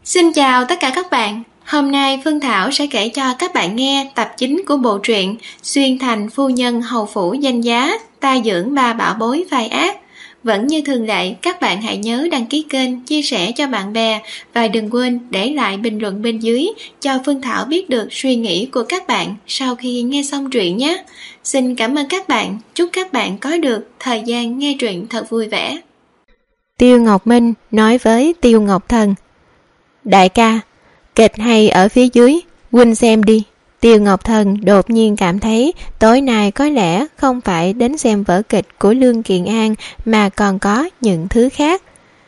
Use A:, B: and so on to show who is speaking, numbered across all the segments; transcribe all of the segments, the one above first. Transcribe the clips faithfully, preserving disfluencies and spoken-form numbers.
A: Xin chào tất cả các bạn. Hôm nay Phương Thảo sẽ kể cho các bạn nghe tập chín của bộ truyện Xuyên thành phu nhân hầu phủ danh giá, ta dưỡng ba bảo bối vai ác. Vẫn như thường lệ, các bạn hãy nhớ đăng ký kênh, chia sẻ cho bạn bè và đừng quên để lại bình luận bên dưới cho Phương Thảo biết được suy nghĩ của các bạn sau khi nghe xong truyện nhé. Xin cảm ơn các bạn, chúc các bạn có được thời gian nghe truyện thật vui vẻ.
B: Tiêu Ngọc Minh nói với Tiêu Ngọc Thần: Đại ca, kịch hay ở phía dưới, huynh xem đi. Tiêu Ngọc Thần đột nhiên cảm thấy tối nay có lẽ không phải đến xem vở kịch của Lương Kiện An mà còn có những thứ khác.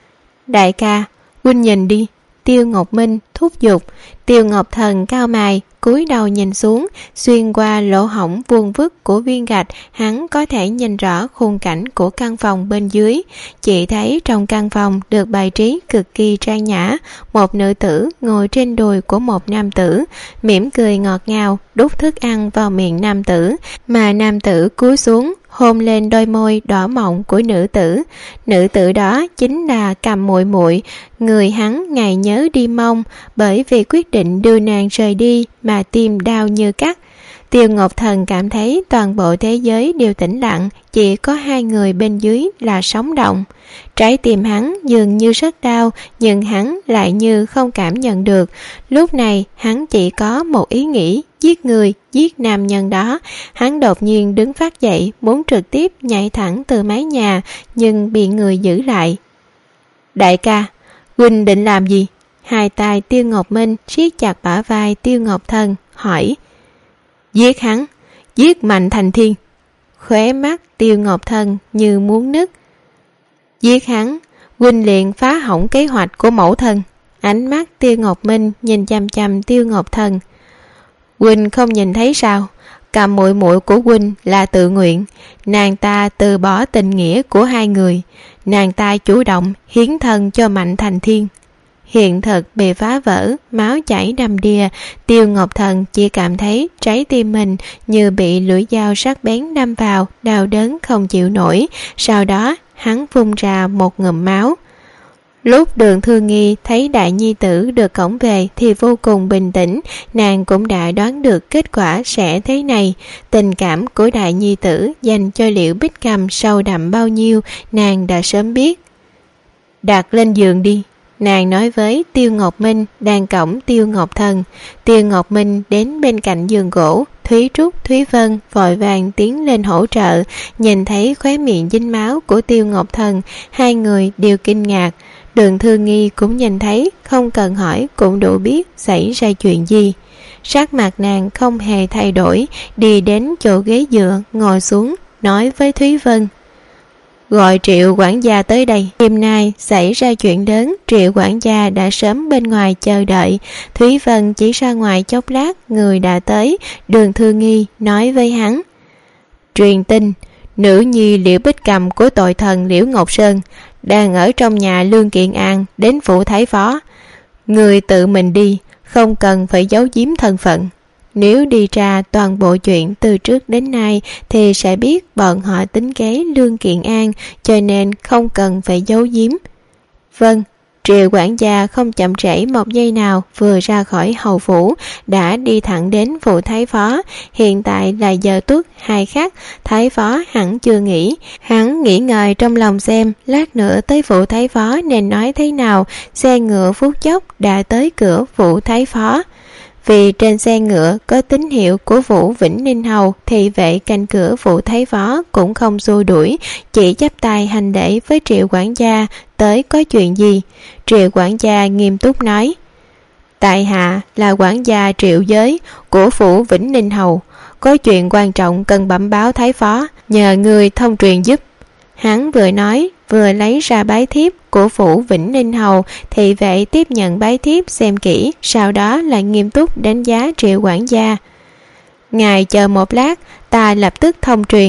B: Đại ca, huynh nhìn đi. Tiêu Ngọc Minh thúc giục. Tiêu Ngọc Thần cao mày, cúi đầu nhìn xuống, xuyên qua lỗ hổng vuông vức của viên gạch, hắn có thể nhìn rõ khung cảnh của căn phòng bên dưới. Chỉ thấy trong căn phòng được bày trí cực kỳ trang nhã, một nữ tử ngồi trên đùi của một nam tử, mỉm cười ngọt ngào đút thức ăn vào miệng nam tử, mà nam tử cúi xuống hôn lên đôi môi đỏ mọng của nữ tử. Nữ tử đó chính là Cầm Muội Muội, người hắn ngày nhớ đi mong, bởi vì quyết định đưa nàng rời đi mà tim đau như cắt. Tiêu Ngọc Thần cảm thấy toàn bộ thế giới đều tĩnh lặng, chỉ có hai người bên dưới là sống động. Trái tim hắn dường như rất đau, nhưng hắn lại như không cảm nhận được. Lúc này hắn chỉ có một ý nghĩ: giết người, giết nam nhân đó. Hắn đột nhiên đứng phát dậy, muốn trực tiếp nhảy thẳng từ mái nhà, nhưng bị người giữ lại. Đại ca, huynh định làm gì? Hai tay Tiêu Ngọc Minh siết chặt bả vai Tiêu Ngọc Thần, hỏi. Giết hắn, giết Mạnh Thành Thiên. Khóe mắt Tiêu Ngọc Thần như muốn nứt. Giết hắn, huynh liền phá hỏng kế hoạch của mẫu thân. Ánh mắt Tiêu Ngọc Minh nhìn chằm chằm Tiêu Ngọc Thần. Huynh không nhìn thấy sao? Cầm Muội Muội của huynh là tự nguyện, nàng ta từ bỏ tình nghĩa của hai người, nàng ta chủ động hiến thân cho Mạnh Thành Thiên. Hiện thực bị phá vỡ, máu chảy đầm đìa. Tiêu Ngọc Thần chỉ cảm thấy trái tim mình như bị lưỡi dao sắc bén đâm vào, đau đớn không chịu nổi. Sau đó hắn phun ra một ngụm máu. Lúc Đường Thư Nghi thấy đại nhi tử được cõng về thì vô cùng bình tĩnh, nàng cũng đã đoán được kết quả sẽ thế này. Tình cảm của đại nhi tử dành cho Liễu Bích Cầm sâu đậm bao nhiêu, nàng đã sớm biết. Đặt lên giường đi, nàng nói với Tiêu Ngọc Minh đang cõng Tiêu Ngọc Thần. Tiêu Ngọc Minh đến bên cạnh giường gỗ, Thúy Trúc, Thúy Vân vội vàng tiến lên hỗ trợ. Nhìn thấy khóe miệng dính máu của Tiêu Ngọc Thần, hai người đều kinh ngạc. Đường Thư Nghi cũng nhìn thấy, không cần hỏi cũng đủ biết xảy ra chuyện gì. Sắc mặt nàng không hề thay đổi, đi đến chỗ ghế dựa ngồi xuống, nói với Thúy Vân. Gọi Triệu quản gia tới đây. Đêm nay xảy ra chuyện lớn, Triệu quản gia đã sớm bên ngoài chờ đợi. Thúy Vân chỉ ra ngoài chốc lát, người đã tới. Đường Thư Nghi nói với hắn. Truyền tin, nữ nhi Liễu Bích Cầm của tội thần Liễu Ngọc Sơn đang ở trong nhà Lương Kiện An đến phủ thái phó. Người tự mình đi, không cần phải giấu giếm thân phận. Nếu đi ra toàn bộ chuyện từ trước đến nay thì sẽ biết bọn họ tính kế Lương Kiện An, cho nên không cần phải giấu giếm. Vâng. Triệu quản gia không chậm trễ một giây nào, vừa ra khỏi hầu phủ đã đi thẳng đến phủ thái phó. Hiện tại là giờ tuất hai khắc, thái phó hẳn chưa nghỉ. Hắn nghĩ ngợi trong lòng xem lát nữa tới phủ thái phó nên nói thế nào. Xe ngựa phút chốc đã tới cửa phủ thái phó. Vì trên xe ngựa có tín hiệu của Vũ Vĩnh Ninh Hầu, thì vệ canh cửa phủ thái phó cũng không xua đuổi, chỉ chắp tay hành lễ với Triệu quản gia. Tới có chuyện gì? Triệu quản gia nghiêm túc nói. Tại hạ là quản gia Triệu Giới của phủ Vĩnh Ninh Hầu, có chuyện quan trọng cần bẩm báo thái phó, nhờ người thông truyền giúp. Hắn vừa nói vừa lấy ra bái thiếp của phủ Vĩnh Ninh Hầu. Thị vệ tiếp nhận bái thiếp xem kỹ, sau đó lại nghiêm túc đánh giá Triệu quản gia. Ngài chờ một lát, ta lập tức thông truyền.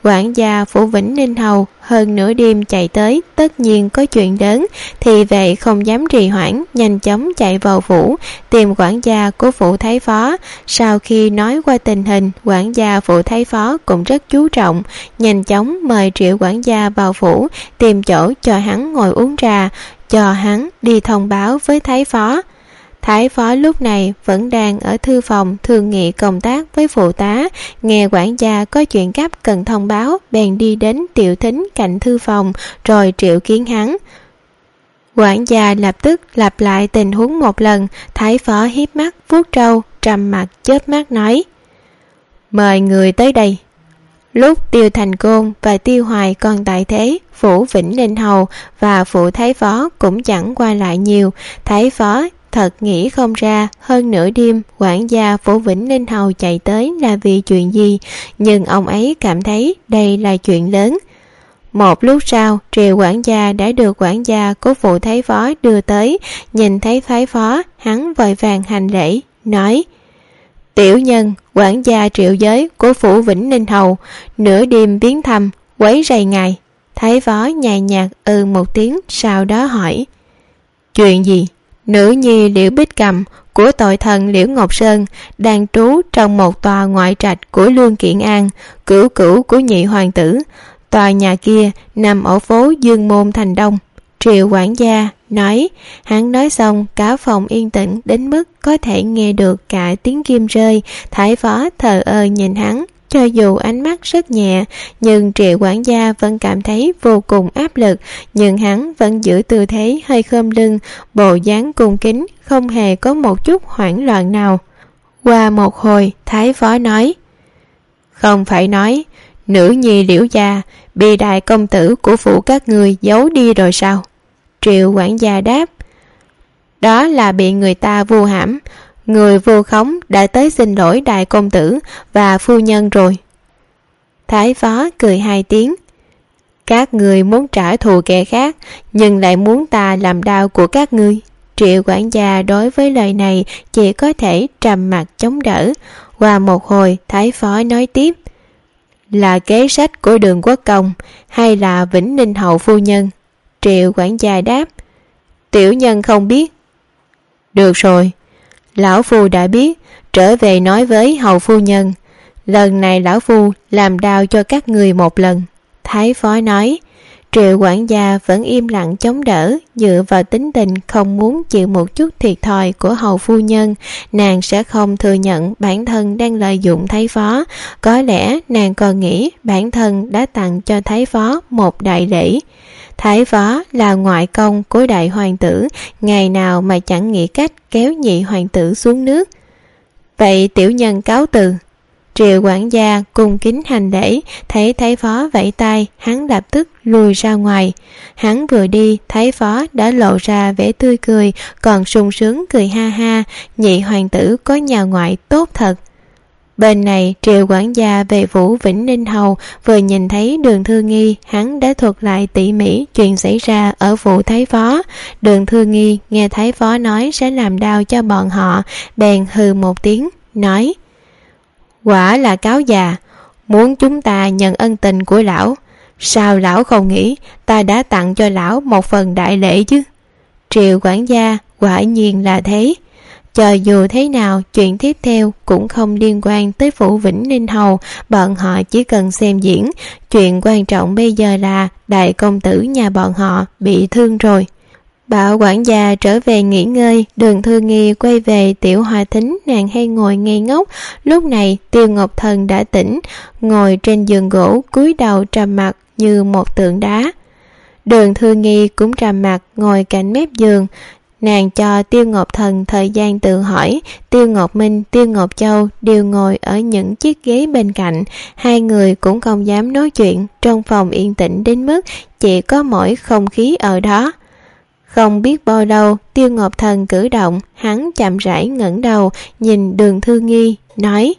B: quản gia phủ Vĩnh Ninh Hầu hơn nửa đêm chạy tới, tất nhiên có chuyện lớn, thì vệ không dám trì hoãn, nhanh chóng chạy vào phủ tìm quản gia của phủ thái phó. Sau khi nói qua tình hình, quản gia phủ thái phó cũng rất chú trọng, nhanh chóng mời Triệu quản gia vào phủ, tìm chỗ cho hắn ngồi uống trà, cho hắn đi thông báo với thái phó. Thái phó lúc này vẫn đang ở thư phòng thương nghị công tác với phụ tá, nghe quản gia có chuyện gấp cần thông báo, bèn đi đến tiểu thính cạnh thư phòng rồi triệu kiến hắn. Quản gia lập tức lặp lại tình huống một lần. Thái phó hiếp mắt vuốt râu, trầm mặt chớp mắt nói: mời người tới đây. Lúc Tiêu Thành Côn và Tiêu Hoài còn tại thế, phủ Vĩnh Ninh Hầu và phủ thái phó cũng chẳng qua lại nhiều. Thái phó thật nghĩ không ra hơn nửa đêm quản gia phủ Vĩnh Ninh Hầu chạy tới là vì chuyện gì, nhưng ông ấy cảm thấy đây là chuyện lớn. Một lúc sau, Triệu quản gia đã được quản gia của phủ thái phó đưa tới. Nhìn thấy thái phó, hắn vội vàng hành lễ, nói: tiểu nhân quản gia Triệu Giới của phủ Vĩnh Ninh Hầu, nửa đêm viếng thăm, quấy rầy ngài. Thái phó nhàn nhạt ừ một tiếng, sau đó hỏi: chuyện gì? Nữ nhi Liễu Bích Cầm của tội thần Liễu Ngọc Sơn đang trú trong một tòa ngoại trạch của Lương Kiện An, cửu cửu của nhị hoàng tử. Tòa nhà kia nằm ở phố Dương Môn thành Đông. Triệu quản gia nói. Hắn nói xong, cả phòng yên tĩnh đến mức có thể nghe được cả tiếng kim rơi. Thái phó thờ ơ nhìn hắn, cho dù ánh mắt rất nhẹ, nhưng Triệu quản gia vẫn cảm thấy vô cùng áp lực. Nhưng hắn vẫn giữ tư thế hơi khom lưng, bộ dáng cung kính, không hề có một chút hoảng loạn nào. Qua một hồi, Thái phó nói: không phải nói nữ nhi Liễu gia bị đại công tử của phủ các người giấu đi rồi sao? Triệu quản gia đáp: đó là bị người ta vu hãm. Người vu khống đã tới xin lỗi đại công tử và phu nhân rồi. Thái phó cười hai tiếng: các người muốn trả thù kẻ khác, nhưng lại muốn ta làm đau của các ngươi. Triệu quản gia đối với lời này chỉ có thể trầm mặc chống đỡ. Qua một hồi, Thái phó nói tiếp: là kế sách của Đường Quốc Công hay là Vĩnh Ninh hậu phu nhân? Triệu quản gia đáp: tiểu nhân không biết. được rồi, lão phu đã biết, trở về nói với hầu phu nhân. Lần này lão phu làm đau cho các người một lần. Thái phó nói. Triệu quản gia vẫn im lặng chống đỡ, dựa vào tính tình không muốn chịu một chút thiệt thòi của hầu phu nhân. Nàng sẽ không thừa nhận bản thân đang lợi dụng thái phó. Có lẽ nàng còn nghĩ bản thân đã tặng cho thái phó một đại lễ. Thái phó là ngoại công của đại hoàng tử, ngày nào mà chẳng nghĩ cách kéo nhị hoàng tử xuống nước. Vậy tiểu nhân cáo từ. Triệu quản gia cung kính hành lễ, thấy thái phó vẫy tay, hắn lập tức lùi ra ngoài. Hắn vừa đi, thái phó đã lộ ra vẻ tươi cười, còn sung sướng cười ha ha. Nhị hoàng tử có nhà ngoại tốt thật. Bên này, Triệu quản gia về phủ Vĩnh Ninh hầu, vừa nhìn thấy Đường Thư Nghi, hắn đã thuật lại tỉ mỉ chuyện xảy ra ở phủ thái phó. Đường Thư Nghi nghe thái phó nói sẽ làm đau cho bọn họ, bèn hừ một tiếng, nói: quả là cáo già, muốn chúng ta nhận ân tình của lão. Sao lão không nghĩ ta đã tặng cho lão một phần đại lễ chứ? Triệu quản gia: quả nhiên là thế. Cho dù thế nào, chuyện tiếp theo cũng không liên quan tới phủ Vĩnh Ninh hầu, bọn họ chỉ cần xem diễn. Chuyện quan trọng bây giờ là đại công tử nhà bọn họ bị thương rồi. Bảo quản gia trở về nghỉ ngơi. Đường Thư Nghi quay về tiểu hoa thính, nàng hay ngồi ngây ngốc. Lúc này Tiêu Ngọc Thần đã tỉnh, ngồi trên giường gỗ cúi đầu trầm mặc như một tượng đá. Đường Thư Nghi cũng trầm mặc ngồi cạnh mép giường. Nàng cho Tiêu Ngọc Thần thời gian tự hỏi. Tiêu Ngọc Minh, Tiêu Ngọc Châu đều ngồi ở những chiếc ghế bên cạnh. Hai người cũng không dám nói chuyện. Trong phòng yên tĩnh đến mức chỉ có mỗi không khí ở đó. Không biết bao lâu, Tiêu Ngọc Thần cử động, hắn chậm rãi ngẩng đầu nhìn Đường Thư Nghi, nói: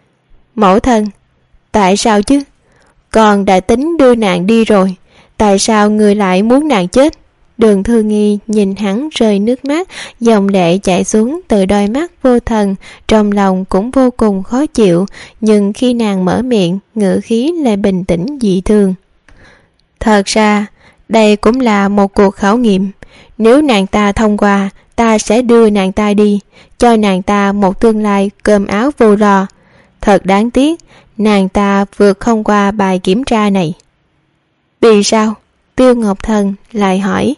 B: mẫu thân, tại sao chứ? Con đã tính đưa nàng đi rồi, tại sao người lại muốn nàng chết? Đường Thư Nghi nhìn hắn rơi nước mắt, dòng lệ chảy xuống từ đôi mắt vô thần, trong lòng cũng vô cùng khó chịu, nhưng khi nàng mở miệng, ngữ khí lại bình tĩnh dị thường. Thật ra, đây cũng là một cuộc khảo nghiệm. Nếu nàng ta thông qua, ta sẽ đưa nàng ta đi, cho nàng ta một tương lai cơm áo vô lo. Thật đáng tiếc, nàng ta vượt không qua bài kiểm tra này. Vì sao? Tiêu Ngọc Thần lại hỏi.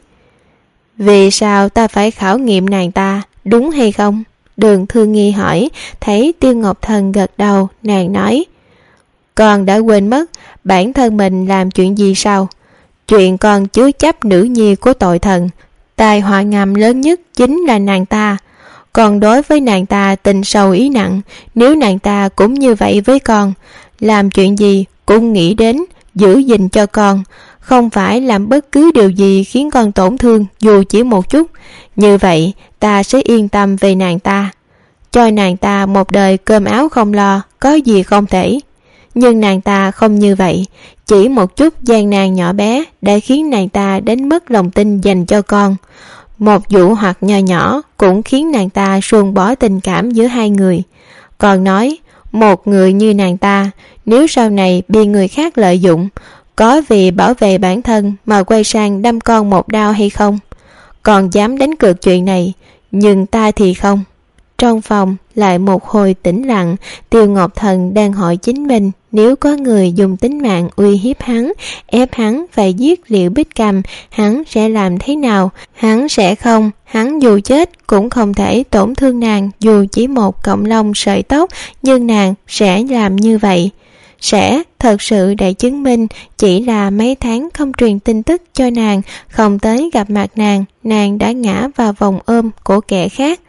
B: Vì sao ta phải khảo nghiệm nàng ta, đúng hay không? Đường Thư Nghi hỏi, thấy Tiêu Ngọc Thần gật đầu, nàng nói. Con đã quên mất bản thân mình làm chuyện gì sao? Chuyện con chứa chấp nữ nhi của tội thần, tai họa ngầm lớn nhất chính là nàng ta. Còn đối với nàng ta tình sâu ý nặng, nếu nàng ta cũng như vậy với con, làm chuyện gì cũng nghĩ đến giữ gìn cho con, không phải làm bất cứ điều gì khiến con tổn thương dù chỉ một chút. Như vậy ta sẽ yên tâm về nàng ta. Cho nàng ta một đời cơm áo không lo, có gì không thể. Nhưng nàng ta không như vậy, chỉ một chút gian nan nhỏ bé đã khiến nàng ta đánh mất lòng tin dành cho con. Một vụ hoặc nho nhỏ cũng khiến nàng ta ruồng bỏ tình cảm giữa hai người. Còn nói, một người như nàng ta, nếu sau này bị người khác lợi dụng, có vì bảo vệ bản thân mà quay sang đâm con một đao hay không? Còn dám đánh cược chuyện này, nhưng ta thì không. Trong phòng lại một hồi tĩnh lặng. Tiêu Ngọc Thần đang hỏi chính mình, nếu có người dùng tính mạng uy hiếp hắn, ép hắn phải giết Liễu Bích Cầm, hắn sẽ làm thế nào? Hắn sẽ không, hắn dù chết cũng không thể tổn thương nàng dù chỉ một cọng lông sợi tóc, nhưng nàng sẽ làm như vậy. Sẽ thật sự để chứng minh chỉ là mấy tháng không truyền tin tức cho nàng, không tới gặp mặt nàng, nàng đã ngã vào vòng ôm của kẻ khác.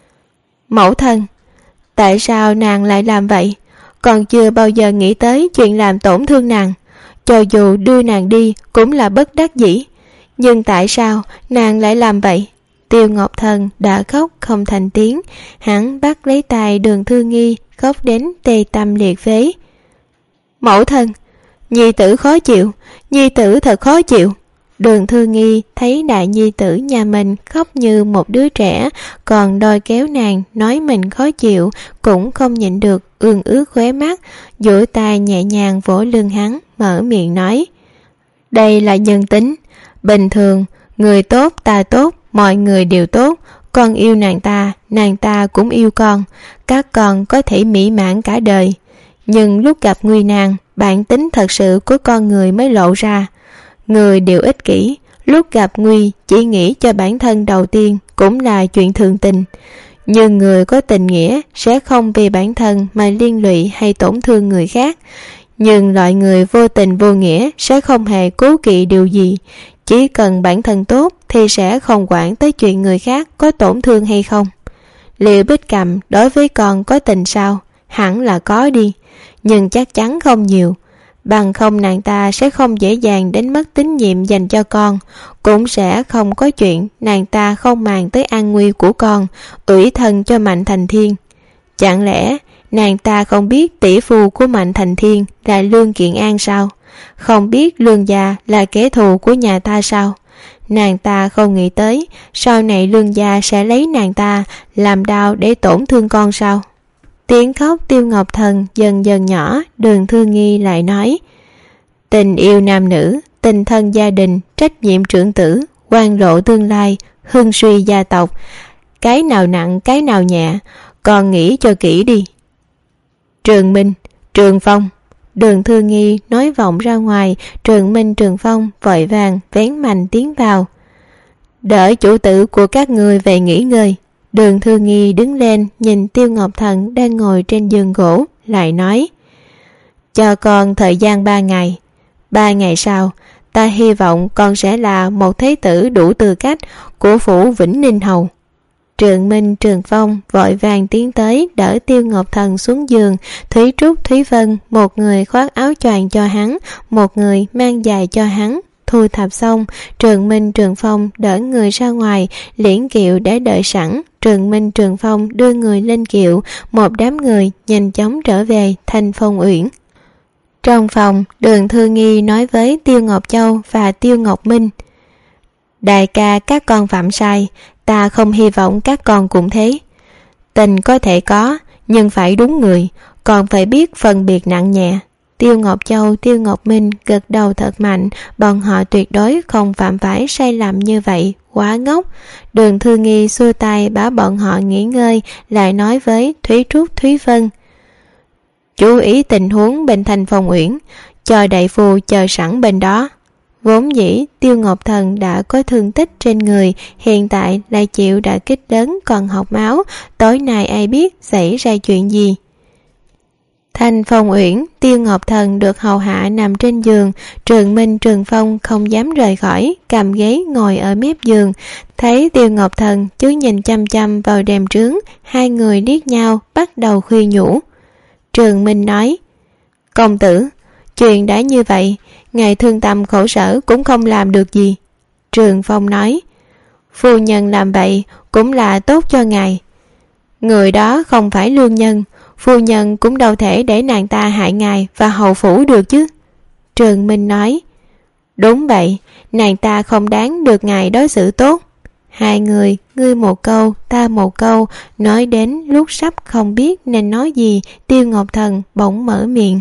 B: Mẫu thân, tại sao nàng lại làm vậy? Còn chưa bao giờ nghĩ tới chuyện làm tổn thương nàng. Cho dù đưa nàng đi cũng là bất đắc dĩ. Nhưng tại sao nàng lại làm vậy? Tiêu Ngọc Thần đã khóc không thành tiếng. Hắn bắt lấy tay Đường Thư Nghi, khóc đến tê tâm liệt phế. Mẫu thân, nhi tử khó chịu, nhi tử thật khó chịu. Đường Thư Nghi thấy đại nhi tử nhà mình khóc như một đứa trẻ, còn đòi kéo nàng nói mình khó chịu, cũng không nhịn được ương ướt khóe mắt, duỗi tay nhẹ nhàng vỗ lưng hắn, mở miệng nói. Đây là nhân tính, bình thường, người tốt ta tốt, mọi người đều tốt, con yêu nàng ta, nàng ta cũng yêu con, các con có thể mỹ mãn cả đời. Nhưng lúc gặp nguy nan, bản tính thật sự của con người mới lộ ra. Người đều ích kỷ, lúc gặp nguy chỉ nghĩ cho bản thân đầu tiên cũng là chuyện thường tình. Nhưng người có tình nghĩa sẽ không vì bản thân mà liên lụy hay tổn thương người khác. Nhưng loại người vô tình vô nghĩa sẽ không hề cố kỵ điều gì. Chỉ cần bản thân tốt thì sẽ không quản tới chuyện người khác có tổn thương hay không. Liễu Bích Cầm đối với con có tình sao? Hẳn là có đi, nhưng chắc chắn không nhiều. Bằng không nàng ta sẽ không dễ dàng đánh mất tín nhiệm dành cho con, cũng sẽ không có chuyện nàng ta không màng tới an nguy của con, ủy thân cho Mạnh Thành Thiên. Chẳng lẽ nàng ta không biết tỷ phu của Mạnh Thành Thiên là Lương Kiện An sao? Không biết Lương gia là kẻ thù của nhà ta sao? Nàng ta không nghĩ tới sau này Lương gia sẽ lấy nàng ta làm đao để tổn thương con sao? Tiếng khóc Tiêu Ngọc Thần dần dần nhỏ. Đường Thư Nghi lại nói, tình yêu nam nữ, tình thân gia đình, trách nhiệm trưởng tử, quan lộ tương lai, hưng suy gia tộc, cái nào nặng cái nào nhẹ, còn nghĩ cho kỹ đi. Trường Minh, Trường Phong. Đường Thư Nghi nói vọng ra ngoài. Trường Minh, Trường Phong vội vàng vén mạnh tiến vào. Đợi chủ tử của các người về nghỉ ngơi. Đường Thư Nghi đứng lên nhìn Tiêu Ngọc Thần đang ngồi trên giường gỗ, lại nói, cho con thời gian ba ngày. Ba ngày sau, ta hy vọng con sẽ là một thế tử đủ tư cách của phủ Vĩnh Ninh Hầu. Trường Minh, Trường Phong vội vàng tiến tới đỡ Tiêu Ngọc Thần xuống giường. Thúy Trúc, Thúy Vân, một người khoác áo choàng cho hắn, một người mang giày cho hắn. Thu thập xong, Trường Minh, Trường Phong đỡ người ra ngoài, liễn kiệu đã đợi sẵn. Trường Minh, Trường Phong đưa người lên kiệu, một đám người nhanh chóng trở về thành Phong Uyển. Trong phòng, Đường Thư Nghi nói với Tiêu Ngọc Châu và Tiêu Ngọc Minh, Đại ca các con phạm sai, ta không hy vọng các con cũng thế. Tình có thể có, nhưng phải đúng người, còn phải biết phân biệt nặng nhẹ. Tiêu Ngọc Châu, Tiêu Ngọc Minh gật đầu thật mạnh, bọn họ tuyệt đối không phạm phải sai lầm như vậy, quá ngốc. Đường Thư Nghi xua tay bảo bọn họ nghỉ ngơi, lại nói với Thúy Trúc, Thúy Vân: chú ý tình huống bên Thanh Phong Uyển, cho đại phu chờ sẵn bên đó. Vốn dĩ Tiêu Ngọc Thần đã có thương tích trên người, hiện tại lại chịu đả kích lớn còn học máu, tối nay ai biết xảy ra chuyện gì. Thanh Phong Uyển, Tiêu Ngọc Thần được hầu hạ nằm trên giường, Trường Minh, Trường Phong không dám rời khỏi, cầm ghế ngồi ở mép giường. Thấy Tiêu Ngọc Thần chứ nhìn chăm chăm vào rèm trướng, hai người liếc nhau bắt đầu khuyên nhủ. Trường Minh nói: công tử, chuyện đã như vậy, ngài thương tâm khổ sở cũng không làm được gì. Trường Phong nói: phu nhân làm vậy cũng là tốt cho ngài. Người đó không phải lương nhân, phu nhân cũng đâu thể để nàng ta hại ngài và hầu phủ được chứ. Trường Minh nói: đúng vậy, nàng ta không đáng được ngài đối xử tốt. Hai người ngươi một câu ta một câu, nói đến lúc sắp không biết nên nói gì, Tiêu Ngọc Thần bỗng mở miệng: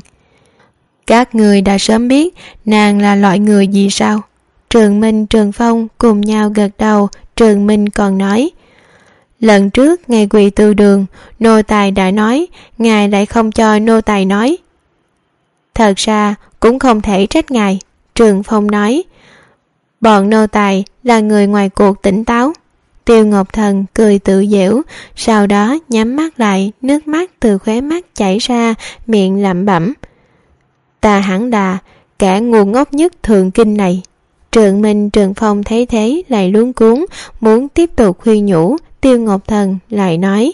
B: các người đã sớm biết nàng là loại người gì sao? Trường Minh, Trường Phong cùng nhau gật đầu. Trường Minh còn nói: lần trước ngài quỳ từ đường, nô tài đã nói, ngài lại không cho nô tài nói. Thật ra cũng không thể trách ngài. Trường Phong nói: bọn nô tài là người ngoài cuộc tỉnh táo. Tiêu Ngọc Thần cười tự giễu, sau đó nhắm mắt lại, nước mắt từ khóe mắt chảy ra, miệng lẩm bẩm: ta hẳn là kẻ ngu ngốc nhất thượng kinh này. Trường Minh, Trường Phong thấy thế lại luống cuống, muốn tiếp tục khuyên nhủ. Tiêu Ngọc Thần lại nói: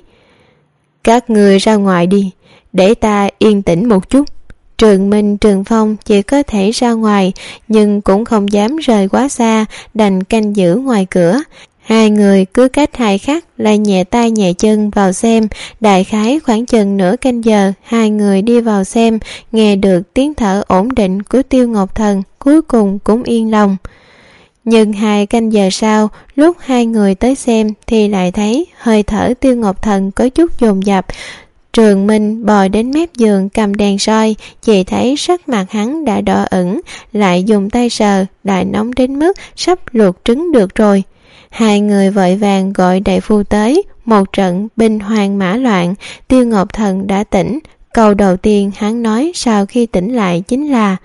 B: các người ra ngoài đi, để ta yên tĩnh một chút. Trường Minh, Trường Phong chỉ có thể ra ngoài, nhưng cũng không dám rời quá xa, đành canh giữ ngoài cửa. Hai người cứ cách hai khắc lại nhẹ tay nhẹ chân vào xem. Đại khái khoảng chừng nửa canh giờ, hai người đi vào xem, nghe được tiếng thở ổn định của Tiêu Ngọc Thần, cuối cùng cũng yên lòng. Nhưng hai canh giờ sau, lúc hai người tới xem thì lại thấy hơi thở Tiêu Ngọc Thần có chút dồn dập. Trường Minh bò đến mép giường cầm đèn soi, chỉ thấy sắc mặt hắn đã đỏ ửng, lại dùng tay sờ, đã nóng đến mức sắp luộc trứng được rồi. Hai người vội vàng gọi đại phu tới. Một trận binh hoang mã loạn, Tiêu Ngọc Thần đã tỉnh. Câu đầu tiên hắn nói sau khi tỉnh lại chính là: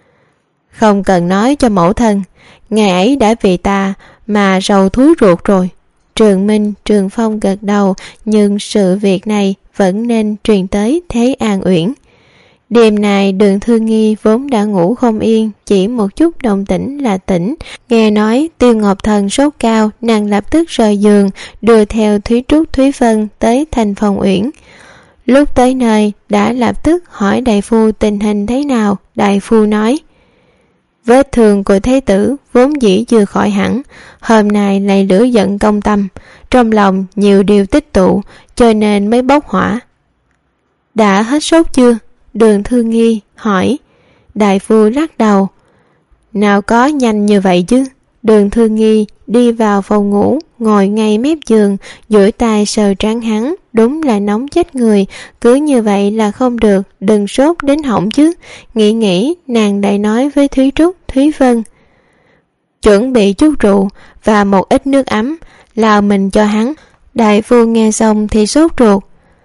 B: không cần nói cho mẫu thân, ngày ấy đã vì ta mà rầu thúi ruột rồi. Trường Minh, Trường Phong gật đầu, nhưng sự việc này vẫn nên truyền tới Thế An Uyển. Đêm nay Đường Thư Nghi vốn đã ngủ không yên, chỉ một chút động tĩnh là tỉnh. Nghe nói Tiêu Ngọc Thần sốt cao, nàng lập tức rời giường, đưa theo Thúy Trúc, Thúy Vân tới Thanh Phong Uyển. Lúc tới nơi đã lập tức hỏi đại phu tình hình thế nào. Đại phu nói: vết thương của thế tử vốn dĩ chưa khỏi hẳn, hôm nay lại lửa giận công tâm, trong lòng nhiều điều tích tụ, cho nên mới bốc hỏa. Đã hết sốt chưa? Đường Thư Nghi hỏi. Đại phu lắc đầu: nào có nhanh như vậy chứ. Đường Thư Nghi đi vào phòng ngủ, ngồi ngay mép giường, duỗi tay sờ trán hắn. Đúng là nóng chết người, cứ như vậy là không được, đừng sốt đến họng chứ. Nghĩ nghĩ, nàng lại nói với Thúy Trúc, Thúy Vân: chuẩn bị chút rượu và một ít nước ấm, lao mình cho hắn. Đại phu nghe xong thì sốt ruột: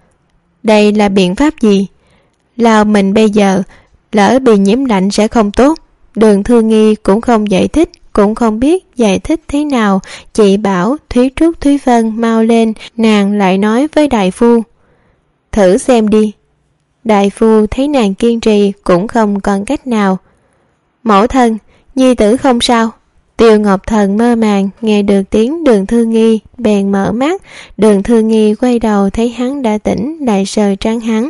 B: đây là biện pháp gì? Lao mình bây giờ, lỡ bị nhiễm lạnh sẽ không tốt. Đường Thư Nghi cũng không giải thích, cũng không biết giải thích thế nào, chị bảo Thúy Trúc, Thúy Vân mau lên. Nàng lại nói với đại phu: thử xem đi. Đại phu thấy nàng kiên trì cũng không còn cách nào: mẫu thân, nhi tử không sao. Tiêu Ngọc Thần mơ màng nghe được tiếng Đường Thư Nghi, bèn mở mắt. Đường Thư Nghi quay đầu thấy hắn đã tỉnh, lại sờ trán hắn: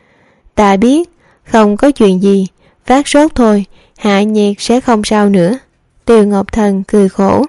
B: ta biết, không có chuyện gì, phát sốt thôi, hạ nhiệt sẽ không sao nữa. Tiêu Ngọc Thần cười khổ: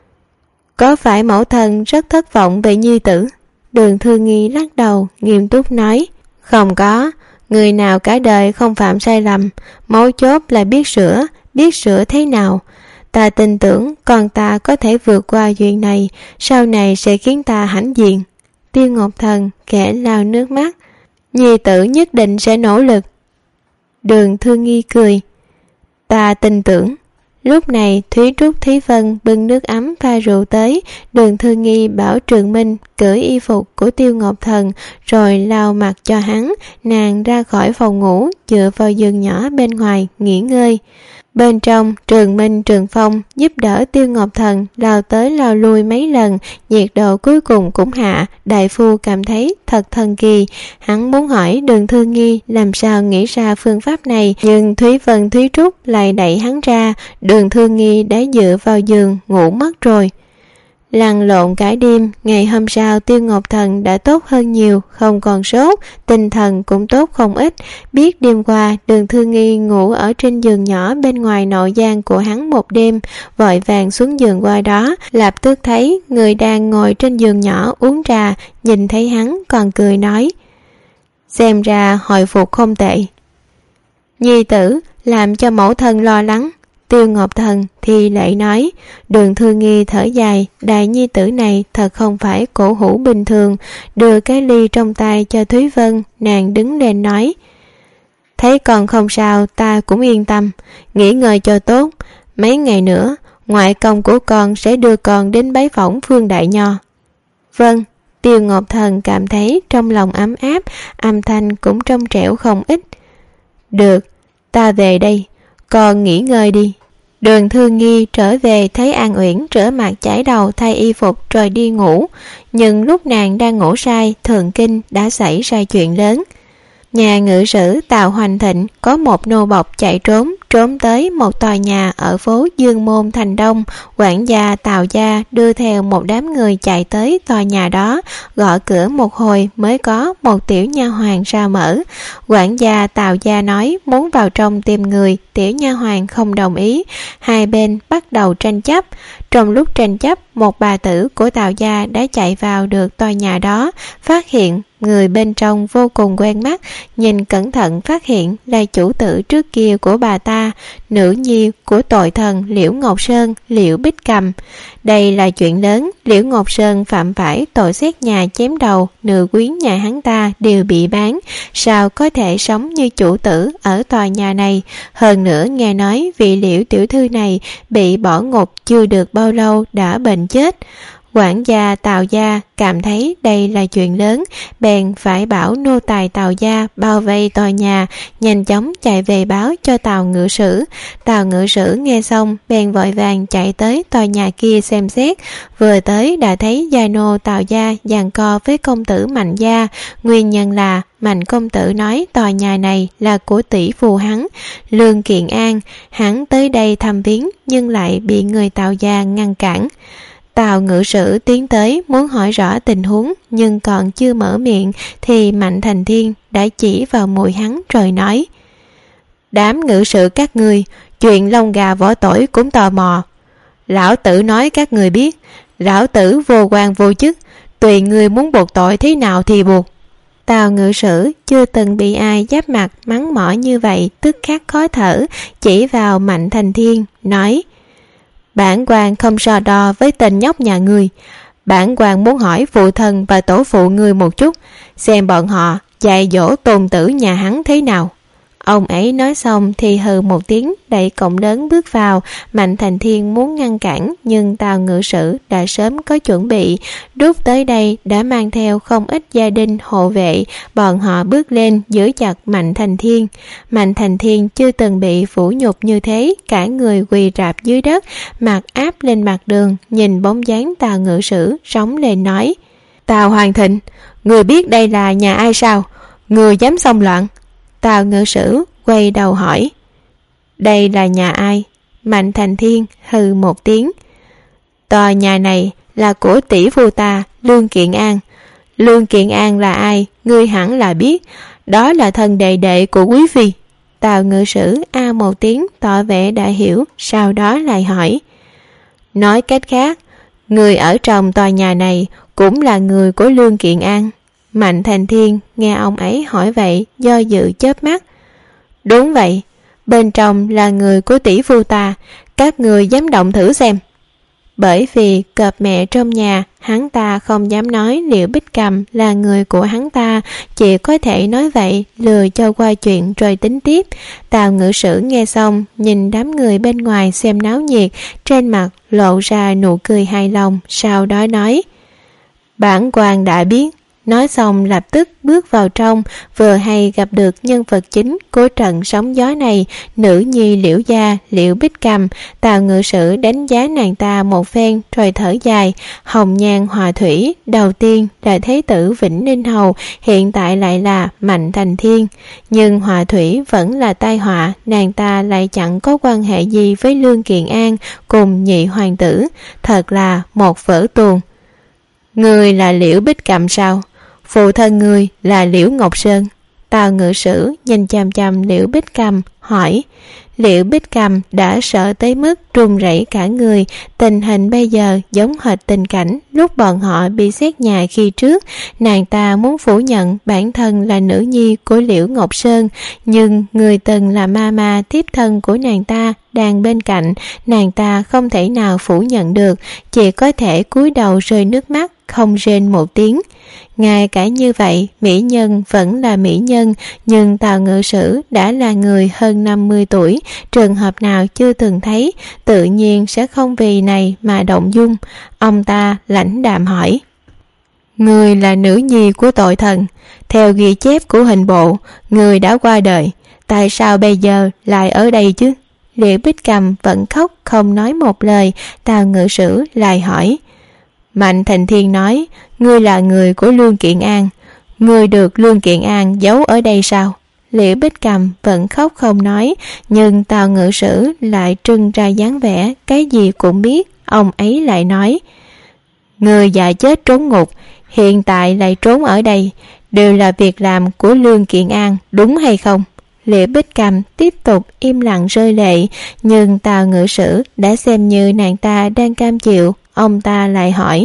B: có phải mẫu thân rất thất vọng về nhi tử? Đường Thư Nghi lắc đầu, nghiêm túc nói: không có, người nào cả đời không phạm sai lầm, mấu chốt là biết sửa. Biết sửa thế nào? Ta tin tưởng con ta có thể vượt qua chuyện này, sau này sẽ khiến ta hãnh diện. Tiêu Ngọc Thần khẽ lau nước mắt. Nhi tử nhất định sẽ nỗ lực. Đường Thư Nghi cười. Ta tin tưởng. Lúc này Thúy Trúc Thúy Vân bưng nước ấm pha rượu tới. Đường Thư Nghi bảo Trường Minh cởi y phục của Tiêu Ngọc Thần rồi lau mặt cho hắn. Nàng ra khỏi phòng ngủ, dựa vào giường nhỏ bên ngoài nghỉ ngơi. Bên trong, Trường Minh Trường Phong giúp đỡ Tiêu Ngọc Thần lao tới lao lui mấy lần, nhiệt độ cuối cùng cũng hạ. Đại phu cảm thấy thật thần kỳ. Hắn muốn hỏi Đường Thư Nghi làm sao nghĩ ra phương pháp này, nhưng Thúy Vân Thúy Trúc lại đẩy hắn ra. Đường Thư Nghi đã dựa vào giường ngủ mất rồi. Lăn lộn cả đêm, ngày hôm sau Tiêu Ngọc Thần đã tốt hơn nhiều, không còn sốt, tinh thần cũng tốt không ít. Biết đêm qua Đường Thư Nghi ngủ ở trên giường nhỏ bên ngoài nội gian của hắn một đêm, vội vàng xuống giường qua đó, lập tức thấy người đang ngồi trên giường nhỏ uống trà, nhìn thấy hắn còn cười nói: xem ra hồi phục không tệ. Nhi tử làm cho mẫu thân lo lắng. Tiêu Ngọc Thần thì lại nói. Đường Thư Nghi thở dài, đại nhi tử này thật không phải cổ hủ bình thường. Đưa cái ly trong tay cho Thúy Vân, nàng đứng lên nói: thấy còn không sao, ta cũng yên tâm, nghỉ ngơi cho tốt. Mấy ngày nữa ngoại công của con sẽ đưa con đến bái phỏng Phương Đại Nho. Vâng. Tiêu Ngọc Thần cảm thấy trong lòng ấm áp, âm thanh cũng trong trẻo không ít. Được, ta về đây, con nghỉ ngơi đi. Đường Thư Nghi trở về thấy An Uyển rửa mặt chải đầu thay y phục rồi đi ngủ. Nhưng lúc nàng đang ngủ say, Thượng Kinh đã xảy ra chuyện lớn. Nhà ngự sử Tào Hoành Thịnh có một nô bộc chạy trốn, trốn tới một tòa nhà ở phố Dương Môn thành Đông. Quản gia Tào gia đưa theo một đám người chạy tới tòa nhà đó, gõ cửa một hồi mới có một tiểu nha hoàn ra mở. Quản gia Tào gia nói muốn vào trong tìm người, tiểu nha hoàn không đồng ý. Hai bên bắt đầu tranh chấp. Trong lúc tranh chấp, một bà tử của Tào gia đã chạy vào được tòa nhà đó, phát hiện người bên trong vô cùng quen mắt. Nhìn cẩn thận phát hiện là chủ tử trước kia của bà ta, nữ nhi của tội thần Liễu Ngọc Sơn, Liễu Bích Cầm. Đây là chuyện lớn. Liễu Ngọc Sơn phạm phải tội xét nhà chém đầu, nữ quyến nhà hắn ta đều bị bán, sao có thể sống như chủ tử ở tòa nhà này. Hơn nữa nghe nói vị Liễu tiểu thư này bị bỏ ngục chưa được bao lâu đã bệnh chết. Quản gia Tào gia cảm thấy đây là chuyện lớn, bèn phải bảo nô tài Tào gia bao vây tòa nhà, nhanh chóng chạy về báo cho Tào ngự sử. Tào ngự sử nghe xong bèn vội vàng chạy tới tòa nhà kia xem xét. Vừa tới đã thấy gia nô Tào gia giằng co với công tử Mạnh gia. Nguyên nhân là Mạnh công tử nói tòa nhà này là của tỷ phu hắn, Lương Kiện An. Hắn tới đây thăm viếng nhưng lại bị người Tào gia ngăn cản. Tào ngự sử tiến tới muốn hỏi rõ tình huống, nhưng còn chưa mở miệng thì Mạnh Thành Thiên đã chỉ vào mũi hắn rồi nói: đám ngự sử các ngươi, chuyện lông gà vỏ tỏi cũng tò mò. Lão tử nói các người biết, lão tử vô quan vô chức, tùy người muốn buộc tội thế nào thì buộc. Tào ngự sử chưa từng bị ai giáp mặt mắng mỏ như vậy, tức khắc khó thở, chỉ vào Mạnh Thành Thiên nói: bản quan không so đo với tên nhóc nhà ngươi. Bản quan muốn hỏi phụ thân và tổ phụ ngươi một chút, xem bọn họ dạy dỗ tôn tử nhà hắn thế nào. Ông ấy nói xong thì hừ một tiếng, đẩy cổng lớn bước vào. Mạnh Thành Thiên muốn ngăn cản, nhưng Tào ngự sử đã sớm có chuẩn bị. Rút tới đây đã mang theo không ít gia đình hộ vệ. Bọn họ bước lên giữ chặt Mạnh Thành Thiên. Mạnh Thành Thiên chưa từng bị phủ nhục như thế, cả người quỳ rạp dưới đất, mặt áp lên mặt đường, nhìn bóng dáng Tào ngự sử rống lên nói: Tào Hoàng Thịnh, người biết đây là nhà ai sao? Người dám xông loạn? Tào ngự sử quay đầu hỏi: đây là nhà ai? Mạnh Thành Thiên hừ một tiếng: tòa nhà này là của tỷ phu ta, Lương Kiện An. Lương Kiện An là ai? Ngươi hẳn là biết, đó là thân đệ đệ của quý phi. Tào ngự sử a một tiếng tỏ vẻ đã hiểu, sau đó lại hỏi: nói cách khác, người ở trong tòa nhà này cũng là người của Lương Kiện An? Mạnh Thành Thiên nghe ông ấy hỏi vậy, do dự chớp mắt: đúng vậy, bên trong là người của tỷ phu ta, các người dám động thử xem. Bởi vì cọp mẹ trong nhà, hắn ta không dám nói Liễu Bích Cầm là người của hắn ta, chỉ có thể nói vậy lừa cho qua chuyện rồi tính tiếp. Tào Ngự Sử nghe xong, nhìn đám người bên ngoài xem náo nhiệt, trên mặt lộ ra nụ cười hài lòng, sau đó nói: Bản quan đã biết. Nói xong lập tức bước vào trong, vừa hay gặp được nhân vật chính của trận sóng gió này, nữ nhi Liễu gia Liễu Bích Cầm. Tào Ngự Sử đánh giá nàng ta một phen rồi thở dài: hồng nhan họa thủy, đầu tiên là thế tử Vĩnh Ninh Hầu, hiện tại lại là Mạnh Thành Thiên. Nhưng họa thủy vẫn là tai họa, nàng ta lại chẳng có quan hệ gì với Lương Kiện An cùng nhị hoàng tử, thật là một vở tuồng. Người là Liễu Bích Cầm sao? Phụ thân người là Liễu Ngọc Sơn. Tào Ngự Sử nhìn chằm chằm Liễu Bích Cầm hỏi. Liễu Bích Cầm đã sợ tới mức run rẩy cả người, tình hình bây giờ giống hệt tình cảnh lúc bọn họ bị xét nhà khi trước. Nàng ta muốn phủ nhận bản thân là nữ nhi của Liễu Ngọc Sơn, nhưng người từng là mama tiếp thân của nàng ta đang bên cạnh, nàng ta không thể nào phủ nhận được, chỉ có thể cúi đầu rơi nước mắt, không rên một tiếng. Ngay cả như vậy, mỹ nhân vẫn là mỹ nhân, nhưng Tào Ngự Sử đã là người hơn năm mươi tuổi, trường hợp nào chưa từng thấy, tự nhiên sẽ không vì này mà động dung. Ông ta lãnh đạm hỏi: Người là nữ nhi của tội thần, theo ghi chép của hình bộ, người đã qua đời, tại sao bây giờ lại ở đây chứ? Liễu Bích Cầm vẫn khóc không nói một lời. Tào Ngự Sử lại hỏi: Mạnh Thành Thiên nói ngươi là người của Lương Kiện An, ngươi được Lương Kiện An giấu ở đây sao? Liễu Bích Cầm vẫn khóc không nói, nhưng Tào Ngự Sử lại trưng ra dáng vẻ cái gì cũng biết. Ông ấy lại nói: Người già chết trốn ngục, hiện tại lại trốn ở đây, đều là việc làm của Lương Kiện An, đúng hay không? Liễu Bích Cầm tiếp tục im lặng rơi lệ, nhưng Tào Ngự Sử đã xem như nàng ta đang cam chịu. Ông ta lại hỏi: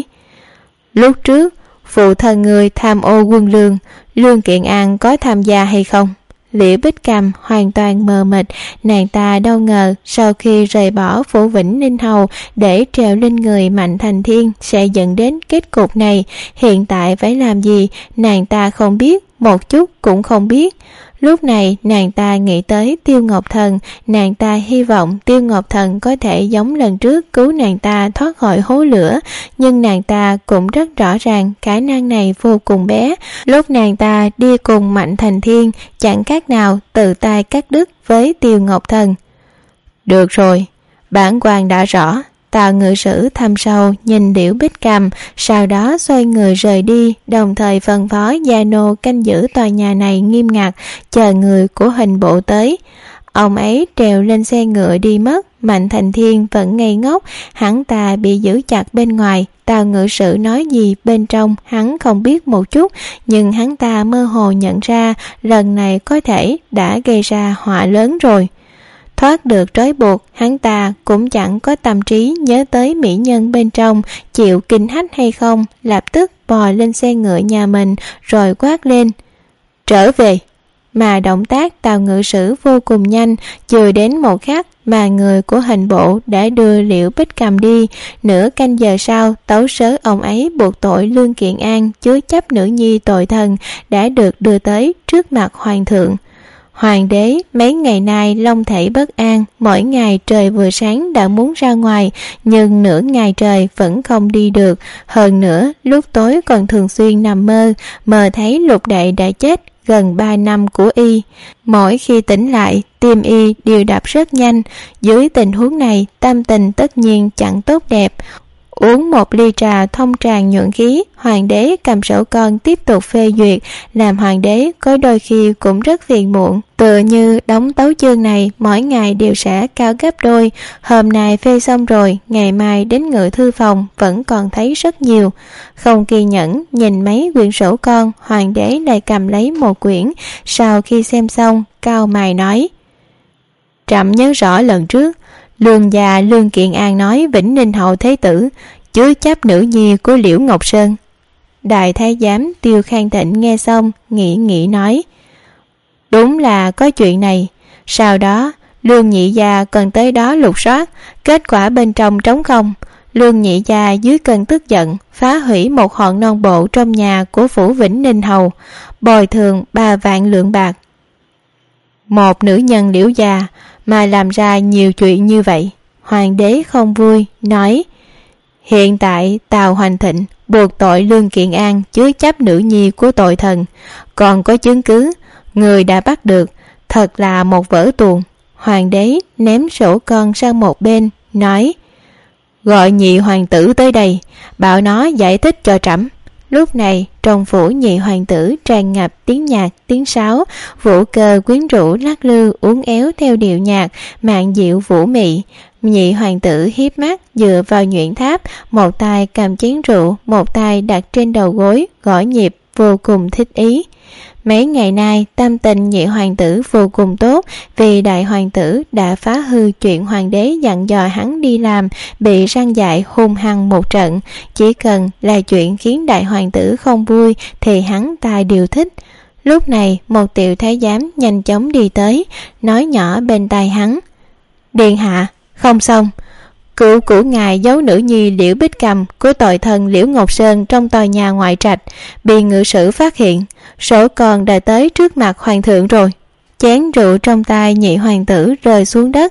B: Lúc trước phụ thân người tham ô quân lương, Lương Kiện An có tham gia hay không? Liễu Bích Cầm hoàn toàn mờ mịt, nàng ta đâu ngờ sau khi rời bỏ phủ Vĩnh Ninh Hầu để trèo lên người Mạnh Thành Thiên sẽ dẫn đến kết cục này. Hiện tại phải làm gì nàng ta không biết, một chút cũng không biết. Lúc này nàng ta nghĩ tới Tiêu Ngọc Thần, nàng ta hy vọng Tiêu Ngọc Thần có thể giống lần trước cứu nàng ta thoát khỏi hố lửa, nhưng nàng ta cũng rất rõ ràng khả năng này vô cùng bé. Lúc nàng ta đi cùng Mạnh Thành Thiên, chẳng khác nào tự tay cắt đứt với Tiêu Ngọc Thần. Được rồi, bản quan đã rõ. Tào Ngự Sử thâm sâu nhìn Liễu Bích Cầm, sau đó xoay người rời đi, đồng thời phân phó gia nô canh giữ tòa nhà này nghiêm ngặt, chờ người của hình bộ tới. Ông ấy trèo lên xe ngựa đi mất. Mạnh Thành Thiên vẫn ngây ngốc, hắn ta bị giữ chặt bên ngoài. Tào Ngự Sử nói gì bên trong hắn không biết một chút, nhưng hắn ta mơ hồ nhận ra lần này có thể đã gây ra họa lớn rồi. Thoát được trói buộc, hắn ta cũng chẳng có tâm trí nhớ tới mỹ nhân bên trong chịu kinh hách hay không, lập tức bò lên xe ngựa nhà mình rồi quát lên: Trở về! Mà động tác Tào Ngự Sử vô cùng nhanh, chưa đến một khắc mà người của hình bộ đã đưa Liễu Bích Cầm đi. Nửa canh giờ sau, tấu sớ ông ấy buộc tội Lương Kiện An chứa chấp nữ nhi tội thần đã được đưa tới trước mặt hoàng thượng. Hoàng đế mấy ngày nay long thể bất an, mỗi ngày trời vừa sáng đã muốn ra ngoài, nhưng nửa ngày trời vẫn không đi được. Hơn nữa, lúc tối còn thường xuyên nằm mơ, mơ thấy Lục Đệ đã chết gần ba năm của y. Mỗi khi tỉnh lại, tim y đều đập rất nhanh. Dưới tình huống này, tâm tình tất nhiên chẳng tốt đẹp. Uống một ly trà thông tràn nhuận khí, hoàng đế cầm sổ con tiếp tục phê duyệt, làm hoàng đế có đôi khi cũng rất phiền muộn. Tựa như đóng tấu chương này mỗi ngày đều sẽ cao gấp đôi, hôm nay phê xong rồi, ngày mai đến ngự thư phòng vẫn còn thấy rất nhiều. Không kiên nhẫn nhìn mấy quyển sổ con, hoàng đế lại cầm lấy một quyển, sau khi xem xong cau mày nói: Trẫm nhớ rõ lần trước Lương gia Lương Kiện An nói Vĩnh Ninh Hầu thế tử chứa chấp nữ nhi của Liễu Ngọc Sơn. Đại thái giám Tiêu Khang Thịnh nghe xong nghĩ nghĩ nói: Đúng là có chuyện này. Sau đó Lương nhị gia cần tới đó lục soát, kết quả bên trong trống không. Lương nhị gia dưới cơn tức giận phá hủy một hòn non bộ trong nhà của phủ Vĩnh Ninh Hầu, bồi thường ba vạn lượng bạc. Một nữ nhân Liễu gia mà làm ra nhiều chuyện như vậy, hoàng đế không vui, nói: hiện tại Tào Hoành Thịnh buộc tội Lương Kiện An chứa chấp nữ nhi của tội thần, còn có chứng cứ, người đã bắt được, thật là một vở tuồng. Hoàng đế ném sổ con sang một bên, nói: gọi nhị hoàng tử tới đây, bảo nó giải thích cho trẫm. Lúc này trong phủ nhị hoàng tử tràn ngập tiếng nhạc tiếng sáo, vũ cơ quyến rũ lắc lư uốn éo theo điệu nhạc mạn diệu vũ mị. Nhị hoàng tử hiếp mắt dựa vào nhuyễn tháp, một tay cầm chén rượu, một tay đặt trên đầu gối gõ nhịp, vô cùng thích ý. Mấy ngày nay tâm tình nhị hoàng tử vô cùng tốt, vì đại hoàng tử đã phá hư chuyện hoàng đế dặn dò hắn đi làm, bị răn dạy hung hăng một trận. Chỉ cần là chuyện khiến đại hoàng tử không vui thì hắn ta đều thích. Lúc này một tiểu thái giám nhanh chóng đi tới, nói nhỏ bên tai hắn: điện hạ, không xong, cựu của ngài giấu nữ nhi Liễu Bích Cầm của tội thần Liễu Ngọc Sơn trong tòa nhà ngoại trạch, bị ngự sử phát hiện, sổ con đã tới trước mặt hoàng thượng rồi. Chén rượu trong tay nhị hoàng tử rơi xuống đất.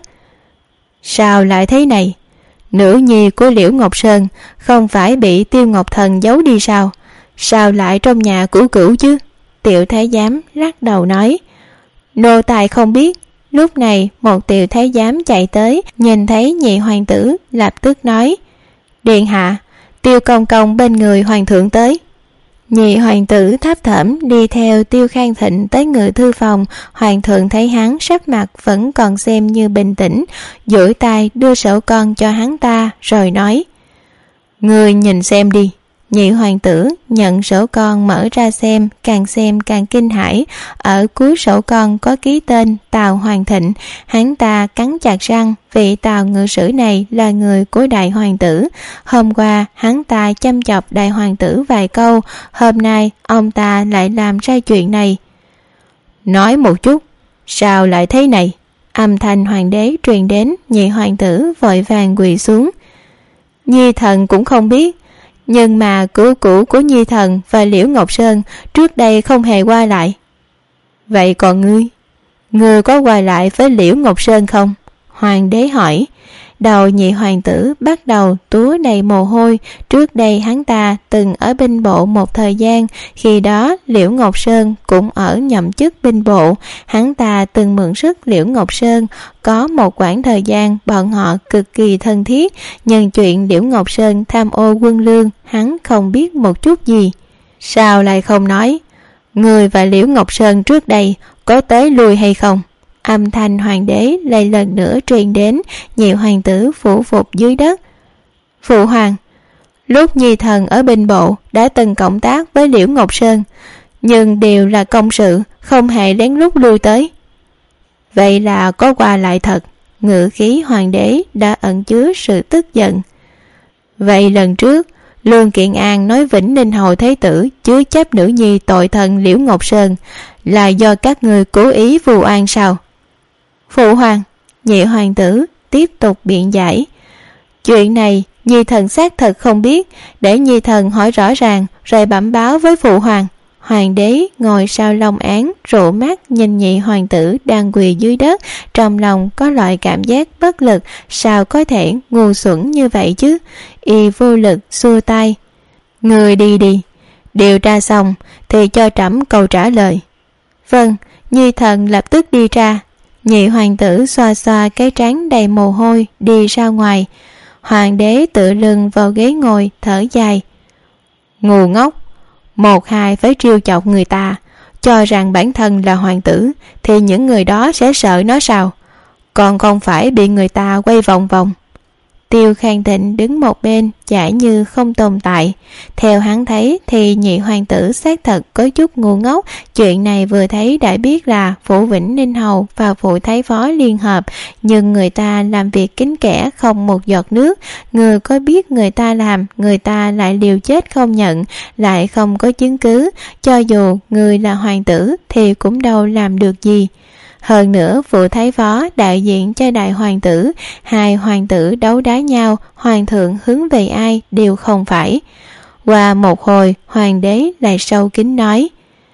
B: Sao lại thế này? Nữ nhi của Liễu Ngọc Sơn không phải bị Tiêu Ngọc Thần giấu đi sao? Sao lại trong nhà của cửu chứ? Tiểu thái giám lắc đầu nói: nô tài không biết. Lúc này một tiểu thái giám chạy tới, nhìn thấy nhị hoàng tử lập tức nói: điện hạ, Tiêu công công bên người hoàng thượng tới. Nhị hoàng tử thấp thỏm đi theo Tiêu Khang Thịnh tới ngự thư phòng. Hoàng thượng thấy hắn sắc mặt vẫn còn xem như bình tĩnh, duỗi tay đưa sổ con cho hắn ta rồi nói: người nhìn xem đi. Nhị hoàng tử nhận sổ con mở ra xem, càng xem càng kinh hãi. Ở cuối sổ con có ký tên Tào Hoàng Thịnh. Hắn ta cắn chặt răng, vị Tào ngự sử này là người của đại hoàng tử. Hôm qua hắn ta chăm chọc đại hoàng tử vài câu, hôm nay ông ta lại làm ra chuyện này. Nói một chút, sao lại thế này? Âm thanh hoàng đế truyền đến. Nhị hoàng tử vội vàng quỳ xuống. Nhi thần cũng không biết, nhưng mà cửu cũ của Nhi thần và Liễu Ngọc Sơn trước đây không hề qua lại. Vậy còn ngươi, ngươi có qua lại với Liễu Ngọc Sơn không? Hoàng đế hỏi. Đầu nhị hoàng tử bắt đầu túa đầy mồ hôi. Trước đây hắn ta từng ở binh bộ một thời gian, khi đó Liễu Ngọc Sơn cũng ở nhậm chức binh bộ. Hắn ta từng mượn sức Liễu Ngọc Sơn, có một quãng thời gian bọn họ cực kỳ thân thiết. Nhưng chuyện Liễu Ngọc Sơn tham ô quân lương, hắn không biết một chút gì. Sao lại không nói? Người và Liễu Ngọc Sơn trước đây có tới lui hay không? Âm thanh hoàng đế lại lần nữa truyền đến. Nhị hoàng tử phủ phục dưới đất. Phụ hoàng, lúc Nhi thần ở binh bộ đã từng cộng tác với Liễu Ngọc Sơn, nhưng đều là công sự, không hề lén lút lui tới. Vậy là có qua lại thật. Ngữ khí hoàng đế đã ẩn chứa sự tức giận. Vậy lần trước Lương Kiện An nói Vĩnh Ninh Hầu Thế Tử chứa chấp nữ nhi tội thần Liễu Ngọc Sơn là do các người cố ý vu oan sao? Phụ hoàng, nhị hoàng tử tiếp tục biện giải. Chuyện này Nhi thần xác thật không biết, để Nhi thần hỏi rõ ràng rồi bẩm báo với phụ hoàng. Hoàng đế ngồi sau long án, rũ mắt nhìn nhị hoàng tử đang quỳ dưới đất, trong lòng có loại cảm giác bất lực. Sao có thể ngu xuẩn như vậy chứ? Y vô lực xua tay. Người đi đi, điều tra xong thì cho trẫm câu trả lời. Vâng, Nhi thần lập tức đi ra. Nhị hoàng tử xoa xoa cái trán đầy mồ hôi đi ra ngoài. Hoàng đế tựa lưng vào ghế ngồi thở dài. Ngu ngốc, một hai phải trêu chọc người ta, cho rằng bản thân là hoàng tử thì những người đó sẽ sợ nó sao? Còn không phải bị người ta quay vòng vòng. Tiêu Khang Thịnh đứng một bên chả như không tồn tại. Theo hắn thấy thì nhị hoàng tử xác thật có chút ngu ngốc. Chuyện này vừa thấy đã biết là phủ Vĩnh Ninh Hầu và phủ Thái Phó liên hợp, nhưng người ta làm việc kín kẽ không một giọt nước. Người có biết người ta làm, người ta lại liều chết không nhận, lại không có chứng cứ. Cho dù người là hoàng tử thì cũng đâu làm được gì. Hơn nữa vụ thái phó đại diện cho đại hoàng tử, hai hoàng tử đấu đá nhau, hoàng thượng hướng về ai đều không phải. Qua một hồi, hoàng đế lại sâu kín nói: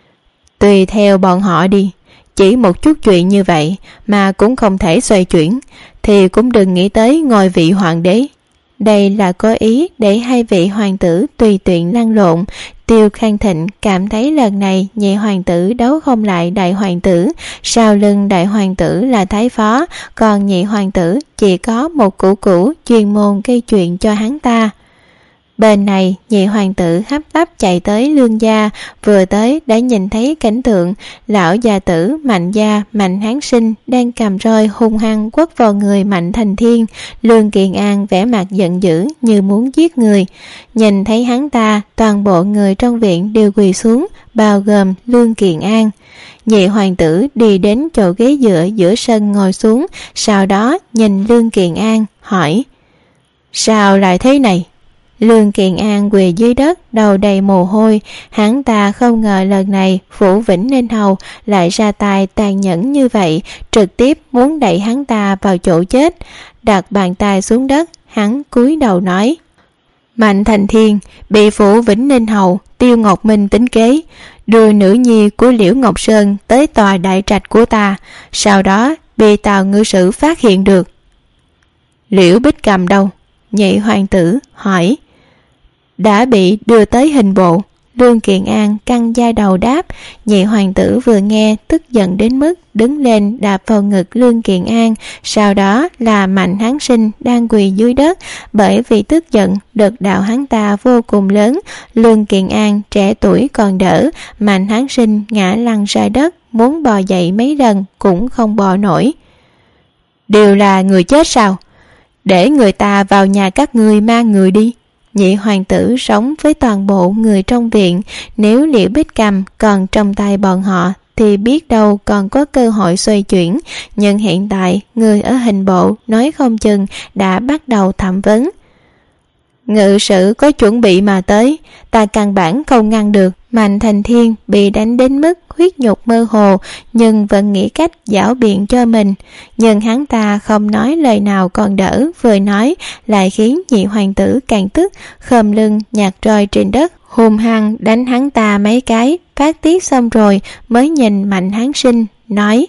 B: tùy theo bọn họ đi, chỉ một chút chuyện như vậy mà cũng không thể xoay chuyển, thì cũng đừng nghĩ tới ngôi vị hoàng đế. Đây là có ý để hai vị hoàng tử tùy tiện lăn lộn. Tiêu Khang Thịnh cảm thấy lần này nhị hoàng tử đấu không lại đại hoàng tử, sau lưng đại hoàng tử là thái phó, còn nhị hoàng tử chỉ có một cũ cũ chuyên môn gây chuyện cho hắn ta. Bên này nhị hoàng tử hấp tấp chạy tới Lương gia, vừa tới đã nhìn thấy cảnh tượng lão già tử Mạnh gia Mạnh Hán Sinh đang cầm roi hung hăng quất vào người Mạnh Thành Thiên. Lương Kiện An vẻ mặt giận dữ như muốn giết người. Nhìn thấy hắn ta, toàn bộ người trong viện đều quỳ xuống, bao gồm Lương Kiện An. Nhị hoàng tử đi đến chỗ ghế dựa giữa sân ngồi xuống, sau đó nhìn Lương Kiện An hỏi: sao lại thế này? Lương Kiện An quỳ dưới đất, đầu đầy mồ hôi. Hắn ta không ngờ lần này Phủ Vĩnh Ninh Hầu lại ra tay tàn nhẫn như vậy, trực tiếp muốn đẩy hắn ta vào chỗ chết. Đặt bàn tay xuống đất, hắn cúi đầu nói: Mạnh Thành Thiên bị Phủ Vĩnh Ninh Hầu Tiêu Ngọc Minh tính kế, đưa nữ nhi của Liễu Ngọc Sơn tới tòa đại trạch của ta, sau đó bị Tào ngự sử phát hiện được. Liễu Bích Cầm đâu? Nhị hoàng tử hỏi. Đã bị đưa tới hình bộ. Lương Kiện An căng da đầu đáp. Nhị hoàng tử vừa nghe tức giận đến mức đứng lên đạp vào ngực Lương Kiện An, sau đó là Mạnh Hán Sinh đang quỳ dưới đất. Bởi vì tức giận, lực đạo hắn ta vô cùng lớn. Lương Kiện An trẻ tuổi còn đỡ, Mạnh Hán Sinh ngã lăn ra đất, muốn bò dậy mấy lần cũng không bò nổi. Đều là người chết sao? Để người ta vào nhà các ngươi mang người đi. Nhị hoàng tử sống với toàn bộ người trong viện, nếu Liễu Bích Cầm còn trong tay bọn họ thì biết đâu còn có cơ hội xoay chuyển, nhưng hiện tại người ở hình bộ nói không chừng đã bắt đầu thẩm vấn. Ngự sử có chuẩn bị mà tới, ta căn bản không ngăn được. Mạnh Thành Thiên bị đánh đến mức huyết nhục mơ hồ, nhưng vẫn nghĩ cách giảo biện cho mình. Nhưng hắn ta không nói lời nào còn đỡ, vừa nói lại khiến nhị hoàng tử càng tức, khom lưng nhặt roi trên đất, hung hăng đánh hắn ta mấy cái. Phát tiết xong rồi mới nhìn Mạnh Hán Sinh nói: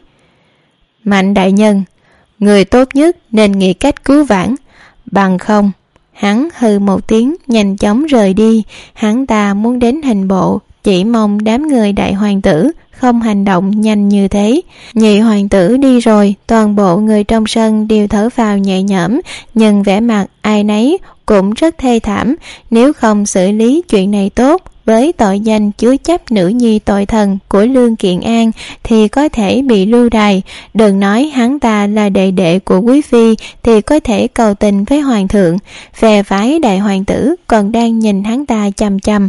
B: Mạnh đại nhân, người tốt nhất nên nghĩ cách cứu vãn, bằng không. Hắn hừ một tiếng nhanh chóng rời đi. Hắn ta muốn đến hình bộ, chỉ mong đám người đại hoàng tử không hành động nhanh như thế. Nhị hoàng tử đi rồi, toàn bộ người trong sân đều thở phào nhẹ nhõm, nhưng vẻ mặt ai nấy cũng rất thê thảm. Nếu không xử lý chuyện này tốt, với tội danh chứa chấp nữ nhi tội thần của Lương Kiện An thì có thể bị lưu đày. Đừng nói hắn ta là đệ đệ của quý phi thì có thể cầu tình với hoàng thượng. Phe phái đại hoàng tử còn đang nhìn hắn ta chằm chằm.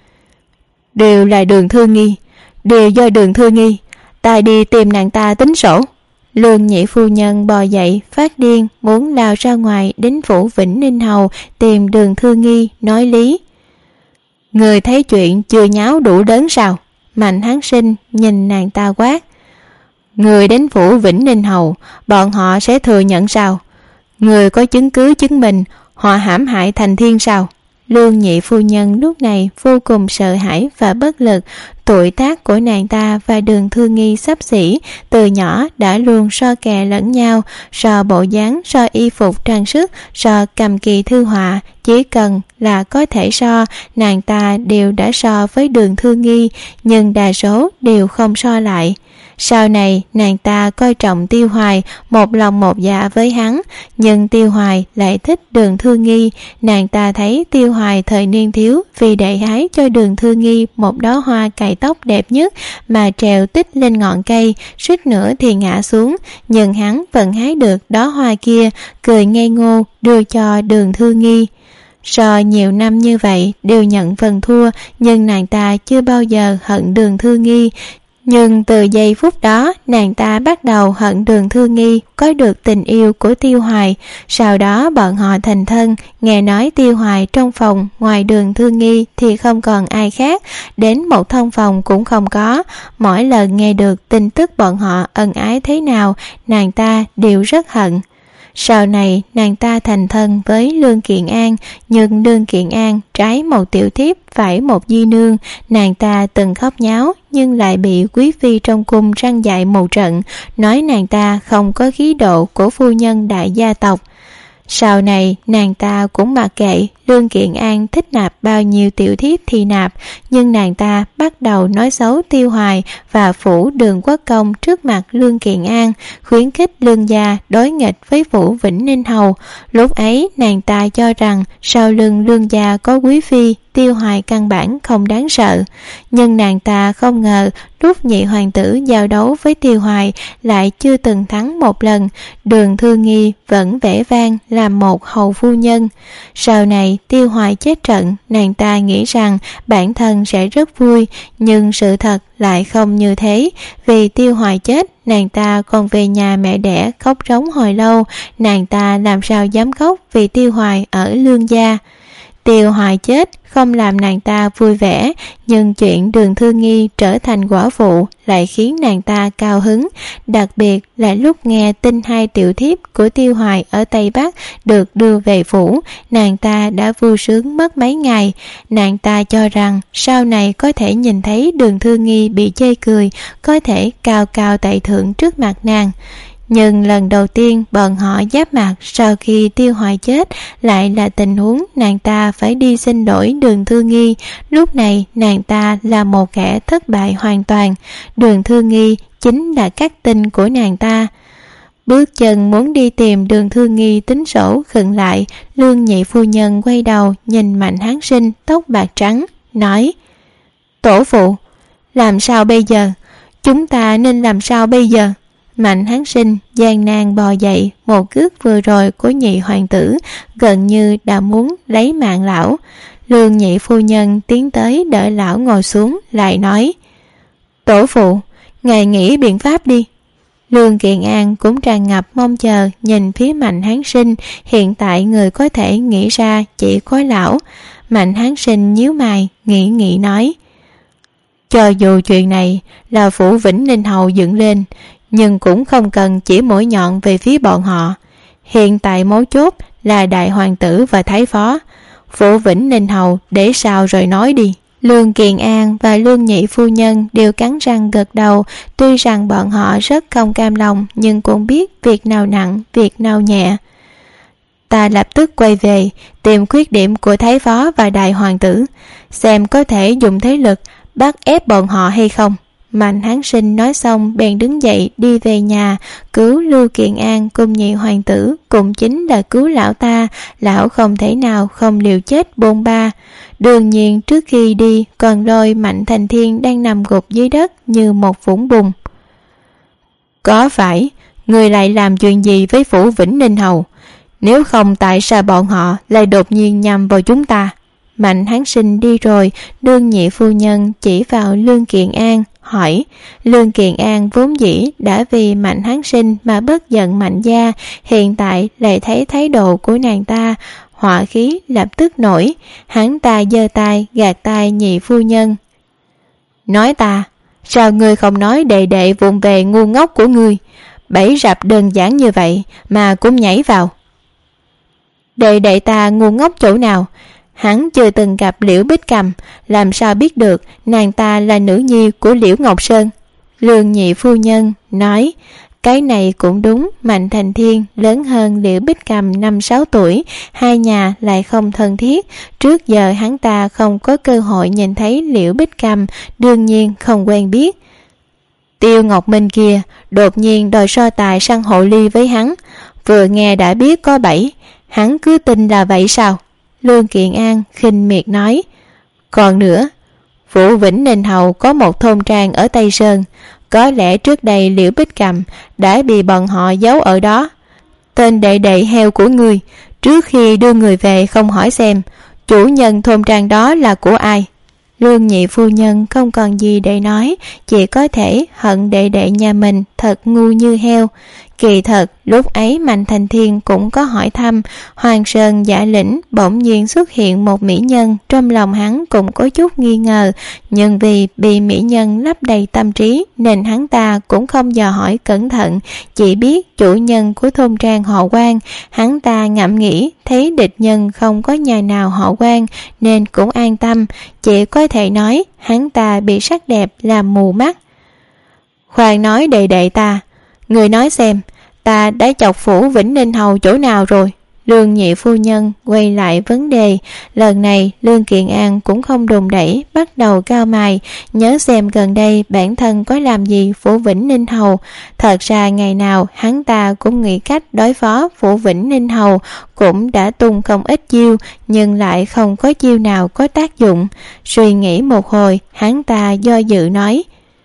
B: Đều là Đường Thư Nghi, đều do Đường Thư Nghi, ta đi tìm nàng ta tính sổ. Lương nhị phu nhân bò dậy phát điên, muốn lao ra ngoài đến Phủ Vĩnh Ninh Hầu tìm Đường Thư Nghi nói lý. Người thấy chuyện chưa nháo đủ đớn sao? Mạnh Hán Sinh nhìn nàng ta quát. Người đến Phủ Vĩnh Ninh Hầu, bọn họ sẽ thừa nhận sao? Người có chứng cứ chứng minh họ hãm hại Thành Thiên sao? Lương nhị phu nhân lúc này vô cùng sợ hãi và bất lực. Tuổi tác của nàng ta và Đường Thư Nghi xấp xỉ, từ nhỏ đã luôn so kè lẫn nhau, so bộ dáng, so y phục trang sức, so cầm kỳ thư họa. Chỉ cần là có thể so, nàng ta đều đã so với Đường Thư Nghi, nhưng đa số đều không so lại. Sau này nàng ta coi trọng Tiêu Hoài, một lòng một dạ với hắn, nhưng Tiêu Hoài lại thích Đường Thư Nghi. Nàng ta thấy Tiêu Hoài thời niên thiếu vì để hái cho Đường Thư Nghi một đóa hoa cài tóc đẹp nhất mà trèo tích lên ngọn cây, suýt nữa thì ngã xuống, nhưng hắn vẫn hái được đóa hoa kia, cười ngây ngô đưa cho Đường Thư Nghi. So nhiều năm như vậy đều nhận phần thua, nhưng nàng ta chưa bao giờ hận Đường Thư Nghi. Nhưng từ giây phút đó, nàng ta bắt đầu hận Đường Thư Nghi có được tình yêu của Tiêu Hoài. Sau đó bọn họ thành thân, nghe nói Tiêu Hoài trong phòng ngoài Đường Thư Nghi thì không còn ai khác, đến một thông phòng cũng không có. Mỗi lần nghe được tin tức bọn họ ân ái thế nào, nàng ta đều rất hận. Sau này nàng ta thành thân với Lương Kiện An, nhưng Lương Kiện An trái một tiểu thiếp phải một di nương. Nàng ta từng khóc nháo nhưng lại bị quý phi trong cung răn dạy một trận, nói nàng ta không có khí độ của phu nhân đại gia tộc. Sau này nàng ta cũng mặc kệ Lương Kiện An thích nạp bao nhiêu tiểu thiếp thì nạp, nhưng nàng ta bắt đầu nói xấu Tiêu Hoài và phủ Đường Quốc Công trước mặt Lương Kiện An, khuyến khích Lương gia đối nghịch với phủ Vĩnh Ninh Hầu. Lúc ấy nàng ta cho rằng sau lưng Lương gia có quý phi, Tiêu Hoài căn bản không đáng sợ. Nhưng nàng ta không ngờ lúc nhị hoàng tử giao đấu với Tiêu Hoài lại chưa từng thắng một lần. Đường Thư Nghi vẫn vẻ vang làm một hầu phu nhân. Sau này Tiêu Hoài chết trận, nàng ta nghĩ rằng bản thân sẽ rất vui, nhưng sự thật lại không như thế. Vì Tiêu Hoài chết, nàng ta còn về nhà mẹ đẻ khóc rống hồi lâu. Nàng ta làm sao dám khóc vì Tiêu Hoài ở Lương gia. Tiêu Hoài chết không làm nàng ta vui vẻ, nhưng chuyện Đường Thư Nghi trở thành quả phụ lại khiến nàng ta cao hứng, đặc biệt là lúc nghe tin hai tiểu thiếp của Tiêu Hoài ở Tây Bắc được đưa về phủ, nàng ta đã vui sướng mất mấy ngày. Nàng ta cho rằng sau này có thể nhìn thấy Đường Thư Nghi bị chê cười, có thể cao cao tại thượng trước mặt nàng. Nhưng lần đầu tiên bọn họ giáp mặt sau khi Tiêu Hoài chết lại là tình huống nàng ta phải đi xin lỗi Đường Thư Nghi. Lúc này nàng ta là một kẻ thất bại hoàn toàn. Đường Thư Nghi chính là các tinh của nàng ta. Bước chân muốn đi tìm Đường Thư Nghi tính sổ khựng lại. Lương nhị phu nhân quay đầu nhìn Mạnh Hán Sinh tóc bạc trắng, nói: Tổ phụ, làm sao bây giờ? Chúng ta nên làm sao bây giờ? Mạnh Hán Sinh gian nan bò dậy, một cước vừa rồi của nhị hoàng tử gần như đã muốn lấy mạng lão. Lương nhị phu nhân tiến tới đỡ lão ngồi xuống, lại nói: Tổ phụ, ngài nghĩ biện pháp đi. Lương Kiện An cũng tràn ngập mong chờ nhìn phía Mạnh Hán Sinh. Hiện tại người có thể nghĩ ra chỉ có lão. Mạnh Hán Sinh nhíu mày nghĩ nghĩ nói: Cho dù chuyện này là phủ Vĩnh Ninh Hầu dựng lên, nhưng cũng không cần chỉ mũi nhọn về phía bọn họ. Hiện tại mấu chốt là đại hoàng tử và thái phó. Phủ Vĩnh Ninh Hầu để sau rồi nói đi. Lương Kiện An và Lương nhị phu nhân đều cắn răng gật đầu. Tuy rằng bọn họ rất không cam lòng, nhưng cũng biết việc nào nặng, việc nào nhẹ. Ta lập tức quay về tìm khuyết điểm của thái phó và đại hoàng tử, xem có thể dùng thế lực bắt ép bọn họ hay không. Mạnh Hán Sinh nói xong bèn đứng dậy đi về nhà. Cứu Lưu Kiện An cùng nhị hoàng tử cũng chính là cứu lão ta. Lão không thể nào không liều chết bôn ba. Đương nhiên trước khi đi còn lôi Mạnh Thành Thiên đang nằm gục dưới đất như một vũng bùn. Có phải người lại làm chuyện gì với phủ Vĩnh Ninh Hầu? Nếu không tại sao bọn họ lại đột nhiên nhằm vào chúng ta? Mạnh Hán Sinh đi rồi, Lương nhị phu nhân chỉ vào Lương Kiện An hỏi. Lương Kiện An vốn dĩ đã vì Mạnh Hán Sinh mà bất giận Mạnh gia, hiện tại lại thấy thái độ của nàng ta, hỏa khí lập tức nổi. Hắn ta giơ tay gạt tay nhị phu nhân. Nói ta, sao ngươi không nói đệ đệ vụng về ngu ngốc của ngươi? Bẫy rập đơn giản như vậy mà cũng nhảy vào. Đệ đệ ta ngu ngốc chỗ nào? Hắn chưa từng gặp Liễu Bích Cầm, làm sao biết được nàng ta là nữ nhi của Liễu Ngọc Sơn? Lương nhị phu nhân nói. Cái này cũng đúng, Mạnh Thành Thiên lớn hơn Liễu Bích Cầm năm sáu tuổi, hai nhà lại không thân thiết. Trước giờ hắn ta không có cơ hội nhìn thấy Liễu Bích Cầm, đương nhiên không quen biết. Tiêu Ngọc Minh kia đột nhiên đòi so tài săn hộ ly với hắn, vừa nghe đã biết có bẫy, hắn cứ tin là vậy sao? Lương Kiện An khinh miệt nói. Còn nữa, phủ Vĩnh Ninh Hầu có một thôn trang ở Tây Sơn, có lẽ trước đây Liễu Bích Cầm đã bị bọn họ giấu ở đó. Tên đệ đệ heo của ngươi, trước khi đưa người về không hỏi xem chủ nhân thôn trang đó là của ai. Lương nhị phu nhân không còn gì để nói, chỉ có thể hận đệ đệ nhà mình thật ngu như heo. Kỳ thật lúc ấy Mạnh Thành Thiên cũng có hỏi thăm Hoàng Sơn Giả Lĩnh bỗng nhiên xuất hiện một mỹ nhân, trong lòng hắn cũng có chút nghi ngờ, nhưng vì bị mỹ nhân lấp đầy tâm trí nên hắn ta cũng không dò hỏi cẩn thận, chỉ biết chủ nhân của thôn trang họ Quan. Hắn ta ngẫm nghĩ thấy địch nhân không có nhà nào họ Quan nên cũng an tâm, chỉ có thể nói hắn ta bị sắc đẹp làm mù mắt. Khoan nói đệ đệ ta, người nói xem, ta đã chọc phủ Vĩnh Ninh Hầu chỗ nào rồi? Lương nhị phu nhân quay lại vấn đề. Lần này Lương Kiện An cũng không đùn đẩy, bắt đầu cao mày, nhớ xem gần đây bản thân có làm gì phủ Vĩnh Ninh Hầu. Thật ra ngày nào hắn ta cũng nghĩ cách đối phó phủ Vĩnh Ninh Hầu, cũng đã tung không ít chiêu, nhưng lại không có chiêu nào có tác dụng. Suy nghĩ một hồi, hắn ta do dự nói: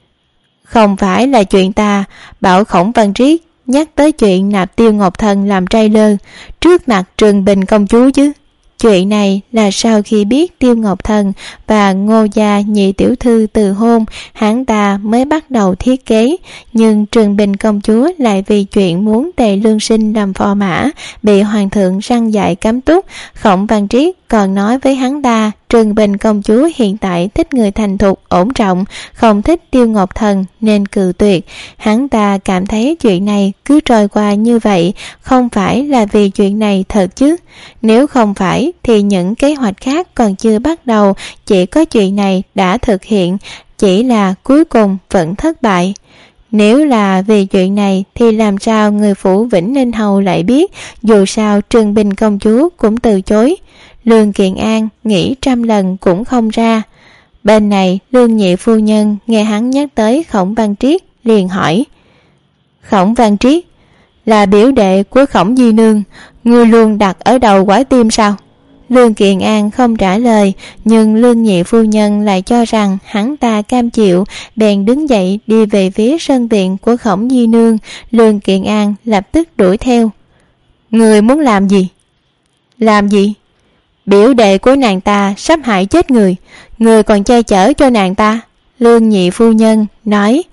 B: không phải là chuyện ta bảo Khổng Văn Triết nhắc tới chuyện nạp Tiêu Ngọc Thần làm trai lơ trước mặt Trường Bình công chúa chứ. Chuyện này là sau khi biết Tiêu Ngọc Thần và Ngô gia nhị tiểu thư từ hôn, hắn ta mới bắt đầu thiết kế, nhưng Trường Bình công chúa lại vì chuyện muốn Tề Lương Sinh làm phò mã bị hoàng thượng răn dạy cấm túc. Khổng Văn Triết còn nói với hắn ta Trường Bình công chúa hiện tại thích người thành thục ổn trọng, không thích Tiêu Ngọc Thần nên cự tuyệt. Hắn ta cảm thấy chuyện này cứ trôi qua như vậy không phải là vì chuyện này thật chứ. Nếu không phải thì những kế hoạch khác còn chưa bắt đầu, chỉ có chuyện này đã thực hiện, chỉ là cuối cùng vẫn thất bại. Nếu là vì chuyện này thì làm sao người phủ Vĩnh Ninh Hầu lại biết, dù sao Trường Bình công chúa cũng từ chối. Lương Kiện An nghĩ trăm lần cũng không ra. Bên này Lương nhị phu nhân nghe hắn nhắc tới Khổng Văn Triết liền hỏi: Khổng Văn Triết là biểu đệ của Khổng Di Nương, ngươi luôn đặt ở đầu quả tim sao? Lương Kiện An không trả lời, nhưng Lương nhị phu nhân lại cho rằng hắn ta cam chịu, bèn đứng dậy đi về phía sân viện của Khổng Di Nương. Lương Kiện An lập tức đuổi theo. Người muốn làm gì? Làm gì? Biểu đệ của nàng ta sắp hại chết người, người còn che chở cho nàng ta. Lương nhị phu nhân nói: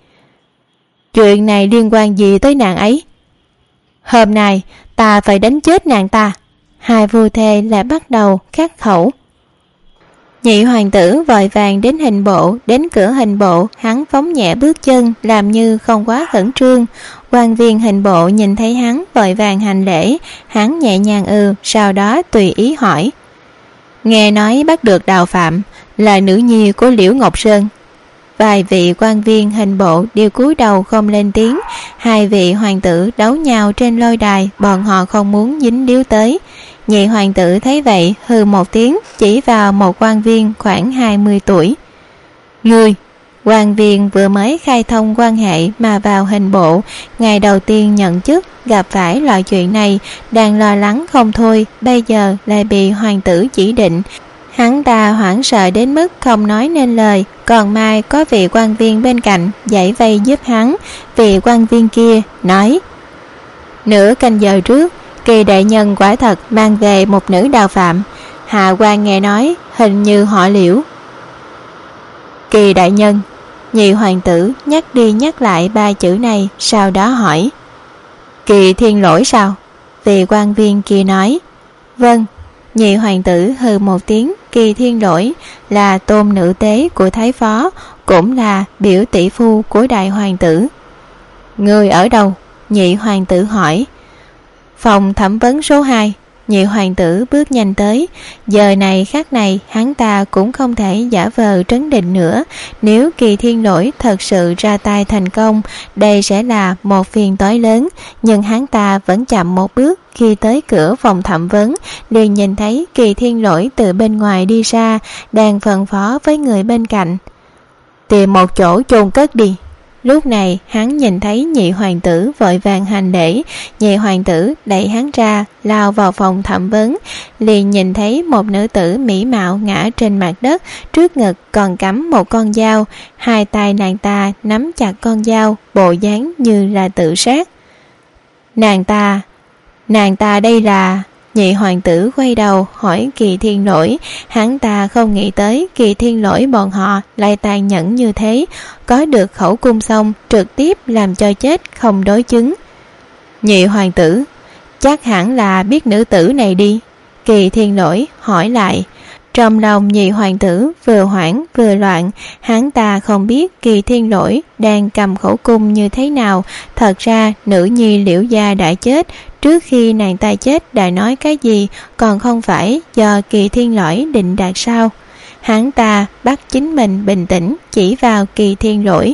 B: chuyện này liên quan gì tới nàng ấy? Hôm nay ta phải đánh chết nàng ta. Hai phu thê lại bắt đầu khắc khẩu. Nhị hoàng tử vội vàng đến hình bộ, đến cửa hình bộ hắn phóng nhẹ bước chân, làm như không quá khẩn trương. Quan viên hình bộ nhìn thấy hắn vội vàng hành lễ, hắn nhẹ nhàng ừ, sau đó tùy ý hỏi: nghe nói bắt được Đào Phạm là nữ nhi của Liễu Ngọc Sơn. Vài vị quan viên hình bộ đều cúi đầu không lên tiếng. Hai vị hoàng tử đấu nhau trên lôi đài, bọn họ không muốn dính líu tới. Nhị hoàng tử thấy vậy hừ một tiếng, chỉ vào một quan viên khoảng hai mươi tuổi. Ngươi! Quan viên vừa mới khai thông quan hệ mà vào hình bộ, ngày đầu tiên nhận chức gặp phải loại chuyện này, đang lo lắng không thôi, bây giờ lại bị hoàng tử chỉ định. Hắn ta hoảng sợ đến mức không nói nên lời, còn mai có vị quan viên bên cạnh giải vây giúp hắn. Vị quan viên kia nói: nửa canh giờ trước, Kỳ đại nhân quả thật mang về một nữ Đào Phạm, hạ quan nghe nói hình như họ Liễu. Kỳ đại nhân. Nhị hoàng tử nhắc đi nhắc lại ba chữ này, sau đó hỏi: Kỳ Thiên Lỗi sao? Vị quan viên kia nói: vâng. Nhị hoàng tử hừ một tiếng. Kỳ Thiên Lỗi là tôn nữ tế của thái phó, cũng là biểu tỷ phu của đại hoàng tử. Người ở đâu? Nhị hoàng tử hỏi. Phòng thẩm vấn số hai. Nhị hoàng tử bước nhanh tới. Giờ này khắc này hắn ta cũng không thể giả vờ trấn định nữa. Nếu Kỳ Thiên Lỗi thật sự ra tay thành công, đây sẽ là một phiền toái lớn. Nhưng hắn ta vẫn chậm một bước. Khi tới cửa phòng thẩm vấn, liền nhìn thấy Kỳ Thiên Lỗi từ bên ngoài đi ra, đang phân phó với người bên cạnh: tìm một chỗ chôn cất đi. Lúc này hắn nhìn thấy nhị hoàng tử vội vàng hành lễ. Nhị hoàng tử đẩy hắn ra, lao vào phòng thẩm vấn, liền nhìn thấy một nữ tử mỹ mạo ngã trên mặt đất, trước ngực còn cắm một con dao. Hai tay nàng ta nắm chặt con dao, bộ dáng như là tự sát. Nàng ta, nàng ta đây là... Nhị hoàng tử quay đầu hỏi Kỳ Thiên Lỗi. Hắn ta không nghĩ tới Kỳ Thiên Lỗi bọn họ lại tàn nhẫn như thế, có được khẩu cung xong trực tiếp làm cho chết không đối chứng. Nhị hoàng tử, chắc hẳn là biết nữ tử này đi. Kỳ Thiên Lỗi hỏi lại. Trong lòng nhị hoàng tử vừa hoảng vừa loạn, hắn ta không biết Kỳ Thiên Lỗi đang cầm khẩu cung như thế nào. Thật ra nữ nhi Liễu gia đã chết, trước khi nàng ta chết đã nói cái gì, còn không phải do Kỳ Thiên Lỗi định đạt sao? Hắn ta bắt chính mình bình tĩnh chỉ vào Kỳ Thiên Lỗi.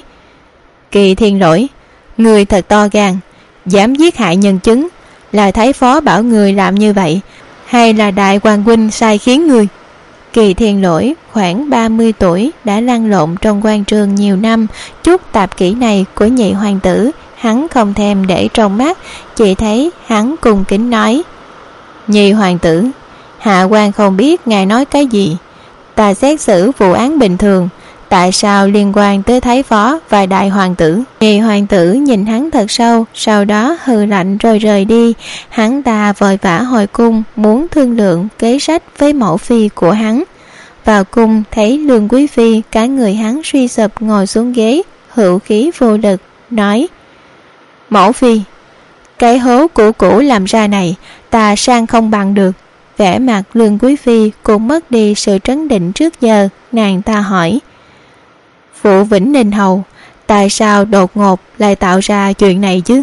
B: Kỳ Thiên Lỗi, người thật to gan, dám giết hại nhân chứng, là Thái Phó bảo người làm như vậy, hay là Đại Hoàng huynh sai khiến người? Kỳ Thiên Lỗi khoảng ba mươi tuổi, đã lăn lộn trong quan trường nhiều năm, chút tạp kỹ này của nhị hoàng tử hắn không thèm để trong mắt, chỉ thấy hắn cung kính nói: Nhị hoàng tử, hạ quan không biết ngài nói cái gì. Ta xét xử vụ án bình thường, tại sao liên quan tới Thái Phó và Đại hoàng tử? Nhị hoàng tử nhìn hắn thật sâu, sau đó hừ lạnh rồi rời đi. Hắn ta vội vã hồi cung, muốn thương lượng kế sách với mẫu phi của hắn. Vào cung thấy Lương Quý Phi, cả người hắn suy sụp ngồi xuống ghế, hữu khí vô lực, nói: Mẫu phi, cái hố cũ cũ làm ra này, ta sang không bằng được. Vẻ mặt Lương Quý Phi cũng mất đi sự trấn định trước giờ. Nàng ta hỏi: Phụ Vĩnh Ninh Hầu, tại sao đột ngột lại tạo ra chuyện này chứ?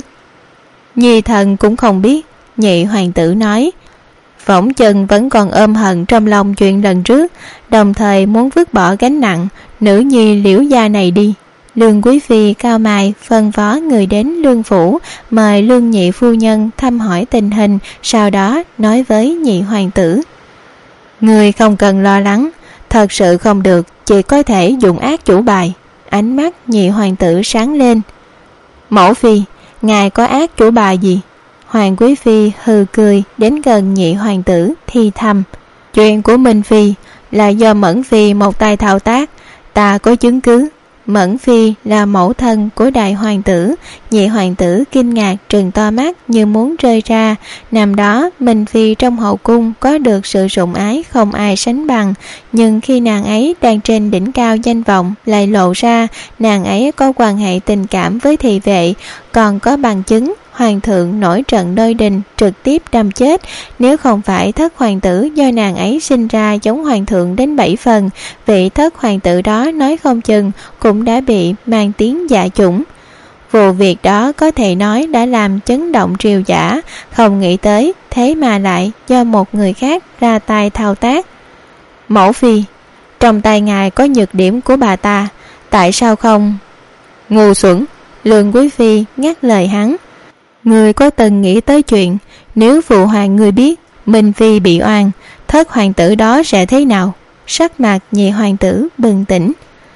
B: Nhi thần cũng không biết. Nhị hoàng tử nói: Phỏng chừng vẫn còn ôm hận trong lòng chuyện lần trước, đồng thời muốn vứt bỏ gánh nặng nữ nhi Liễu gia này đi. Lương Quý Phi cao mày phân phó người đến Lương phủ mời Lương nhị phu nhân thăm hỏi tình hình, sau đó nói với nhị hoàng tử: Người không cần lo lắng, thật sự không được, chỉ có thể dùng ác chủ bài. Ánh mắt nhị hoàng tử sáng lên. Mẫu phi, ngài có ác chủ bài gì? Hoàng Quý Phi hừ cười đến gần nhị hoàng tử thì thầm: Chuyện của Minh Phi là do Mẫn Phi một tay thao tác, ta có chứng cứ. Mẫn Phi là mẫu thân của đại hoàng tử. Nhị hoàng tử kinh ngạc trừng to mắt như muốn rơi ra. Năm đó Minh Phi trong hậu cung có được sự sủng ái không ai sánh bằng, nhưng khi nàng ấy đang trên đỉnh cao danh vọng lại lộ ra nàng ấy có quan hệ tình cảm với thị vệ, còn có bằng chứng hoàng thượng nổi trận đôi đình trực tiếp đâm chết. Nếu không phải thất hoàng tử do nàng ấy sinh ra giống hoàng thượng đến bảy phần, vị thất hoàng tử đó nói không chừng cũng đã bị mang tiếng dạ chủng. Vụ việc đó có thể nói đã làm chấn động triều dã, không nghĩ tới thế mà lại do một người khác ra tay thao tác. Mẫu phi, trong tay ngài có nhược điểm của bà ta, tại sao không? Ngu xuẩn! Lương Quý Phi ngắt lời hắn. Người có từng nghĩ tới chuyện nếu phụ hoàng người biết Minh Phi bị oan, thất hoàng tử đó sẽ thế nào? Sắc mặt nhị hoàng tử bừng tỉnh.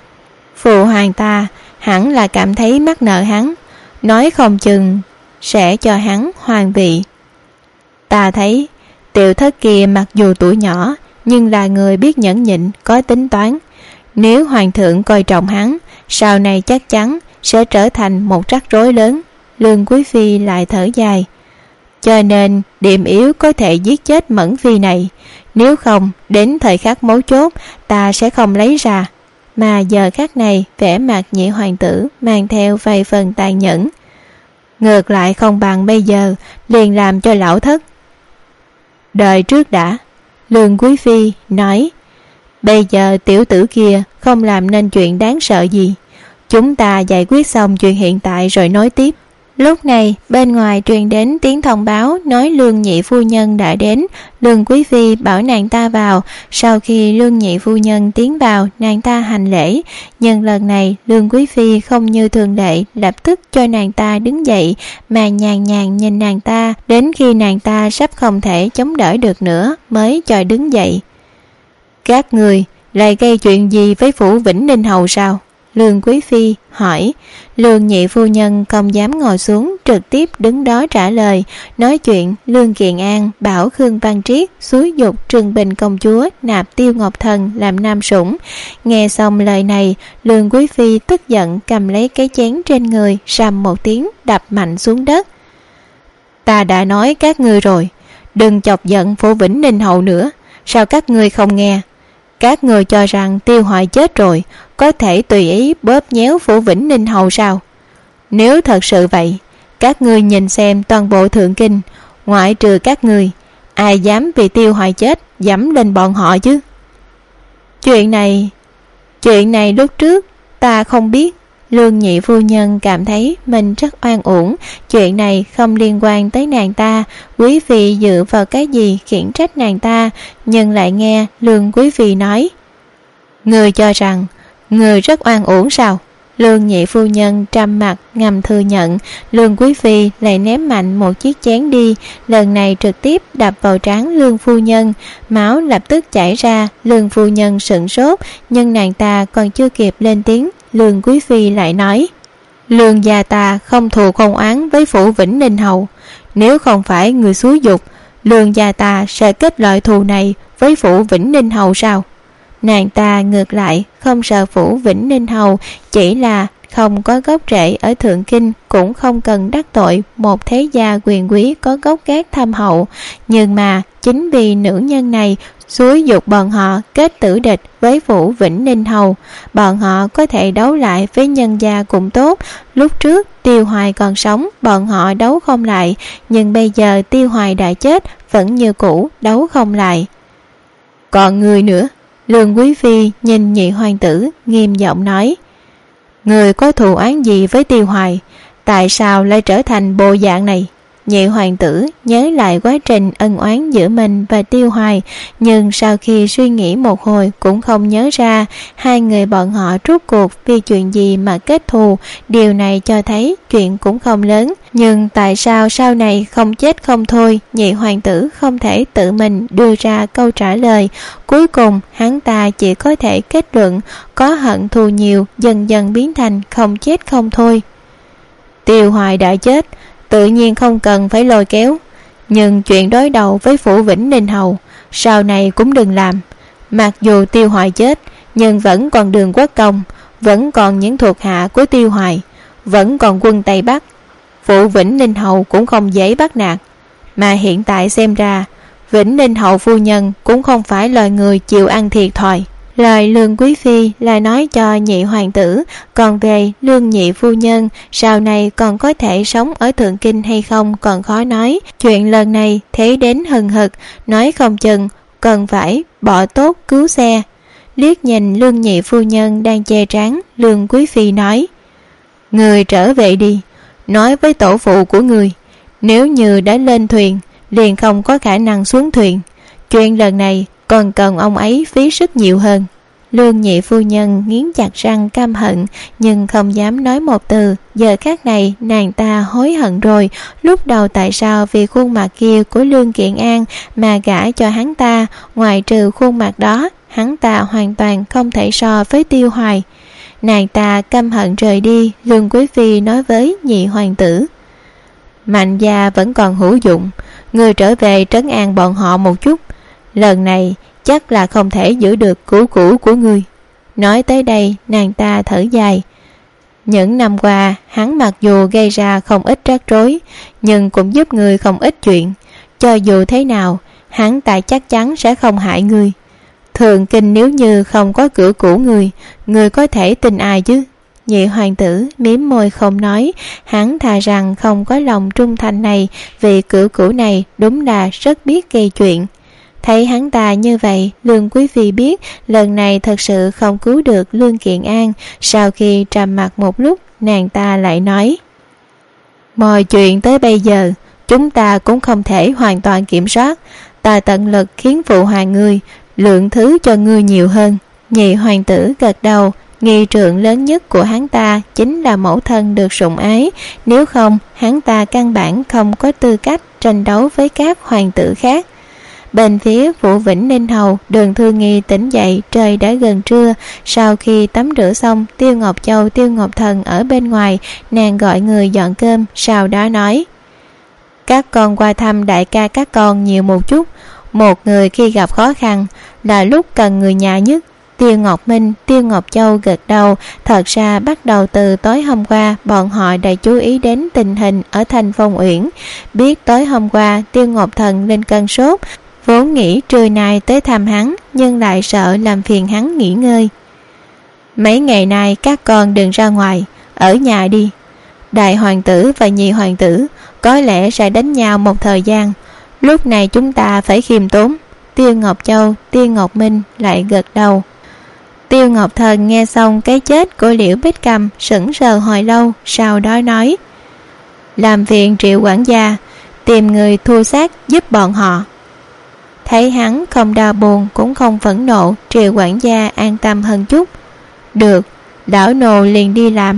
B: Phụ hoàng ta hẳn là cảm thấy mắc nợ hắn, nói không chừng sẽ cho hắn hoàng vị. Ta thấy tiểu thất kia mặc dù tuổi nhỏ nhưng là người biết nhẫn nhịn, có tính toán. Nếu hoàng thượng coi trọng hắn, sau này chắc chắn sẽ trở thành một rắc rối lớn. Lương Quý Phi lại thở dài. Cho nên điểm yếu có thể giết chết Mẫn Phi này, nếu không đến thời khắc mấu chốt ta sẽ không lấy ra. Mà giờ khắc này vẻ mặt nhị hoàng tử mang theo vài phần tàn nhẫn. Ngược lại không bằng bây giờ liền làm cho lão thất. Đợi trước đã. Lương Quý Phi nói: Bây giờ tiểu tử kia không làm nên chuyện đáng sợ gì, chúng ta giải quyết xong chuyện hiện tại rồi nói tiếp. Lúc này bên ngoài truyền đến tiếng thông báo nói Lương nhị phu nhân đã đến. Lương Quý Phi bảo nàng ta vào. Sau khi Lương nhị phu nhân tiến vào, nàng ta hành lễ, nhưng lần này Lương Quý Phi không như thường lệ lập tức cho nàng ta đứng dậy, mà nhàn nhàn nhìn nàng ta đến khi nàng ta sắp không thể chống đỡ được nữa mới cho đứng dậy. Các người lại gây chuyện gì với phủ Vĩnh Ninh Hầu sao? Lương Quý Phi hỏi. Lương nhị phu nhân không dám ngồi xuống, trực tiếp đứng đó trả lời. Nói chuyện Lương Kiền An bảo Khương Văn Triết xúi dục Trừng Bình công chúa nạp Tiêu Ngọc Thần làm nam sủng. Nghe xong lời này, Lương Quý Phi tức giận cầm lấy cái chén trên người, rầm một tiếng đập mạnh xuống đất. Ta đã nói các ngươi rồi, đừng chọc giận Phủ Vĩnh Ninh hầu nữa. Sao các ngươi không nghe? Các ngươi cho rằng Tiêu Hoài chết rồi có thể tùy ý bóp nhéo Phủ Vĩnh Ninh hầu sao? Nếu thật sự vậy, các ngươi nhìn xem toàn bộ Thượng Kinh, ngoại trừ các ngươi, ai dám vì Tiêu Hoài chết dẫm lên bọn họ chứ? Chuyện này Chuyện này lúc trước ta không biết. Lương nhị phu nhân cảm thấy mình rất oan uổng. Chuyện này không liên quan tới nàng ta. Quý phi dựa vào cái gì khiển trách nàng ta? Nhưng lại nghe Lương quý phi nói, người cho rằng người rất oan uổng sao? Lương nhị phu nhân trầm mặt ngầm thừa nhận. Lương quý phi lại ném mạnh một chiếc chén đi, lần này trực tiếp đập vào trán Lương phu nhân. Máu lập tức chảy ra. Lương phu nhân sửng sốt, nhưng nàng ta còn chưa kịp lên tiếng, Lương quý phi lại nói, Lương gia ta không thù không oán với Phủ Vĩnh Ninh hầu. Nếu không phải người xúi dục, Lương gia ta sẽ kết loại thù này với Phủ Vĩnh Ninh hầu sao? Nàng ta ngược lại không sợ Phủ Vĩnh Ninh hầu, chỉ là không có gốc rễ ở Thượng Kinh, cũng không cần đắc tội một thế gia quyền quý có gốc gác thâm hậu. Nhưng mà chính vì nữ nhân này xúi dục bọn họ kết tử địch với Phủ Vĩnh Ninh hầu, bọn họ có thể đấu lại với nhân gia cũng tốt. Lúc trước Tiêu Hoài còn sống, bọn họ đấu không lại, nhưng bây giờ Tiêu Hoài đã chết, vẫn như cũ đấu không lại. Còn người nữa. Lương quý phi nhìn nhị hoàng tử nghiêm giọng nói, người có thù oán gì với Tiêu Hoài? Tại sao lại trở thành bộ dạng này? Nhị hoàng tử nhớ lại quá trình ân oán giữa mình và Tiêu Hoài, nhưng sau khi suy nghĩ một hồi cũng không nhớ ra hai người bọn họ rốt cuộc vì chuyện gì mà kết thù. Điều này cho thấy chuyện cũng không lớn, nhưng tại sao sau này không chết không thôi? Nhị hoàng tử không thể tự mình đưa ra câu trả lời. Cuối cùng hắn ta chỉ có thể kết luận có hận thù nhiều dần dần biến thành không chết không thôi. Tiêu Hoài đã chết, tự nhiên không cần phải lôi kéo, nhưng chuyện đối đầu với Phủ Vĩnh Ninh hầu sau này cũng đừng làm. Mặc dù Tiêu Hoài chết, nhưng vẫn còn Đường Quốc Công, vẫn còn những thuộc hạ của Tiêu Hoài, vẫn còn quân Tây Bắc. Phủ Vĩnh Ninh hầu cũng không dễ bắt nạt. Mà hiện tại xem ra Vĩnh Ninh hầu phu nhân cũng không phải loài người chịu ăn thiệt thòi. Lời Lương quý phi là nói cho nhị hoàng tử, còn về Lương nhị phu nhân sau này còn có thể sống ở Thượng Kinh hay không còn khó nói. Chuyện lần này thế đến hừng hực, nói không chừng cần phải bỏ tốt cứu xe. Liếc nhìn Lương nhị phu nhân đang che trán, Lương quý phi nói, người trở về đi, nói với tổ phụ của người, nếu như đã lên thuyền liền không có khả năng xuống thuyền. Chuyện lần này còn cần ông ấy phí sức nhiều hơn. Lương nhị phu nhân nghiến chặt răng căm hận, nhưng không dám nói một từ. Giờ khắc này nàng ta hối hận rồi. Lúc đầu tại sao vì khuôn mặt kia của Lương Kiện An mà gả cho hắn ta? Ngoài trừ khuôn mặt đó, hắn ta hoàn toàn không thể so với Tiêu Hoài. Nàng ta căm hận rời đi. Lương quý phi nói với nhị hoàng tử, Mạnh gia vẫn còn hữu dụng, người trở về trấn an bọn họ một chút. Lần này chắc là không thể giữ được cũ cũ của ngươi. Nói tới đây nàng ta thở dài. Những năm qua hắn mặc dù gây ra không ít rắc rối, nhưng cũng giúp ngươi không ít chuyện. Cho dù thế nào hắn ta chắc chắn sẽ không hại ngươi. Thượng Kinh nếu như không có cửa cũ ngươi, ngươi có thể tin ai chứ? Nhị hoàng tử mím môi không nói. Hắn thà rằng không có lòng trung thành này, vì cửa cũ này đúng là rất biết gây chuyện. Thấy hắn ta như vậy, Lương quý phi biết lần này thật sự không cứu được Lương Kiện An. Sau khi trầm mặc một lúc, nàng ta lại nói, mọi chuyện tới bây giờ chúng ta cũng không thể hoàn toàn kiểm soát. Ta tận lực khiến phụ hoàng ngươi lượng thứ cho ngươi nhiều hơn. Nhị hoàng tử gật đầu. Nghi trượng lớn nhất của hắn ta chính là mẫu thân được sủng ái, nếu không hắn ta căn bản không có tư cách tranh đấu với các hoàng tử khác. Bên phía Phủ Vĩnh Ninh hầu, Đường Thư Nghi tỉnh dậy, trời đã gần trưa. Sau khi tắm rửa xong, Tiêu Ngọc Châu, Tiêu Ngọc Thần ở bên ngoài, nàng gọi người dọn cơm, sau đó nói, các con qua thăm đại ca các con nhiều một chút. Một người khi gặp khó khăn là lúc cần người nhà nhất. Tiêu Ngọc Minh, Tiêu Ngọc Châu gật đầu. Thật ra bắt đầu từ tối hôm qua, bọn họ đã chú ý đến tình hình ở thành Phong Uyển. Biết tối hôm qua Tiêu Ngọc Thần lên cơn sốt, vốn nghĩ trưa nay tới thăm hắn, nhưng lại sợ làm phiền hắn nghỉ ngơi. Mấy ngày nay các con đừng ra ngoài, ở nhà đi. Đại hoàng tử và nhị hoàng tử có lẽ sẽ đánh nhau một thời gian, lúc này chúng ta phải khiêm tốn. Tiêu Ngọc Châu, Tiêu Ngọc Minh lại gật đầu. Tiêu Ngọc Thần nghe xong cái chết của Liễu Bích Cầm, sững sờ hồi lâu, sau đó nói: làm phiền Triệu quản gia tìm người thu xác giúp bọn họ. Thấy hắn không đau buồn cũng không phẫn nộ, Triệu quản gia an tâm hơn chút. Được, lão nô liền đi làm.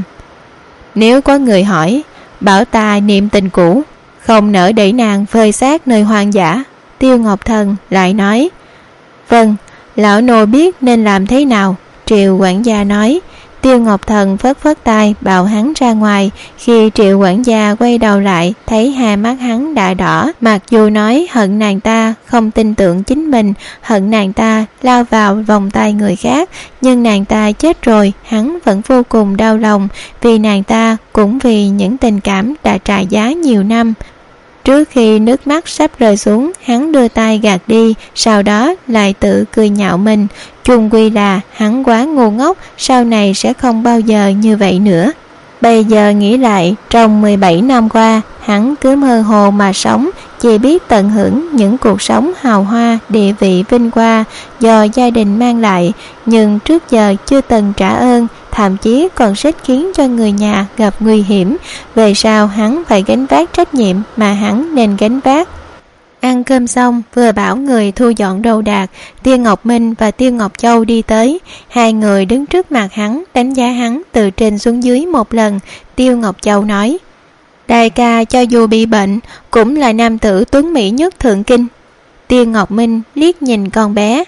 B: Nếu có người hỏi, bảo ta niệm tình cũ, không nỡ để nàng phơi xác nơi hoang dã. Tiêu Ngọc Thần lại nói: vâng, lão nô biết nên làm thế nào. Triệu quản gia nói. Tiêu Ngọc Thần phất phất tay bảo hắn ra ngoài. Khi Triệu quản gia quay đầu lại, thấy hai mắt hắn đã đỏ. Mặc dù nói hận nàng ta không tin tưởng chính mình, hận nàng ta lao vào vòng tay người khác, nhưng nàng ta chết rồi, hắn vẫn vô cùng đau lòng, vì nàng ta cũng vì những tình cảm đã trả giá nhiều năm. Trước khi nước mắt sắp rơi xuống, hắn đưa tay gạt đi, sau đó lại tự cười nhạo mình. Chung quy là hắn quá ngu ngốc, sau này sẽ không bao giờ như vậy nữa. Bây giờ nghĩ lại, trong mười bảy năm qua, hắn cứ mơ hồ mà sống, chỉ biết tận hưởng những cuộc sống hào hoa, địa vị vinh hoa do gia đình mang lại, nhưng trước giờ chưa từng trả ơn, thậm chí còn rất khiến cho người nhà gặp nguy hiểm. Về sau hắn phải gánh vác trách nhiệm mà hắn nên gánh vác. Ăn cơm xong, vừa bảo người thu dọn đồ đạc, Tiêu Ngọc Minh và Tiêu Ngọc Châu đi tới. Hai người đứng trước mặt hắn, đánh giá hắn từ trên xuống dưới một lần. Tiêu Ngọc Châu nói: đại ca cho dù bị bệnh cũng là nam tử tuấn mỹ nhất thượng kinh. Tiêu Ngọc Minh liếc nhìn con bé.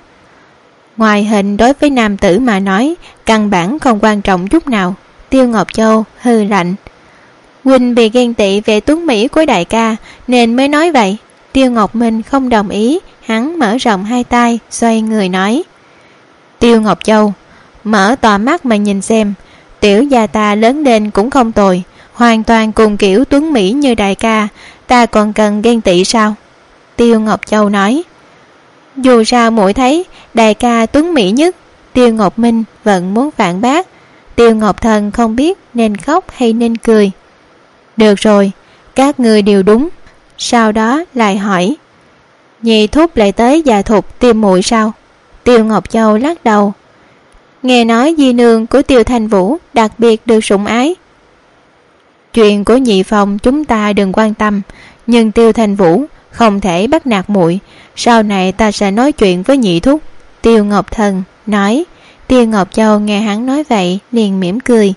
B: Ngoại hình đối với nam tử mà nói, căn bản không quan trọng chút nào. Tiêu Ngọc Châu hừ lạnh: huynh bị ghen tị về tuấn mỹ của đại ca nên mới nói vậy. Tiêu Ngọc Minh không đồng ý, hắn mở rộng hai tay, xoay người nói: Tiêu Ngọc Châu, mở to mắt mà nhìn xem, tiểu gia ta lớn lên cũng không tồi, hoàn toàn cùng kiểu tuấn mỹ như đại ca, ta còn cần ghen tị sao? Tiêu Ngọc Châu nói: dù sao muội thấy đại ca tuấn mỹ nhất. Tiêu Ngọc Minh vẫn muốn phản bác. Tiêu Ngọc Thần không biết nên khóc hay nên cười. Được rồi, các người đều đúng. Sau đó lại hỏi: nhị thúc lại tới già thục tìm muội sao? Tiêu Ngọc Châu lắc đầu. Nghe nói di nương của Tiêu Thanh Vũ đặc biệt được sủng ái. Chuyện của nhị phòng chúng ta đừng quan tâm, nhưng Tiêu Thanh Vũ không thể bắt nạt muội, sau này ta sẽ nói chuyện với nhị thúc. Tiêu Ngọc Thần nói. Tiêu Ngọc Châu nghe hắn nói vậy liền mỉm cười.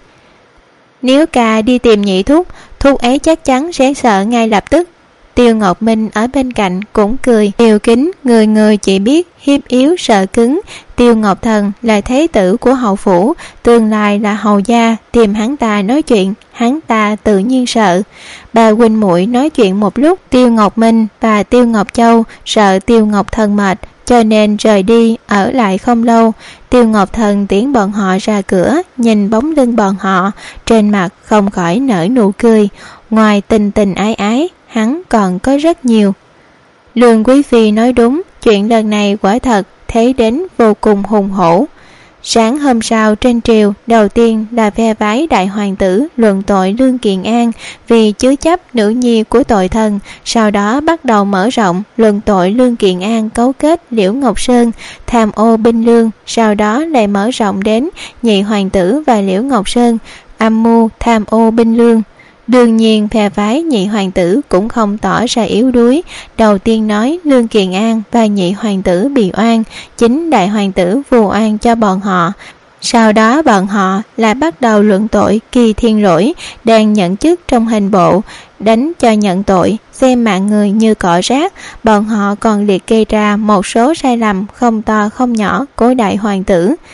B: Nếu ca đi tìm nhị thúc, thúc ấy chắc chắn sẽ sợ ngay lập tức. Tiêu Ngọc Minh ở bên cạnh cũng cười. Tiêu kính người người chỉ biết hiếp yếu sợ cứng. Tiêu Ngọc Thần là thế tử của hậu phủ, tương lai là hầu gia, tìm hắn ta nói chuyện, hắn ta tự nhiên sợ. Ba huynh muội nói chuyện một lúc, Tiêu Ngọc Minh và Tiêu Ngọc Châu sợ Tiêu Ngọc Thần mệt, cho nên rời đi, ở lại không lâu. Tiêu Ngọc Thần tiễn bọn họ ra cửa, nhìn bóng lưng bọn họ, trên mặt không khỏi nở nụ cười. Ngoài tình tình ái ái, hắn còn có rất nhiều. Lương Quý Phi nói đúng, chuyện lần này quả thật thấy đến vô cùng hùng hổ. Sáng hôm sau trên triều, đầu tiên là phe phái đại hoàng tử luận tội Lương Kiện An vì chứa chấp nữ nhi của tội thần, sau đó bắt đầu mở rộng luận tội Lương Kiện An cấu kết Liễu Ngọc Sơn tham ô binh lương, sau đó lại mở rộng đến nhị hoàng tử và Liễu Ngọc Sơn âm mưu tham ô binh lương. Đương nhiên phe phái nhị hoàng tử cũng không tỏ ra yếu đuối. Đầu tiên nói Lương Kiện An và nhị hoàng tử bị oan, chính đại hoàng tử vu oan cho bọn họ. Sau đó bọn họ lại bắt đầu luận tội Kỳ Thiên Rỗi đang nhận chức trong hình bộ, đánh cho nhận tội, xem mạng người như cỏ rác. Bọn họ còn liệt kê ra một số sai lầm không to không nhỏ của đại hoàng tử.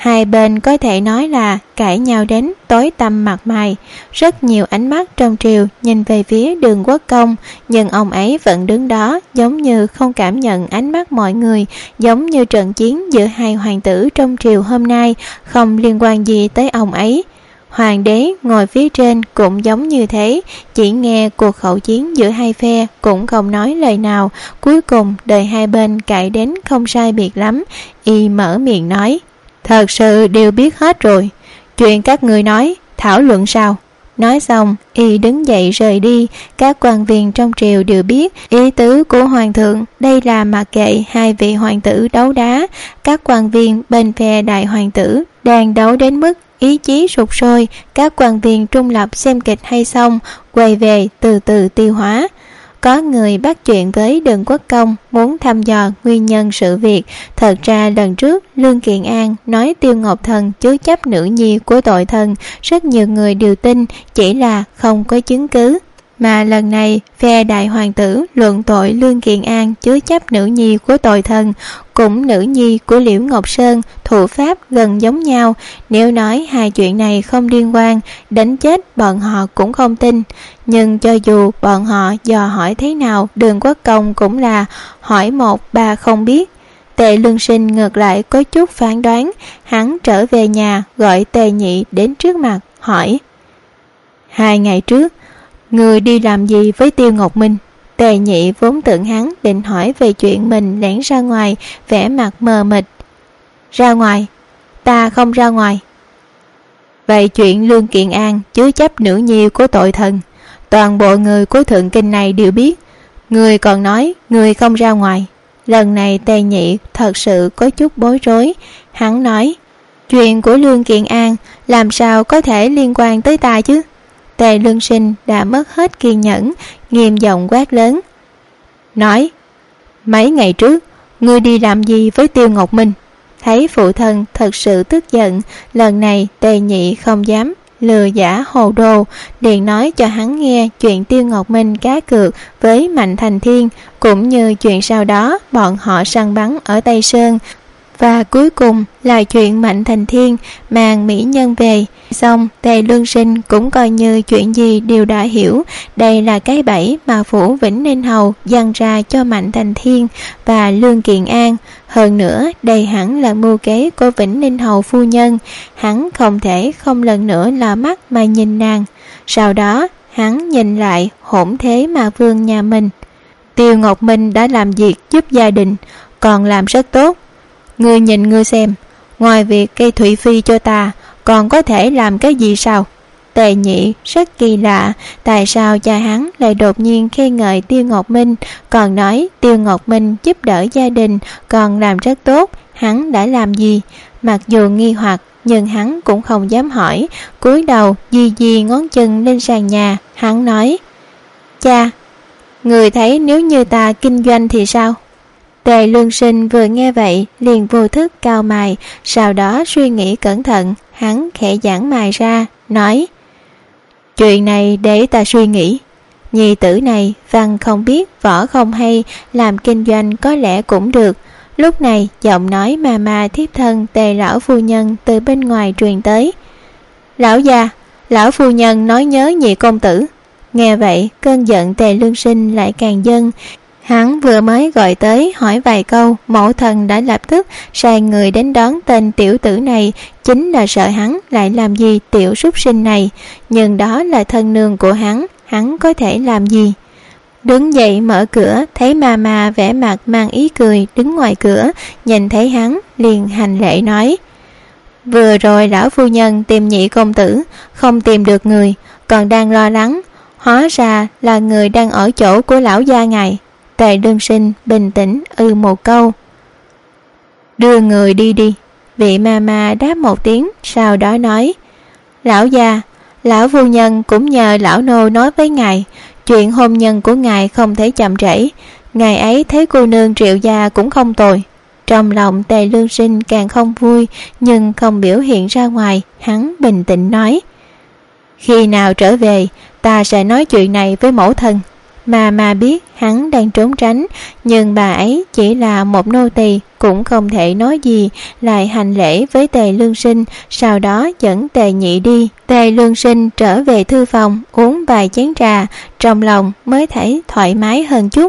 B: Hai bên có thể nói là cãi nhau đến tối tăm mặt mày. Rất nhiều ánh mắt trong triều nhìn về phía Đường Quốc Công, nhưng ông ấy vẫn đứng đó giống như không cảm nhận ánh mắt mọi người, giống như trận chiến giữa hai hoàng tử trong triều hôm nay không liên quan gì tới ông ấy. Hoàng đế ngồi phía trên cũng giống như thế, chỉ nghe cuộc khẩu chiến giữa hai phe cũng không nói lời nào. Cuối cùng đời hai bên cãi đến không sai biệt lắm, y mở miệng nói: thật sự đều biết hết rồi, chuyện các người nói thảo luận sao? Nói xong y đứng dậy rời đi. Các quan viên trong triều đều biết ý tứ của hoàng thượng, đây là mặc kệ hai vị hoàng tử đấu đá. Các quan viên bên phe đại hoàng tử đang đấu đến mức ý chí sụt sôi. Các quan viên trung lập xem kịch hay xong quay về từ từ tiêu hóa. Có người bắt chuyện với Đường Quốc Công muốn thăm dò nguyên nhân sự việc. Thật ra lần trước Lương Kiện An nói Tiêu Ngọc Thần chứa chấp nữ nhi của tội thần, rất nhiều người đều tin, chỉ là không có chứng cứ. Mà lần này phe đại hoàng tử luận tội Lương Kiện An chứa chấp nữ nhi của tội thần, cũng nữ nhi của Liễu Ngọc Sơn, thủ pháp gần giống nhau. Nếu nói hai chuyện này không liên quan, đánh chết bọn họ cũng không tin. Nhưng cho dù bọn họ dò hỏi thế nào, Đường Quốc Công cũng là hỏi một bà không biết. Tề Lương Sinh ngược lại có chút phán đoán. Hắn trở về nhà gọi Tề Nhị đến trước mặt hỏi: hai ngày trước người đi làm gì với Tiêu Ngọc Minh? Tề Nhị vốn tưởng hắn định hỏi về chuyện mình lẻn ra ngoài, vẻ mặt mờ mịt. Ra ngoài? Ta không ra ngoài. Vậy chuyện Lương Kiện An chứa chấp nữ nhi của tội thần, toàn bộ người của thượng kinh này đều biết. Người còn nói người không ra ngoài. Lần này Tề Nhị thật sự có chút bối rối. Hắn nói: chuyện của Lương Kiện An làm sao có thể liên quan tới ta chứ? Tề Lương Sinh đã mất hết kiên nhẫn, nghiêm giọng quát lớn: nói, mấy ngày trước ngươi đi làm gì với Tiêu Ngọc Minh? Thấy phụ thân thật sự tức giận, lần này Tề Nhị không dám lừa giả hồ đồ, liền nói cho hắn nghe chuyện Tiêu Ngọc Minh cá cược với Mạnh Thành Thiên, cũng như chuyện sau đó bọn họ săn bắn ở Tây Sơn, và cuối cùng là chuyện Mạnh Thành Thiên mang mỹ nhân về. Xong Tề Lương Sinh cũng coi như chuyện gì đều đã hiểu. Đây là cái bẫy mà phủ Vĩnh Ninh Hầu dăng ra cho Mạnh Thành Thiên và Lương Kiện An. Hơn nữa đây hẳn là mưu kế của Vĩnh Ninh Hầu phu nhân. Hắn không thể không lần nữa lờ mắt mà nhìn nàng. Sau đó hắn nhìn lại hỗn thế mà vương nhà mình. Tiêu Ngọc Minh đã làm việc giúp gia đình, còn làm rất tốt. Ngươi nhìn ngươi xem, ngoài việc cây thủy phi cho ta, còn có thể làm cái gì sao? Tề Nhị rất kỳ lạ, tại sao cha hắn lại đột nhiên khen ngợi Tiêu Ngọc Minh, còn nói Tiêu Ngọc Minh giúp đỡ gia đình, còn làm rất tốt. Hắn đã làm gì? Mặc dù nghi hoặc, nhưng hắn cũng không dám hỏi. Cúi đầu di di ngón chân lên sàn nhà. Hắn nói: cha, người thấy nếu như ta kinh doanh thì sao? Tề Lương Sinh vừa nghe vậy liền vô thức cau mày, sau đó suy nghĩ cẩn thận. Hắn khẽ giãn mày ra nói: chuyện này để ta suy nghĩ. Nhi tử này văn không biết võ không hay, làm kinh doanh có lẽ cũng được. Lúc này giọng nói mà mà thiếp thân Tề lão phu nhân từ bên ngoài truyền tới: lão gia, lão phu nhân nói nhớ nhị công tử. Nghe vậy cơn giận Tề Lương Sinh lại càng dâng. Hắn vừa mới gọi tới hỏi vài câu, mẫu thần đã lập tức sai người đến đón tên tiểu tử này, chính là sợ hắn lại làm gì tiểu súc sinh này. Nhưng đó là thân nương của hắn, hắn có thể làm gì? Đứng dậy mở cửa, thấy ma ma vẻ mặt mang ý cười đứng ngoài cửa, nhìn thấy hắn liền hành lễ nói: vừa rồi lão phu nhân tìm nhị công tử, không tìm được người, còn đang lo lắng, hóa ra là người đang ở chỗ của lão gia ngài. Tề Lương Sinh bình tĩnh ư một câu: đưa người đi đi. Vị ma ma đáp một tiếng, sau đó nói: lão gia, lão phu nhân cũng nhờ lão nô nói với ngài, chuyện hôn nhân của ngài không thể chậm trễ. Ngài ấy thấy cô nương Triệu gia cũng không tồi. Trong lòng Tề Lương Sinh càng không vui, nhưng không biểu hiện ra ngoài. Hắn bình tĩnh nói: khi nào trở về ta sẽ nói chuyện này với mẫu thân. mà mà biết hắn đang trốn tránh, nhưng bà ấy chỉ là một nô tỳ, cũng không thể nói gì, lại hành lễ với Tề Lương Sinh, sau đó dẫn Tề Nhị đi. Tề Lương Sinh trở về thư phòng uống vài chén trà, trong lòng mới thấy thoải mái hơn chút.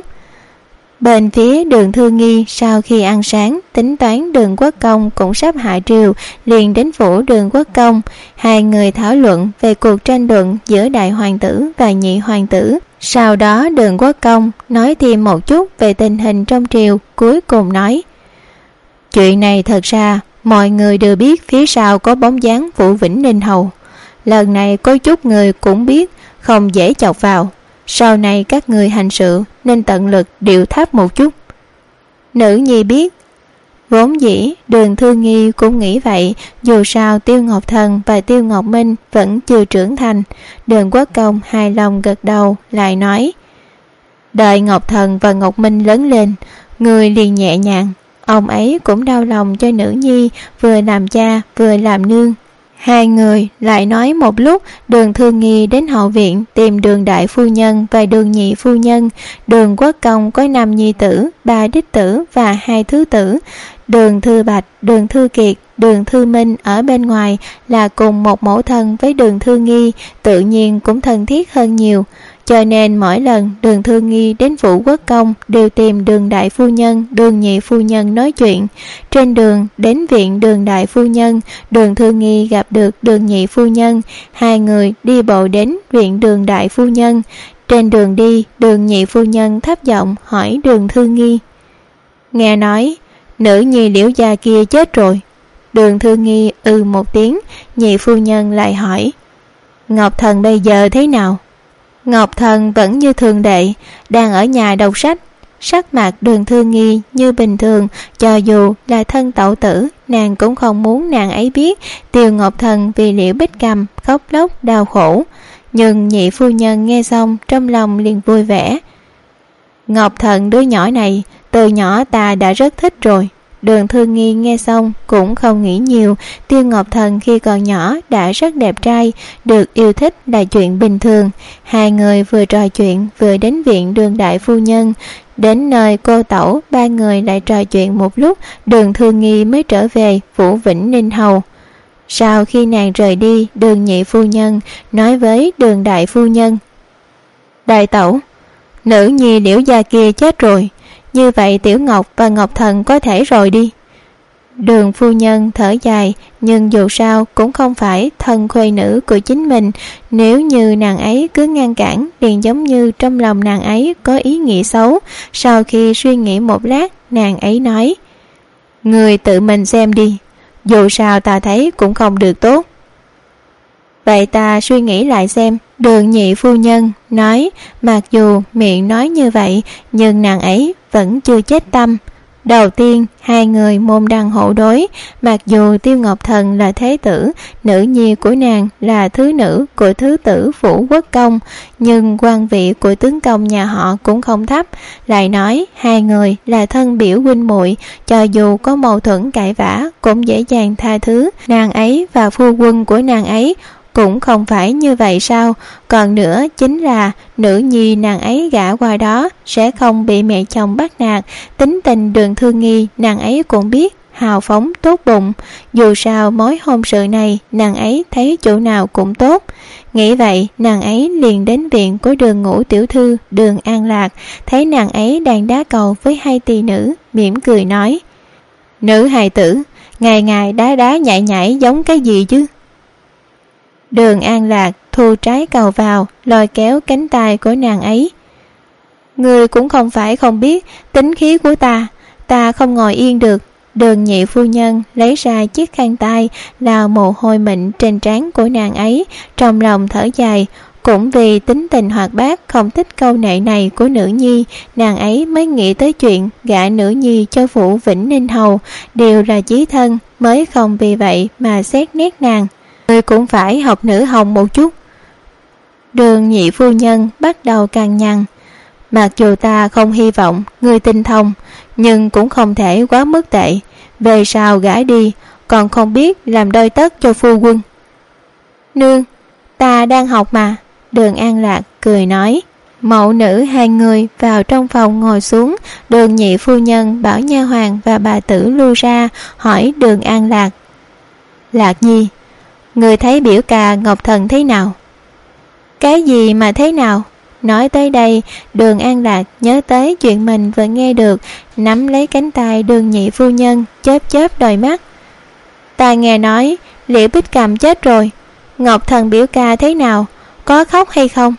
B: Bên phía Đường Thư Nghi sau khi ăn sáng, tính toán Đường Quốc Công cũng sắp hạ triều, liền đến phủ Đường Quốc Công. Hai người thảo luận về cuộc tranh luận giữa đại hoàng tử và nhị hoàng tử. Sau đó Đường Quốc Công nói thêm một chút về tình hình trong triều, cuối cùng nói: chuyện này thật ra mọi người đều biết phía sau có bóng dáng Vũ Vĩnh Ninh Hầu. Lần này có chút người cũng biết, không dễ chọc vào. Sau này các người hành sự nên tận lực điệu thấp một chút. Nữ nhi biết. Vốn dĩ Đường Thư Nghi cũng nghĩ vậy, dù sao Tiêu Ngọc Thần và Tiêu Ngọc Minh vẫn chưa trưởng thành. Đường Quốc Công hài lòng gật đầu, lại nói: đợi Ngọc Thần và Ngọc Minh lớn lên, người liền nhẹ nhàng. Ông ấy cũng đau lòng cho nữ nhi, vừa làm cha vừa làm nương. Hai người lại nói một lúc. Đường Thư Nghi đến hậu viện tìm Đường đại phu nhân và Đường nhị phu nhân. Đường Quốc Công có năm nhi tử, ba đích tử và hai thứ tử. Đường Thư Bạch, Đường Thư Kiệt, Đường Thư Minh ở bên ngoài là cùng một mẫu thân với Đường Thư Nghi, tự nhiên cũng thân thiết hơn nhiều. Cho nên mỗi lần Đường Thư Nghi đến phủ Quốc Công đều tìm Đường đại phu nhân, Đường nhị phu nhân nói chuyện. Trên đường đến viện Đường đại phu nhân, Đường Thư Nghi gặp được Đường nhị phu nhân. Hai người đi bộ đến viện Đường đại phu nhân. Trên đường đi, Đường nhị phu nhân thấp giọng hỏi Đường Thư Nghi: nghe nói nữ nhi Liễu gia kia chết rồi. Đường Thư Nghi ừ một tiếng. Nhị phu nhân lại hỏi: Ngọc Thần bây giờ thế nào? Ngọc Thần vẫn như thường lệ, đang ở nhà đọc sách. Sắc mặt Đường Thư Nghi như bình thường, cho dù là thân tẩu tử, nàng cũng không muốn nàng ấy biết Tiêu Ngọc Thần vì Liễu Bích Cầm khóc lóc đau khổ. Nhưng nhị phu nhân nghe xong trong lòng liền vui vẻ. Ngọc Thần đứa nhỏ này từ nhỏ ta đã rất thích rồi. Đường Thư Nghi nghe xong cũng không nghĩ nhiều. Tiêu Ngọc Thần khi còn nhỏ đã rất đẹp trai, được yêu thích là chuyện bình thường. Hai người vừa trò chuyện vừa đến viện Đường đại phu nhân. Đến nơi cô tẩu, ba người lại trò chuyện một lúc, Đường Thư Nghi mới trở về Vũ Vĩnh Ninh Hầu. Sau khi nàng rời đi, Đường nhị phu nhân nói với Đường đại phu nhân: đại tẩu, nữ nhi Liễu gia kia chết rồi, như vậy Tiểu Ngọc và Ngọc Thần có thể rồi đi. Đường phu nhân thở dài, nhưng dù sao cũng không phải thân khuê nữ của chính mình. Nếu như nàng ấy cứ ngăn cản, liền giống như trong lòng nàng ấy có ý nghĩ xấu. Sau khi suy nghĩ một lát, nàng ấy nói: người tự mình xem đi, dù sao ta thấy cũng không được tốt. Vậy ta suy nghĩ lại xem. Đường nhị phu nhân nói, mặc dù miệng nói như vậy, nhưng nàng ấy vẫn chưa chết tâm. Đầu tiên, hai người môn đăng hộ đối. Mặc dù Tiêu Ngọc Thần là thế tử, nữ nhi của nàng là thứ nữ của thứ tử phủ Quốc Công, nhưng quan vị của tướng công nhà họ cũng không thấp. Lại nói, hai người là thân biểu huynh muội, cho dù có mâu thuẫn cãi vã cũng dễ dàng tha thứ. Nàng ấy và phu quân của nàng ấy cũng không phải như vậy sao? Còn nữa chính là nữ nhi nàng ấy gả qua đó sẽ không bị mẹ chồng bắt nạt. Tính tình Đường Thư Nghi nàng ấy cũng biết, hào phóng tốt bụng. Dù sao mối hôn sự này nàng ấy thấy chỗ nào cũng tốt. Nghĩ vậy, nàng ấy liền đến viện của Đường ngũ tiểu thư Đường An Lạc, thấy nàng ấy đang đá cầu với hai tỳ nữ, mỉm cười nói: nữ hài tử, ngày ngày đá đá nhảy nhảy giống cái gì chứ? Đường An Lạc thu trái cầu vào, lôi kéo cánh tay của nàng ấy. Ngươi cũng không phải không biết tính khí của ta, ta không ngồi yên được. Đường nhị phu nhân lấy ra chiếc khăn tay, lau mồ hôi mịn trên trán của nàng ấy, trong lòng thở dài. Cũng vì tính tình hoạt bát không thích câu nệ này của nữ nhi, nàng ấy mới nghĩ tới chuyện gả nữ nhi cho Vũ Vĩnh Ninh Hầu. Đều là chí thân, mới không vì vậy mà xét nét nàng. Ngươi cũng phải học nữ hồng một chút. Đường nhị phu nhân bắt đầu cằn nhằn. Mặc dù ta không hy vọng ngươi tinh thông, nhưng cũng không thể quá mức tệ. Về sau gả đi, còn không biết làm đôi tất cho phu quân. Nương, ta đang học mà. Đường An Lạc cười nói. mẫu nữ hai người vào trong phòng ngồi xuống. Đường nhị phu nhân bảo nha hoàn và bà tử lui ra, hỏi Đường An Lạc: Lạc Nhi, người thấy biểu ca Ngọc Thần thế nào? Cái gì mà thế nào? Nói tới đây, Đường An Lạc nhớ tới chuyện mình vừa nghe được, nắm lấy cánh tay Đường nhị phu nhân, chớp chớp đôi mắt. Ta nghe nói Liễu Bích Cầm chết rồi, Ngọc Thần biểu ca thế nào, có khóc hay không?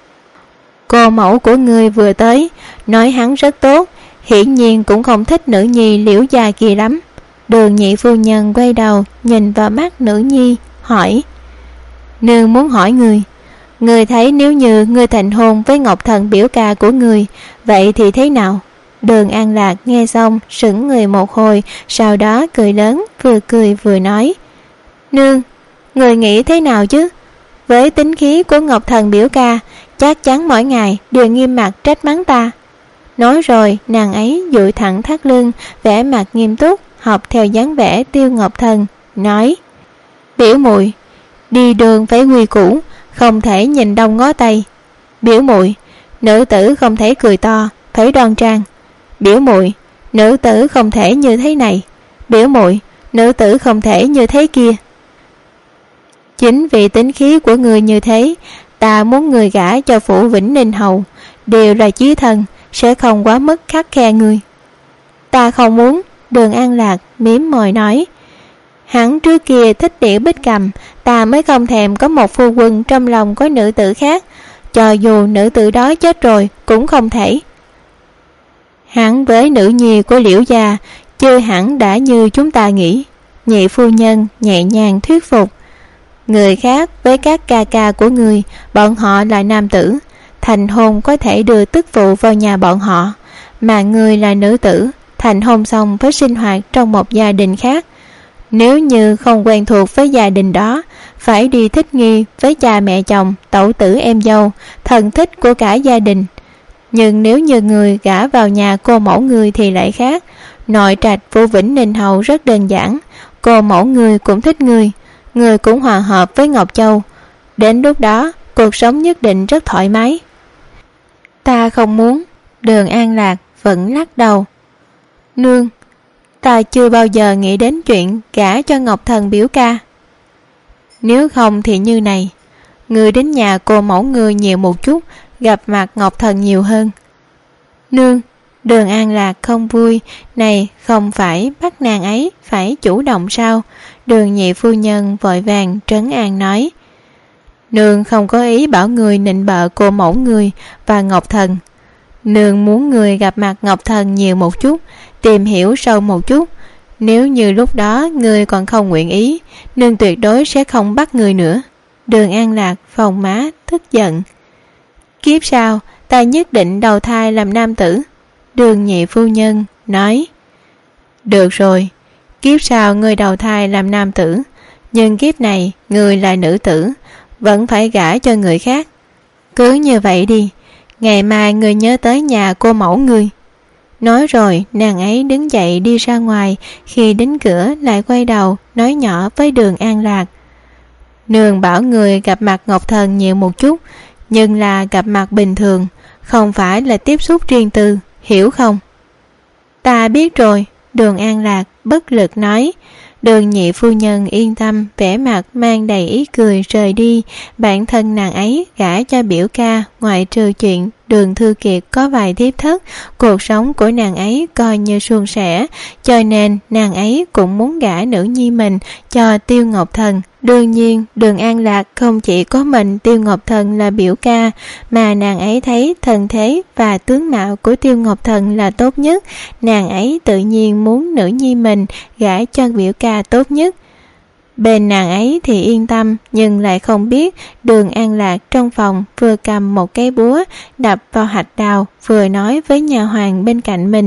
B: Cô mẫu của người vừa tới, nói hắn rất tốt, hiển nhiên cũng không thích nữ nhi Liễu gia kia lắm. Đường nhị phu nhân quay đầu nhìn vào mắt nữ nhi, hỏi: Nương muốn hỏi người, người thấy nếu như người thành hôn với Ngọc Thần biểu ca của người, vậy thì thế nào? Đường An Lạc nghe xong sững người một hồi, sau đó cười lớn, vừa cười vừa nói: Nương, người nghĩ thế nào chứ? Với tính khí của Ngọc Thần biểu ca, chắc chắn mỗi ngày đều nghiêm mặt trách mắng ta. Nói rồi nàng ấy duỗi thẳng thắt lưng, vẻ mặt nghiêm túc, học theo dáng vẻ Tiêu Ngọc Thần, nói: Biểu muội, đi đường phải quy củ, không thể nhìn đông ngó tây. Biểu muội, nữ tử không thể cười to, phải đoan trang. Biểu muội, nữ tử không thể như thế này. Biểu muội, nữ tử không thể như thế kia. Chính vì tính khí của người như thế, ta muốn người gả cho phủ Vĩnh Ninh hầu, đều là chí thân, sẽ không quá mức khắt khe người. Ta không muốn. Đường An Lạc mím môi nói: Hắn trước kia thích Liễu Bích Cầm, ta mới không thèm có một phu quân trong lòng có nữ tử khác, cho dù nữ tử đó chết rồi cũng không thể. Hắn với nữ nhi của Liễu gia chưa hẳn đã như chúng ta nghĩ. Nhị phu nhân nhẹ nhàng thuyết phục: Người khác với các ca ca của người, bọn họ là nam tử, thành hôn có thể đưa tức phụ vào nhà bọn họ, mà người là nữ tử, thành hôn xong phải sinh hoạt trong một gia đình khác. Nếu như không quen thuộc với gia đình đó, phải đi thích nghi với cha mẹ chồng, tẩu tử em dâu, thân thích của cả gia đình. Nhưng nếu như người gả vào nhà cô mẫu người thì lại khác. Nội trạch phủ Vĩnh Ninh hầu rất đơn giản, cô mẫu người cũng thích người, người cũng hòa hợp với Ngọc Châu. Đến lúc đó cuộc sống nhất định rất thoải mái. Ta không muốn. Đường An Lạc vẫn lắc đầu. Nương, ta chưa bao giờ nghĩ đến chuyện gả cho Ngọc Thần biểu ca. Nếu không thì như này, người đến nhà cô mẫu người nhiều một chút, gặp mặt Ngọc Thần nhiều hơn. Nương, Đường An Lạc không vui. Này không phải bắt nàng ấy phải chủ động sao? Đường nhị phu nhân vội vàng trấn an nói: Nương không có ý bảo người nịnh bợ cô mẫu người và Ngọc Thần. Nương muốn người gặp mặt Ngọc Thần nhiều một chút, tìm hiểu sâu một chút. Nếu như lúc đó người còn không nguyện ý, nương tuyệt đối sẽ không bắt người nữa. Đường An Lạc phồng má tức giận: Kiếp sau ta nhất định đầu thai làm nam tử. Đường nhị phu nhân nói: Được rồi, kiếp sau người đầu thai làm nam tử, nhưng kiếp này người là nữ tử, vẫn phải gả cho người khác. Cứ như vậy đi, ngày mai người nhớ tới nhà cô mẫu người. Nói rồi nàng ấy đứng dậy đi ra ngoài, khi đến cửa lại quay đầu nói nhỏ với Đường An Lạc: Nương bảo người gặp mặt Ngọc Thần nhiều một chút, nhưng là gặp mặt bình thường, không phải là tiếp xúc riêng tư, hiểu không? Ta biết rồi. Đường An Lạc bất lực nói. Đường nhị phu nhân yên tâm, vẻ mặt mang đầy ý cười rời đi. Bản thân nàng ấy gả cho biểu ca, ngoại trừ chuyện Đường Thư Kiệt có vài thiếp thất, cuộc sống của nàng ấy coi như suôn sẻ, cho nên nàng ấy cũng muốn gả nữ nhi mình cho Tiêu Ngọc Thần. Đương nhiên Đường An Lạc không chỉ có mình Tiêu Ngọc Thần là biểu ca, mà nàng ấy thấy thân thế và tướng mạo của Tiêu Ngọc Thần là tốt nhất, nàng ấy tự nhiên muốn nữ nhi mình gả cho biểu ca tốt nhất. Bên nàng ấy thì yên tâm, nhưng lại không biết Đường An Lạc trong phòng vừa cầm một cái búa đập vào hạch đào, vừa nói với nhà hoàng bên cạnh mình: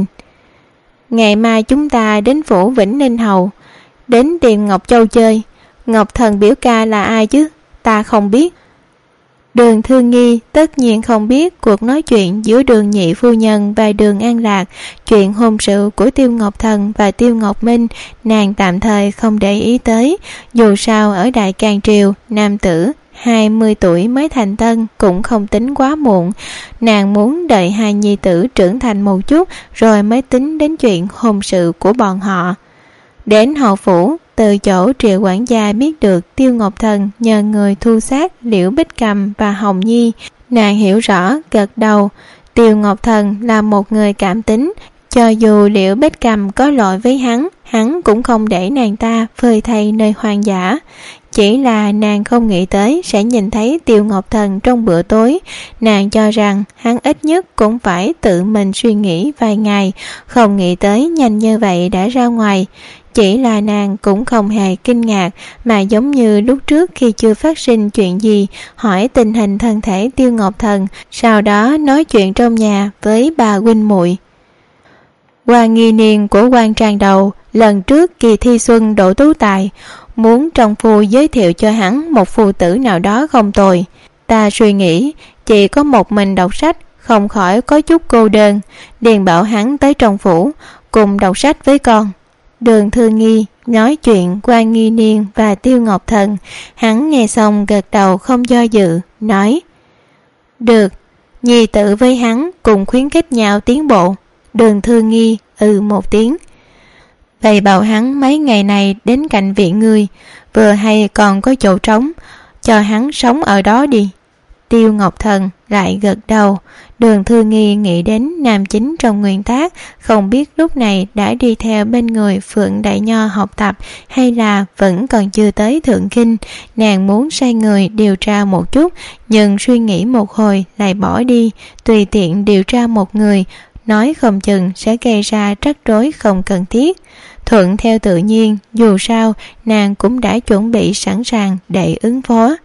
B: Ngày mai chúng ta đến phủ Vĩnh Ninh hầu, đến tìm Ngọc Châu chơi. Ngọc Thần biểu ca là ai chứ? Ta không biết. Đường Thư Nghi tất nhiên không biết cuộc nói chuyện giữa Đường nhị phu nhân và Đường An Lạc, chuyện hôn sự của Tiêu Ngọc Thần và Tiêu Ngọc Minh, nàng tạm thời không để ý tới. Dù sao ở Đại Càn Triều, nam tử hai mươi tuổi mới thành tân cũng không tính quá muộn. Nàng muốn đợi hai nhi tử trưởng thành một chút rồi mới tính đến chuyện hôn sự của bọn họ. Đến hậu phủ, từ chỗ Triệu quản gia biết được Tiêu Ngọc Thần nhờ người thu xác Liễu Bích Cầm và Hồng Nhi, nàng hiểu rõ, gật đầu. Tiêu Ngọc Thần là một người cảm tính, cho dù Liễu Bích Cầm có lỗi với hắn, hắn cũng không để nàng ta phơi thây nơi hoang dã. Chỉ là nàng không nghĩ tới sẽ nhìn thấy Tiêu Ngọc Thần trong bữa tối. Nàng cho rằng hắn ít nhất cũng phải tự mình suy nghĩ vài ngày, không nghĩ tới nhanh như vậy đã ra ngoài. Chỉ là nàng cũng không hề kinh ngạc, mà giống như lúc trước khi chưa phát sinh chuyện gì, hỏi tình hình thân thể Tiêu Ngọc Thần, sau đó nói chuyện trong nhà với bà huynh muội. Quan nghi niên của quan trang đầu lần trước kỳ thi xuân đỗ tú tài, muốn trong phu giới thiệu cho hắn một phu tử nào đó không tồi. Ta suy nghĩ chỉ có một mình đọc sách, không khỏi có chút cô đơn, liền bảo hắn tới trong phủ cùng đọc sách với con. Đường Thư Nghi nói chuyện Quan nghi niên và Tiêu Ngọc Thần, hắn nghe xong gật đầu không do dự, nói: được. Nhi tử với hắn cùng khuyến khích nhau tiến bộ. Đường Thư Nghi ừ một tiếng. Vậy bảo hắn mấy ngày này đến cạnh viện ngươi, vừa hay còn có chỗ trống, cho hắn sống ở đó đi. Tiêu Ngọc Thần lại gật đầu. Đường Thư Nghi nghĩ đến nam chính trong nguyên tác, không biết lúc này đã đi theo bên người Phượng Đại Nho học tập hay là vẫn còn chưa tới Thượng Kinh. Nàng muốn sai người điều tra một chút, nhưng suy nghĩ một hồi lại bỏ đi. Tùy tiện điều tra một người, nói không chừng sẽ gây ra rắc rối không cần thiết. Thuận theo tự nhiên, dù sao nàng cũng đã chuẩn bị sẵn sàng để ứng phó.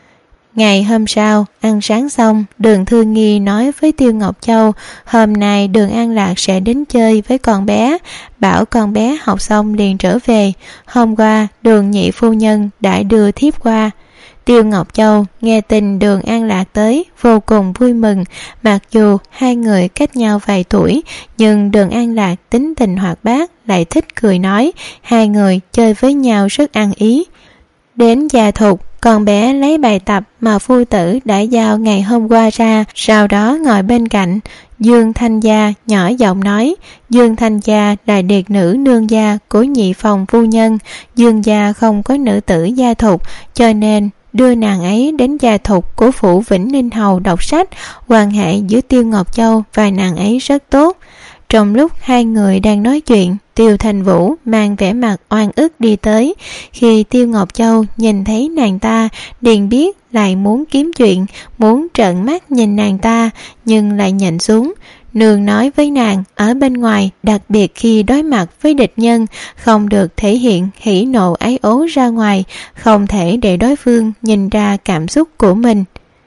B: Ngày hôm sau, ăn sáng xong, Đường Thư Nghi nói với Tiêu Ngọc Châu hôm nay Đường An Lạc sẽ đến chơi với con bé, bảo con bé học xong liền trở về. Hôm qua, Đường nhị phu nhân đã đưa thiếp qua. Tiêu Ngọc Châu nghe tin Đường An Lạc tới vô cùng vui mừng, mặc dù hai người cách nhau vài tuổi, nhưng Đường An Lạc tính tình hoạt bát, lại thích cười nói, hai người chơi với nhau rất ăn ý. Đến gia thục, con bé lấy bài tập mà phu tử đã giao ngày hôm qua ra, sau đó ngồi bên cạnh. Dương Thanh Gia nhỏ giọng nói, Dương Thanh Gia là điệt nữ nương gia của nhị phòng phu nhân. Dương gia không có nữ tử gia thục, cho nên đưa nàng ấy đến gia thục của phủ Vĩnh Ninh Hầu đọc sách. Quan hệ giữa Tiêu Ngọc Châu và nàng ấy rất tốt. Trong lúc hai người đang nói chuyện, Tiêu Thành Vũ mang vẻ mặt oan ức đi tới. Khi Tiêu Ngọc Châu nhìn thấy nàng ta, liền biết lại muốn kiếm chuyện, muốn trợn mắt nhìn nàng ta, nhưng lại nhịn xuống. Nương nói với nàng, ở bên ngoài, đặc biệt khi đối mặt với địch nhân, không được thể hiện hỉ nộ ái ố ra ngoài, không thể để đối phương nhìn ra cảm xúc của mình.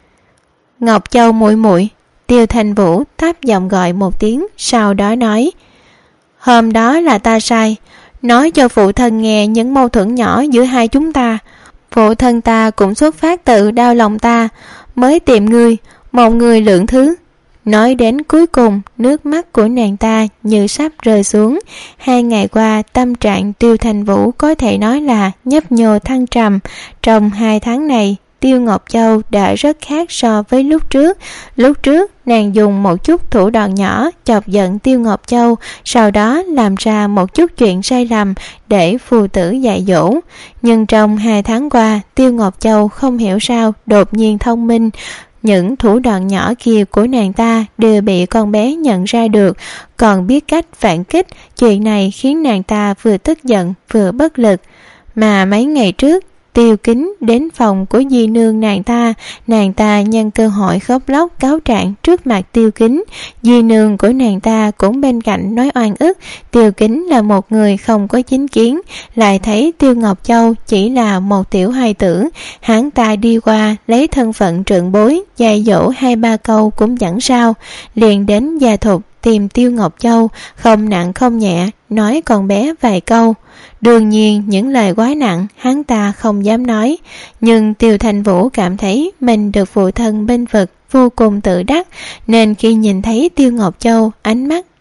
B: Ngọc Châu muội muội. Tiêu Thành Vũ thấp giọng gọi một tiếng, sau đó nói, hôm đó là ta sai, nói cho phụ thân nghe những mâu thuẫn nhỏ giữa hai chúng ta. Phụ thân ta cũng xuất phát từ đau lòng ta, mới tìm ngươi, một người lượng thứ. Nói đến cuối cùng, nước mắt của nàng ta như sắp rơi xuống. Hai ngày qua, tâm trạng Tiêu Thành Vũ có thể nói là nhấp nhô thăng trầm. Trong hai tháng này, Tiêu Ngọc Châu đã rất khác so với lúc trước. Lúc trước, nàng dùng một chút thủ đoạn nhỏ chọc giận Tiêu Ngọc Châu, sau đó làm ra một chút chuyện sai lầm để phù tử dạy dỗ. Nhưng trong hai tháng qua, Tiêu Ngọc Châu không hiểu sao đột nhiên thông minh. Những thủ đoạn nhỏ kia của nàng ta đều bị con bé nhận ra được, còn biết cách phản kích. Chuyện này khiến nàng ta vừa tức giận vừa bất lực. Mà mấy ngày trước, Tiêu Kính đến phòng của di nương nàng ta, nàng ta nhân cơ hội khóc lóc cáo trạng trước mặt Tiêu Kính. Di nương của nàng ta cũng bên cạnh nói oan ức, Tiêu Kính là một người không có chính kiến, lại thấy Tiêu Ngọc Châu chỉ là một tiểu hài tử, hắn ta đi qua lấy thân phận trượng bối dạy dỗ hai ba câu cũng chẳng sao, liền đến gia thục tìm Tiêu Ngọc Châu, không nặng không nhẹ nói con bé vài câu. Đương nhiên những lời quá nặng hắn ta không dám nói, nhưng Tiêu Thành Vũ cảm thấy mình được phụ thân bên vực vô cùng tự đắc, nên khi nhìn thấy Tiêu Ngọc Châu, ánh mắt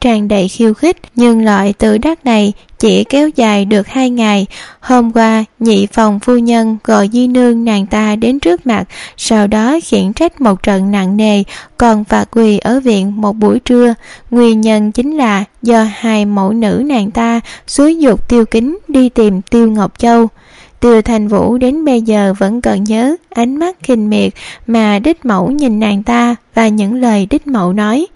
B: tràn đầy khiêu khích, nhưng loại tự đắc này chỉ kéo dài được hai ngày. Hôm qua, nhị phòng phu nhân gọi di nương nàng ta đến trước mặt, sau đó khiển trách một trận nặng nề, còn phạt quỳ ở viện một buổi trưa. Nguyên nhân chính là do hai mẫu nữ nàng ta xúi giục Tiêu Kính đi tìm Tiêu Ngọc Châu. Tiêu Thanh Vũ đến bây giờ vẫn còn nhớ ánh mắt khinh miệt mà đích mẫu nhìn nàng ta và những lời đích mẫu nói.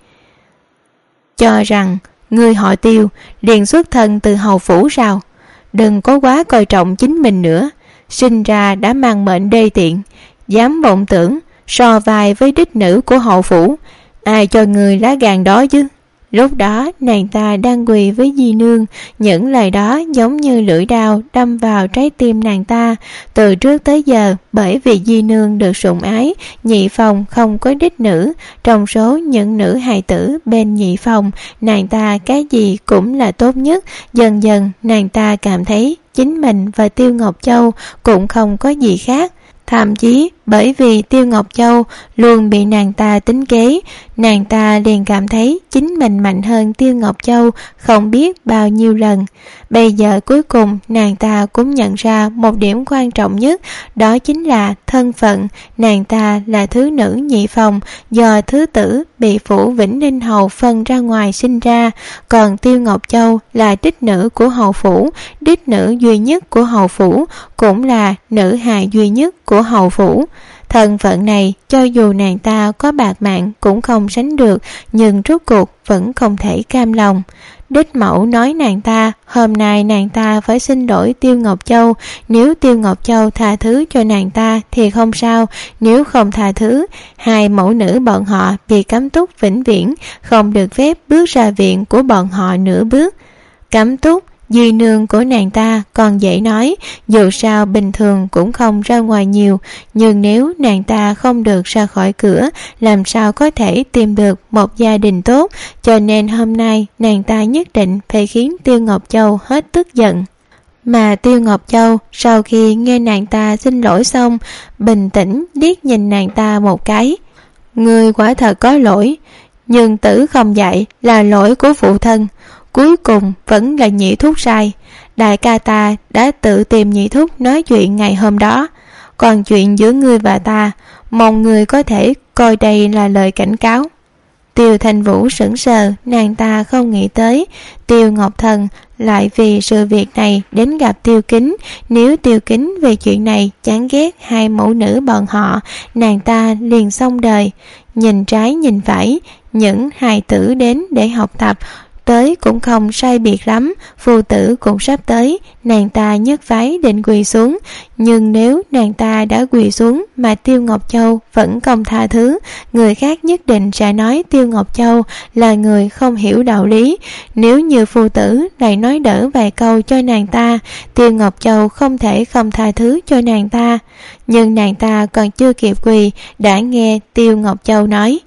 B: Cho rằng người họ Tiêu liền xuất thân từ hầu phủ sao? Đừng có quá coi trọng chính mình nữa, sinh ra đã mang mệnh đê tiện, dám vọng tưởng so vai với đích nữ của hậu phủ, ai cho người lá gan đó chứ? Lúc đó nàng ta đang quỳ với di nương, những lời đó giống như lưỡi đao đâm vào trái tim nàng ta. Từ trước tới giờ, bởi vì di nương được sủng ái, nhị phòng không có đích nữ. Trong số những nữ hài tử bên nhị phòng, nàng ta cái gì cũng là tốt nhất. Dần dần nàng ta cảm thấy chính mình và Tiêu Ngọc Châu cũng không có gì khác. Thậm chí bởi vì Tiêu Ngọc Châu luôn bị nàng ta tính kế, nàng ta liền cảm thấy chính mình mạnh hơn Tiêu Ngọc Châu không biết bao nhiêu lần. Bây giờ cuối cùng nàng ta cũng nhận ra một điểm quan trọng nhất, đó chính là thân phận. Nàng ta là thứ nữ nhị phòng, do thứ tử bị phủ Vĩnh Ninh Hầu phân ra ngoài sinh ra, còn Tiêu Ngọc Châu là đích nữ của hầu phủ, đích nữ duy nhất của hầu phủ, cũng là nữ hài duy nhất của hầu phủ. Thân phận này cho dù nàng ta có bạc mạng cũng không sánh được, nhưng rốt cuộc vẫn không thể cam lòng. Đích mẫu nói nàng ta hôm nay nàng ta phải xin lỗi Tiêu Ngọc Châu, nếu Tiêu Ngọc Châu tha thứ cho nàng ta thì không sao, nếu không tha thứ, hai mẫu nữ bọn họ bị cấm túc vĩnh viễn, không được phép bước ra viện của bọn họ nửa bước. Cấm túc, di nương của nàng ta còn dễ nói, dù sao bình thường cũng không ra ngoài nhiều, nhưng nếu nàng ta không được ra khỏi cửa, làm sao có thể tìm được một gia đình tốt, cho nên hôm nay nàng ta nhất định phải khiến Tiêu Ngọc Châu hết tức giận. Mà Tiêu Ngọc Châu sau khi nghe nàng ta xin lỗi xong, bình tĩnh liếc nhìn nàng ta một cái. Ngươi quả thật có lỗi, nhưng tử không dạy là lỗi của phụ thân, cuối cùng vẫn là nhị thúc sai. Đại ca ta đã tự tìm nhị thúc nói chuyện ngày hôm đó, còn chuyện giữa ngươi và ta, mong ngươi có thể coi đây là lời cảnh cáo. Tiêu Thanh Vũ sững sờ, nàng ta không nghĩ tới Tiêu Ngọc Thần lại vì sự việc này đến gặp Tiêu Kính. Nếu Tiêu Kính về chuyện này chán ghét hai mẫu nữ bọn họ, nàng ta liền xong đời. Nhìn trái nhìn phải, những hài tử đến để học tập tới cũng không sai biệt lắm, phu tử cũng sắp tới. Nàng ta nhấc váy định quỳ xuống, nhưng nếu nàng ta đã quỳ xuống mà Tiêu Ngọc Châu vẫn không tha thứ, người khác nhất định sẽ nói Tiêu Ngọc Châu là người không hiểu đạo lý. Nếu như phu tử lại nói đỡ vài câu cho nàng ta, Tiêu Ngọc Châu không thể không tha thứ cho nàng ta. Nhưng nàng ta còn chưa kịp quỳ đã nghe Tiêu Ngọc Châu nói: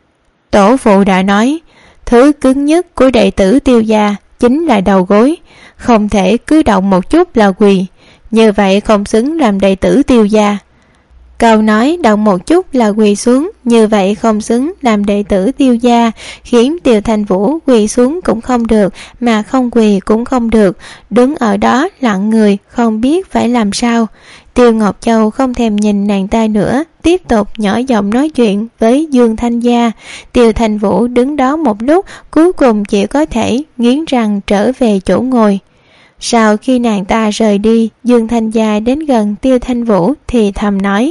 B: Tổ phụ đã nói, thứ cứng nhất của đệ tử Tiêu gia chính là đầu gối, không thể cứ động một chút là quỳ, như vậy không xứng làm đệ tử Tiêu gia. Câu nói động một chút là quỳ xuống, như vậy không xứng làm đệ tử Tiêu gia, khiến Tiêu Thanh Vũ quỳ xuống cũng không được, mà không quỳ cũng không được, đứng ở đó lặng người không biết phải làm sao. Tiêu Ngọc Châu không thèm nhìn nàng ta nữa, tiếp tục nhỏ giọng nói chuyện với Dương Thanh Gia. Tiêu Thanh Vũ đứng đó một lúc, cuối cùng chỉ có thể nghiến răng trở về chỗ ngồi. Sau khi nàng ta rời đi, Dương Thanh Gia đến gần Tiêu Thanh Vũ thì thầm nói: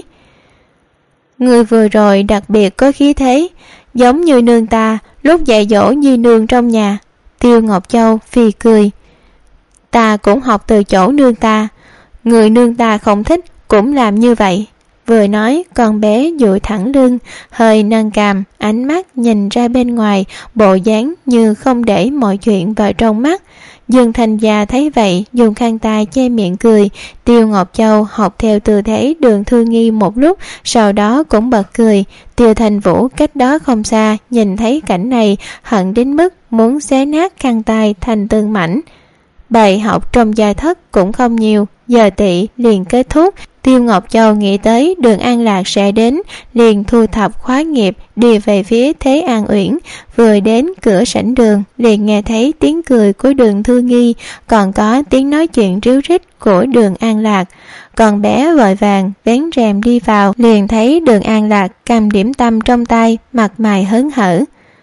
B: Người vừa rồi đặc biệt có khí thế, giống như nương ta lúc dạy dỗ Nhi nương trong nhà. Tiêu Ngọc Châu phì cười: Ta cũng học từ chỗ nương ta, người nương ta không thích cũng làm như vậy. Vừa nói, con bé duỗi thẳng lưng, hơi nâng cằm, ánh mắt nhìn ra bên ngoài, bộ dáng như không để mọi chuyện vào trong mắt. Dương Thanh Gia thấy vậy, dùng khăn tay che miệng cười. Tiêu Ngọc Châu học theo tư thế Đường Thư Nghi một lúc, sau đó cũng bật cười. Tiêu Thanh Vũ cách đó không xa, nhìn thấy cảnh này, hận đến mức muốn xé nát khăn tay thành từng mảnh. Bài học trong gia thất cũng không nhiều, giờ tị liền kết thúc. Tiêu Ngọc Châu nghĩ tới Đường An Lạc sẽ đến, liền thu thập khóa nghiệp đi về phía Thế An Uyển. Vừa đến cửa sảnh đường, liền nghe thấy tiếng cười của Đường Thư Nghi, còn có tiếng nói chuyện ríu rít của Đường An Lạc. Con bé vội vàng vén rèm đi vào, liền thấy Đường An Lạc cầm điểm tâm trong tay, mặt mày hớn hở.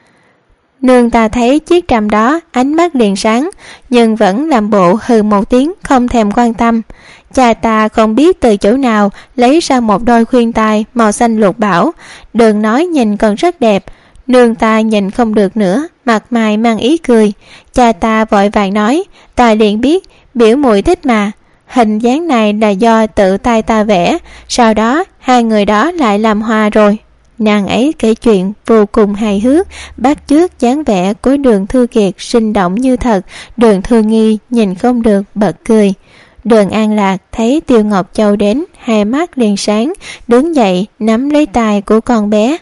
B: Nương ta thấy chiếc trầm đó, ánh mắt liền sáng, nhưng vẫn làm bộ hừ một tiếng, không thèm quan tâm. Cha ta không biết từ chỗ nào lấy ra một đôi khuyên tai màu xanh lục bảo, Đường nói nhìn còn rất đẹp. Nương ta nhìn không được nữa, mặt mày mang ý cười. Cha ta vội vàng nói, ta liền biết, biểu muội thích mà. Hình dáng này là do tự tay ta vẽ, sau đó hai người đó lại làm hòa rồi. Nàng ấy kể chuyện vô cùng hài hước, bắt chước dáng vẻ của Đường Thư Kiệt sinh động như thật. Đường Thư Nghi nhìn không được bật cười. Đường An Lạc thấy Tiêu Ngọc Châu đến, hai mắt liền sáng, đứng dậy nắm lấy tay của con bé.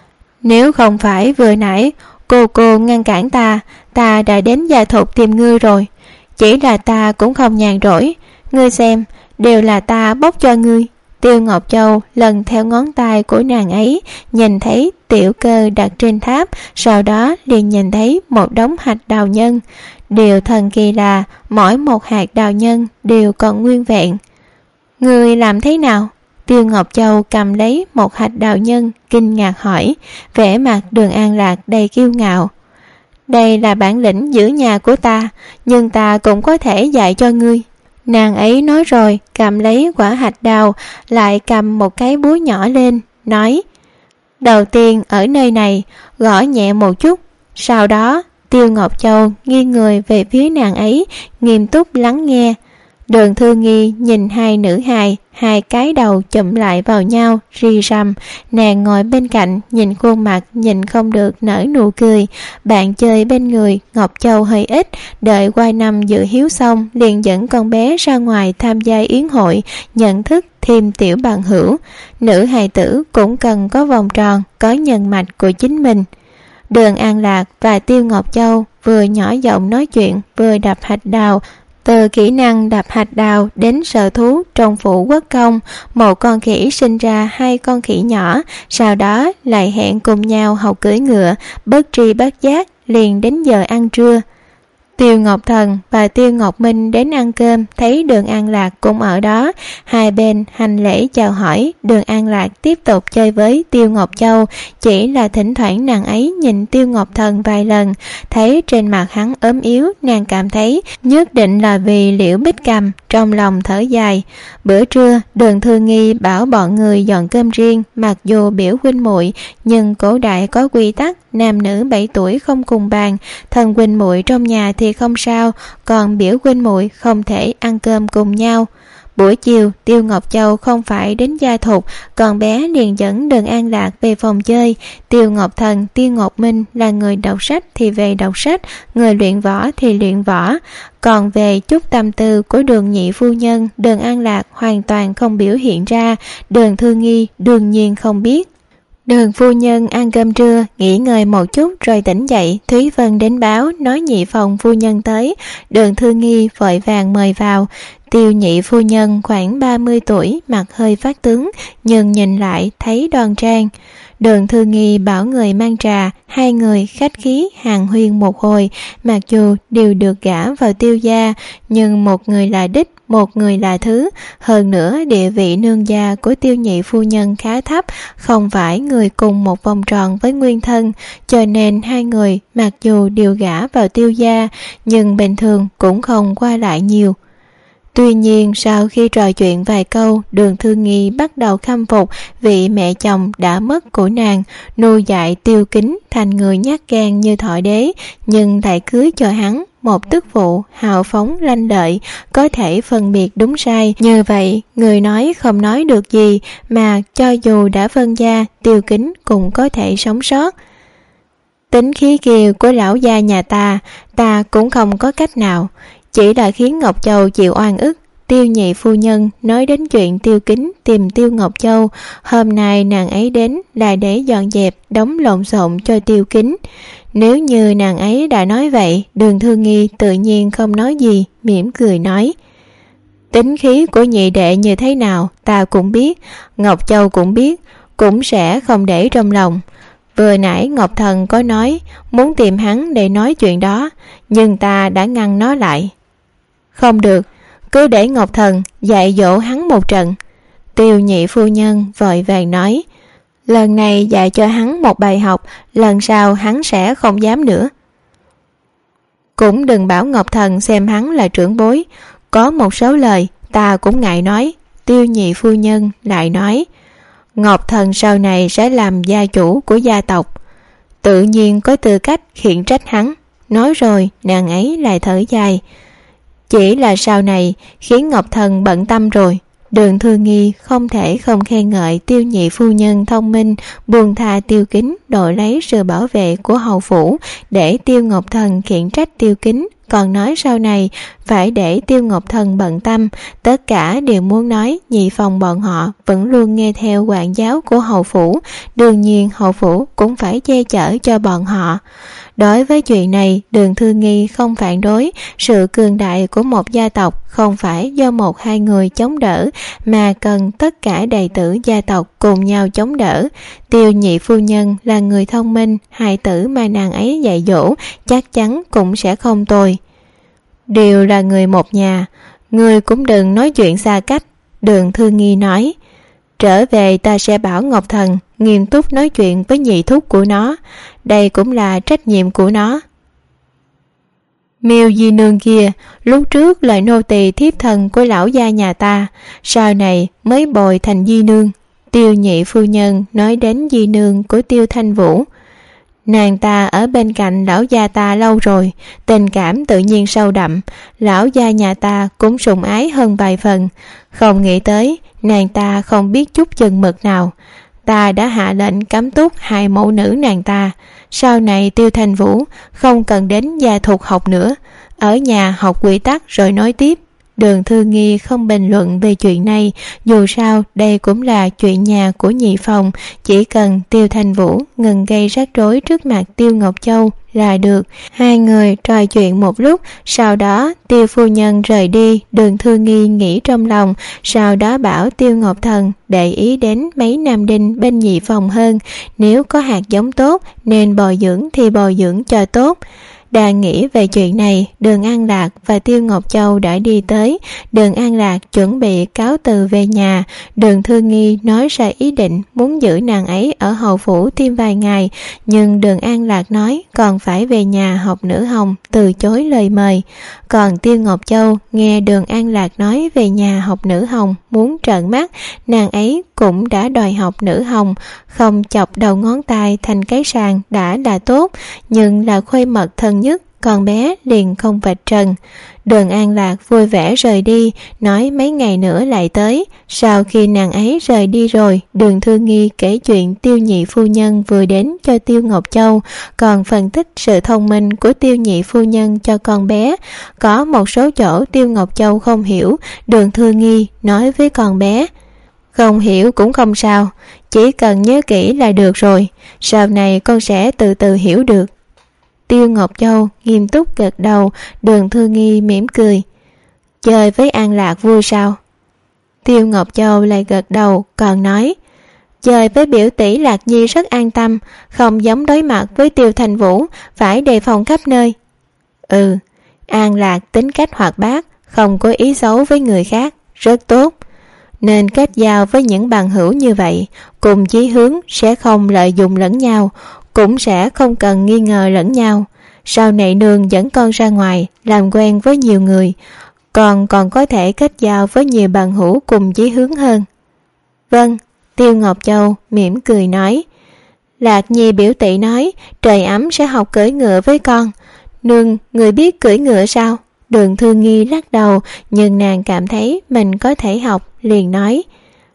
B: Nếu không phải vừa nãy cô cô ngăn cản ta, ta đã đến Gia Thục tìm ngươi rồi. Chỉ là ta cũng không nhàn rỗi, ngươi xem, đều là ta bóc cho ngươi. Tiêu Ngọc Châu lần theo ngón tay của nàng ấy, nhìn thấy tiểu cơ đặt trên tháp, sau đó liền nhìn thấy một đống hạt đào nhân. Điều thần kỳ là mỗi một hạt đào nhân đều còn nguyên vẹn. Ngươi làm thế nào? Tiêu Ngọc Châu cầm lấy một hạt đào nhân, kinh ngạc hỏi, vẻ mặt Đường An Lạc đầy kiêu ngạo. Đây là bản lĩnh giữ nhà của ta, nhưng ta cũng có thể dạy cho ngươi. Nàng ấy nói rồi, cầm lấy quả hạch đào, lại cầm một cái búa nhỏ lên, nói, đầu tiên ở nơi này, gõ nhẹ một chút, sau đó Tiêu Ngọc Châu nghiêng người về phía nàng ấy, nghiêm túc lắng nghe. Đường Thư Nghi nhìn hai nữ hài, hai cái đầu chụm lại vào nhau, ri rầm. Nàng ngồi bên cạnh, nhìn khuôn mặt, nhìn không được nở nụ cười. Bạn chơi bên người, Ngọc Châu hơi ít, đợi qua năm dự hiếu xong, liền dẫn con bé ra ngoài tham gia yến hội, nhận thức thêm tiểu bằng hữu. Nữ hài tử cũng cần có vòng tròn, có nhân mạch của chính mình. Đường An Lạc và Tiêu Ngọc Châu vừa nhỏ giọng nói chuyện, vừa đập hạch đào. Từ kỹ năng đập hạch đào đến sở thú trong phủ quốc công, một con khỉ sinh ra hai con khỉ nhỏ, sau đó lại hẹn cùng nhau học cưỡi ngựa, bất tri bất giác liền đến giờ ăn trưa. Tiêu Ngọc Thần và Tiêu Ngọc Minh đến ăn cơm, thấy Đường An Lạc cũng ở đó, hai bên hành lễ chào hỏi. Đường An Lạc tiếp tục chơi với Tiêu Ngọc Châu, chỉ là thỉnh thoảng nàng ấy nhìn Tiêu Ngọc Thần vài lần, thấy trên mặt hắn ốm yếu, nàng cảm thấy nhất định là vì Liễu Bích Cầm, trong lòng thở dài. Bữa trưa, Đường Thư Nghi bảo bọn người dọn cơm riêng, mặc dù biểu huynh muội, nhưng cổ đại có quy tắc nam nữ bảy tuổi không cùng bàn, thân huynh muội trong nhà thì không sao, còn biểu huynh muội không thể ăn cơm cùng nhau. Buổi chiều, Tiêu Ngọc Châu không phải đến Gia Thục, con bé liền dẫn Đường An Lạc về phòng chơi. Tiêu Ngọc Thần, Tiêu Ngọc Minh là người đọc sách thì về đọc sách, người luyện võ thì luyện võ. Còn về chút tâm tư của Đường nhị phu nhân, Đường An Lạc hoàn toàn không biểu hiện ra, Đường Thư Nghi đương nhiên không biết. Đường phu nhân ăn cơm trưa, nghỉ ngơi một chút rồi tỉnh dậy. Thúy Vân đến báo nói nhị phòng phu nhân tới. Đường Thư Nghi vội vàng mời vào. Tiêu nhị phu nhân khoảng ba mươi tuổi, mặt hơi phát tướng, nhưng nhìn lại thấy đoan trang. Đường Thư Nghi bảo người mang trà, hai người khách khí hàng huyên một hồi. Mặc dù đều được gả vào Tiêu gia, nhưng một người là đích, một người là thứ. Hơn nữa địa vị nương gia của Tiêu nhị phu nhân khá thấp, không phải người cùng một vòng tròn với nguyên thân, cho nên hai người mặc dù đều gả vào Tiêu gia, nhưng bình thường cũng không qua lại nhiều. Tuy nhiên sau khi trò chuyện vài câu, Đường Thư Nghi bắt đầu khâm phục vị mẹ chồng đã mất của nàng, nuôi dạy Tiêu Kính thành người nhát gan như thọ đế, nhưng lại cưới cho hắn một tức phụ hào phóng lanh lợi, có thể phân biệt đúng sai. Như vậy, người nói không nói được gì, mà cho dù đã phân gia, Tiêu Kính cũng có thể sống sót. Tính khí kiều của lão gia nhà ta, ta cũng không có cách nào, chỉ là khiến Ngọc Châu chịu oan ức. Tiêu nhị phu nhân nói đến chuyện Tiêu Kính tìm Tiêu Ngọc Châu, hôm nay nàng ấy đến là để dọn dẹp đống lộn xộn cho Tiêu Kính. Nếu như nàng ấy đã nói vậy, Đường Thư Nghi tự nhiên không nói gì, mỉm cười nói, Tính khí của nhị đệ như thế nào ta cũng biết, Ngọc Châu cũng biết, cũng sẽ không để trong lòng. Vừa nãy Ngọc Thần có nói muốn tìm hắn để nói chuyện đó, nhưng ta đã ngăn nó lại. Không được, cứ để Ngọc Thần dạy dỗ hắn một trận. Tiêu nhị phu nhân vội vàng nói, lần này dạy cho hắn một bài học, lần sau hắn sẽ không dám nữa. Cũng đừng bảo Ngọc Thần xem hắn là trưởng bối, có một số lời ta cũng ngại nói. Tiêu nhị phu nhân lại nói, Ngọc Thần sau này sẽ làm gia chủ của gia tộc, tự nhiên có tư cách khiển trách hắn. Nói rồi nàng ấy lại thở dài, chỉ là sau này khiến Ngọc Thần bận tâm rồi. Đường Thư Nghi không thể không khen ngợi Tiêu nhị phu nhân thông minh, buông tha Tiêu Kính, đổi lấy sự bảo vệ của hầu phủ để Tiêu Ngọc Thần khiển trách Tiêu Kính, còn nói sau này phải để Tiêu Ngọc Thần bận tâm. Tất cả đều muốn nói nhị phòng bọn họ vẫn luôn nghe theo quản giáo của hầu phủ, đương nhiên hầu phủ cũng phải che chở cho bọn họ. Đối với chuyện này, Đường Thư Nghi không phản đối. Sự cường đại của một gia tộc không phải do một hai người chống đỡ, mà cần tất cả đệ tử gia tộc cùng nhau chống đỡ. Tiêu nhị phu nhân là người thông minh, hài tử mà nàng ấy dạy dỗ chắc chắn cũng sẽ không tồi. Đều là người một nhà, người cũng đừng nói chuyện xa cách. Đường Thư Nghi nói, trở về ta sẽ bảo Ngọc Thần nghiêm túc nói chuyện với nhị thúc của nó, đây cũng là trách nhiệm của nó. Miêu di nương kia lúc trước là nô tỳ thiếp thần của lão gia nhà ta, sau này mới bồi thành di nương. Tiêu nhị phu nhân nói đến di nương của Tiêu Thanh Vũ. Nàng ta ở bên cạnh lão gia ta lâu rồi, tình cảm tự nhiên sâu đậm, lão gia nhà ta cũng sủng ái hơn vài phần. Không nghĩ tới nàng ta không biết chút chừng mực nào. Ta đã hạ lệnh cấm túc hai mẫu nữ nàng ta. Sau này Tiêu Thanh Vũ không cần đến gia thuộc học nữa, ở nhà học quy tắc rồi nói tiếp. Đường Thư Nghi không bình luận về chuyện này, dù sao đây cũng là chuyện nhà của nhị phòng, chỉ cần Tiêu Thanh Vũ ngừng gây rắc rối trước mặt Tiêu Ngọc Châu là được. Hai người trò chuyện một lúc, sau đó Tiêu phu nhân rời đi. Đường Thư Nghi nghĩ trong lòng, sau đó bảo Tiêu Ngọc Thần để ý đến mấy nam đinh bên nhị phòng hơn, nếu có hạt giống tốt nên bồi dưỡng thì bồi dưỡng cho tốt. Đang nghĩ về chuyện này, Đường An Lạc và Tiêu Ngọc Châu đã đi tới. Đường An Lạc chuẩn bị cáo từ về nhà. Đường Thư Nghi nói ra ý định muốn giữ nàng ấy ở hầu phủ thêm vài ngày, nhưng Đường An Lạc nói còn phải về nhà học nữ hồng, từ chối lời mời. Còn Tiêu Ngọc Châu nghe Đường An Lạc nói về nhà học nữ hồng muốn trợn mắt, nàng ấy cũng đã đòi học nữ hồng, không chọc đầu ngón tay thành cái sàn đã là tốt, nhưng là khuê mật thân nhất, con bé liền không vạch trần. Đường An Lạc vui vẻ rời đi, nói mấy ngày nữa lại tới. Sau khi nàng ấy rời đi rồi, Đường Thư Nghi kể chuyện Tiêu nhị phu nhân vừa đến cho Tiêu Ngọc Châu, còn phân tích sự thông minh của Tiêu nhị phu nhân cho con bé. Có một số chỗ Tiêu Ngọc Châu không hiểu, Đường Thư Nghi nói với con bé, không hiểu cũng không sao, chỉ cần nhớ kỹ là được rồi, sau này con sẽ từ từ hiểu được. Tiêu Ngọc Châu nghiêm túc gật đầu. Đường Thư Nghi mỉm cười, chơi với An Lạc vui sao? Tiêu Ngọc Châu lại gật đầu, còn nói, chơi với biểu tỷ Lạc Nhi rất an tâm, không giống đối mặt với Tiêu Thanh Vũ, phải đề phòng khắp nơi. Ừ, An Lạc tính cách hoạt bát, không có ý xấu với người khác, rất tốt, nên kết giao với những bằng hữu như vậy, cùng chí hướng sẽ không lợi dụng lẫn nhau, cũng sẽ không cần nghi ngờ lẫn nhau. Sau này nương dẫn con ra ngoài làm quen với nhiều người, còn còn có thể kết giao với nhiều bằng hữu cùng chí hướng hơn. Vâng, Tiêu Ngọc Châu mỉm cười nói. Lạc Nhi biểu tỷ nói trời ấm sẽ học cưỡi ngựa với con. Nương, người biết cưỡi ngựa sao? Đường Thư Nghi lắc đầu, nhưng nàng cảm thấy mình có thể học, liền nói,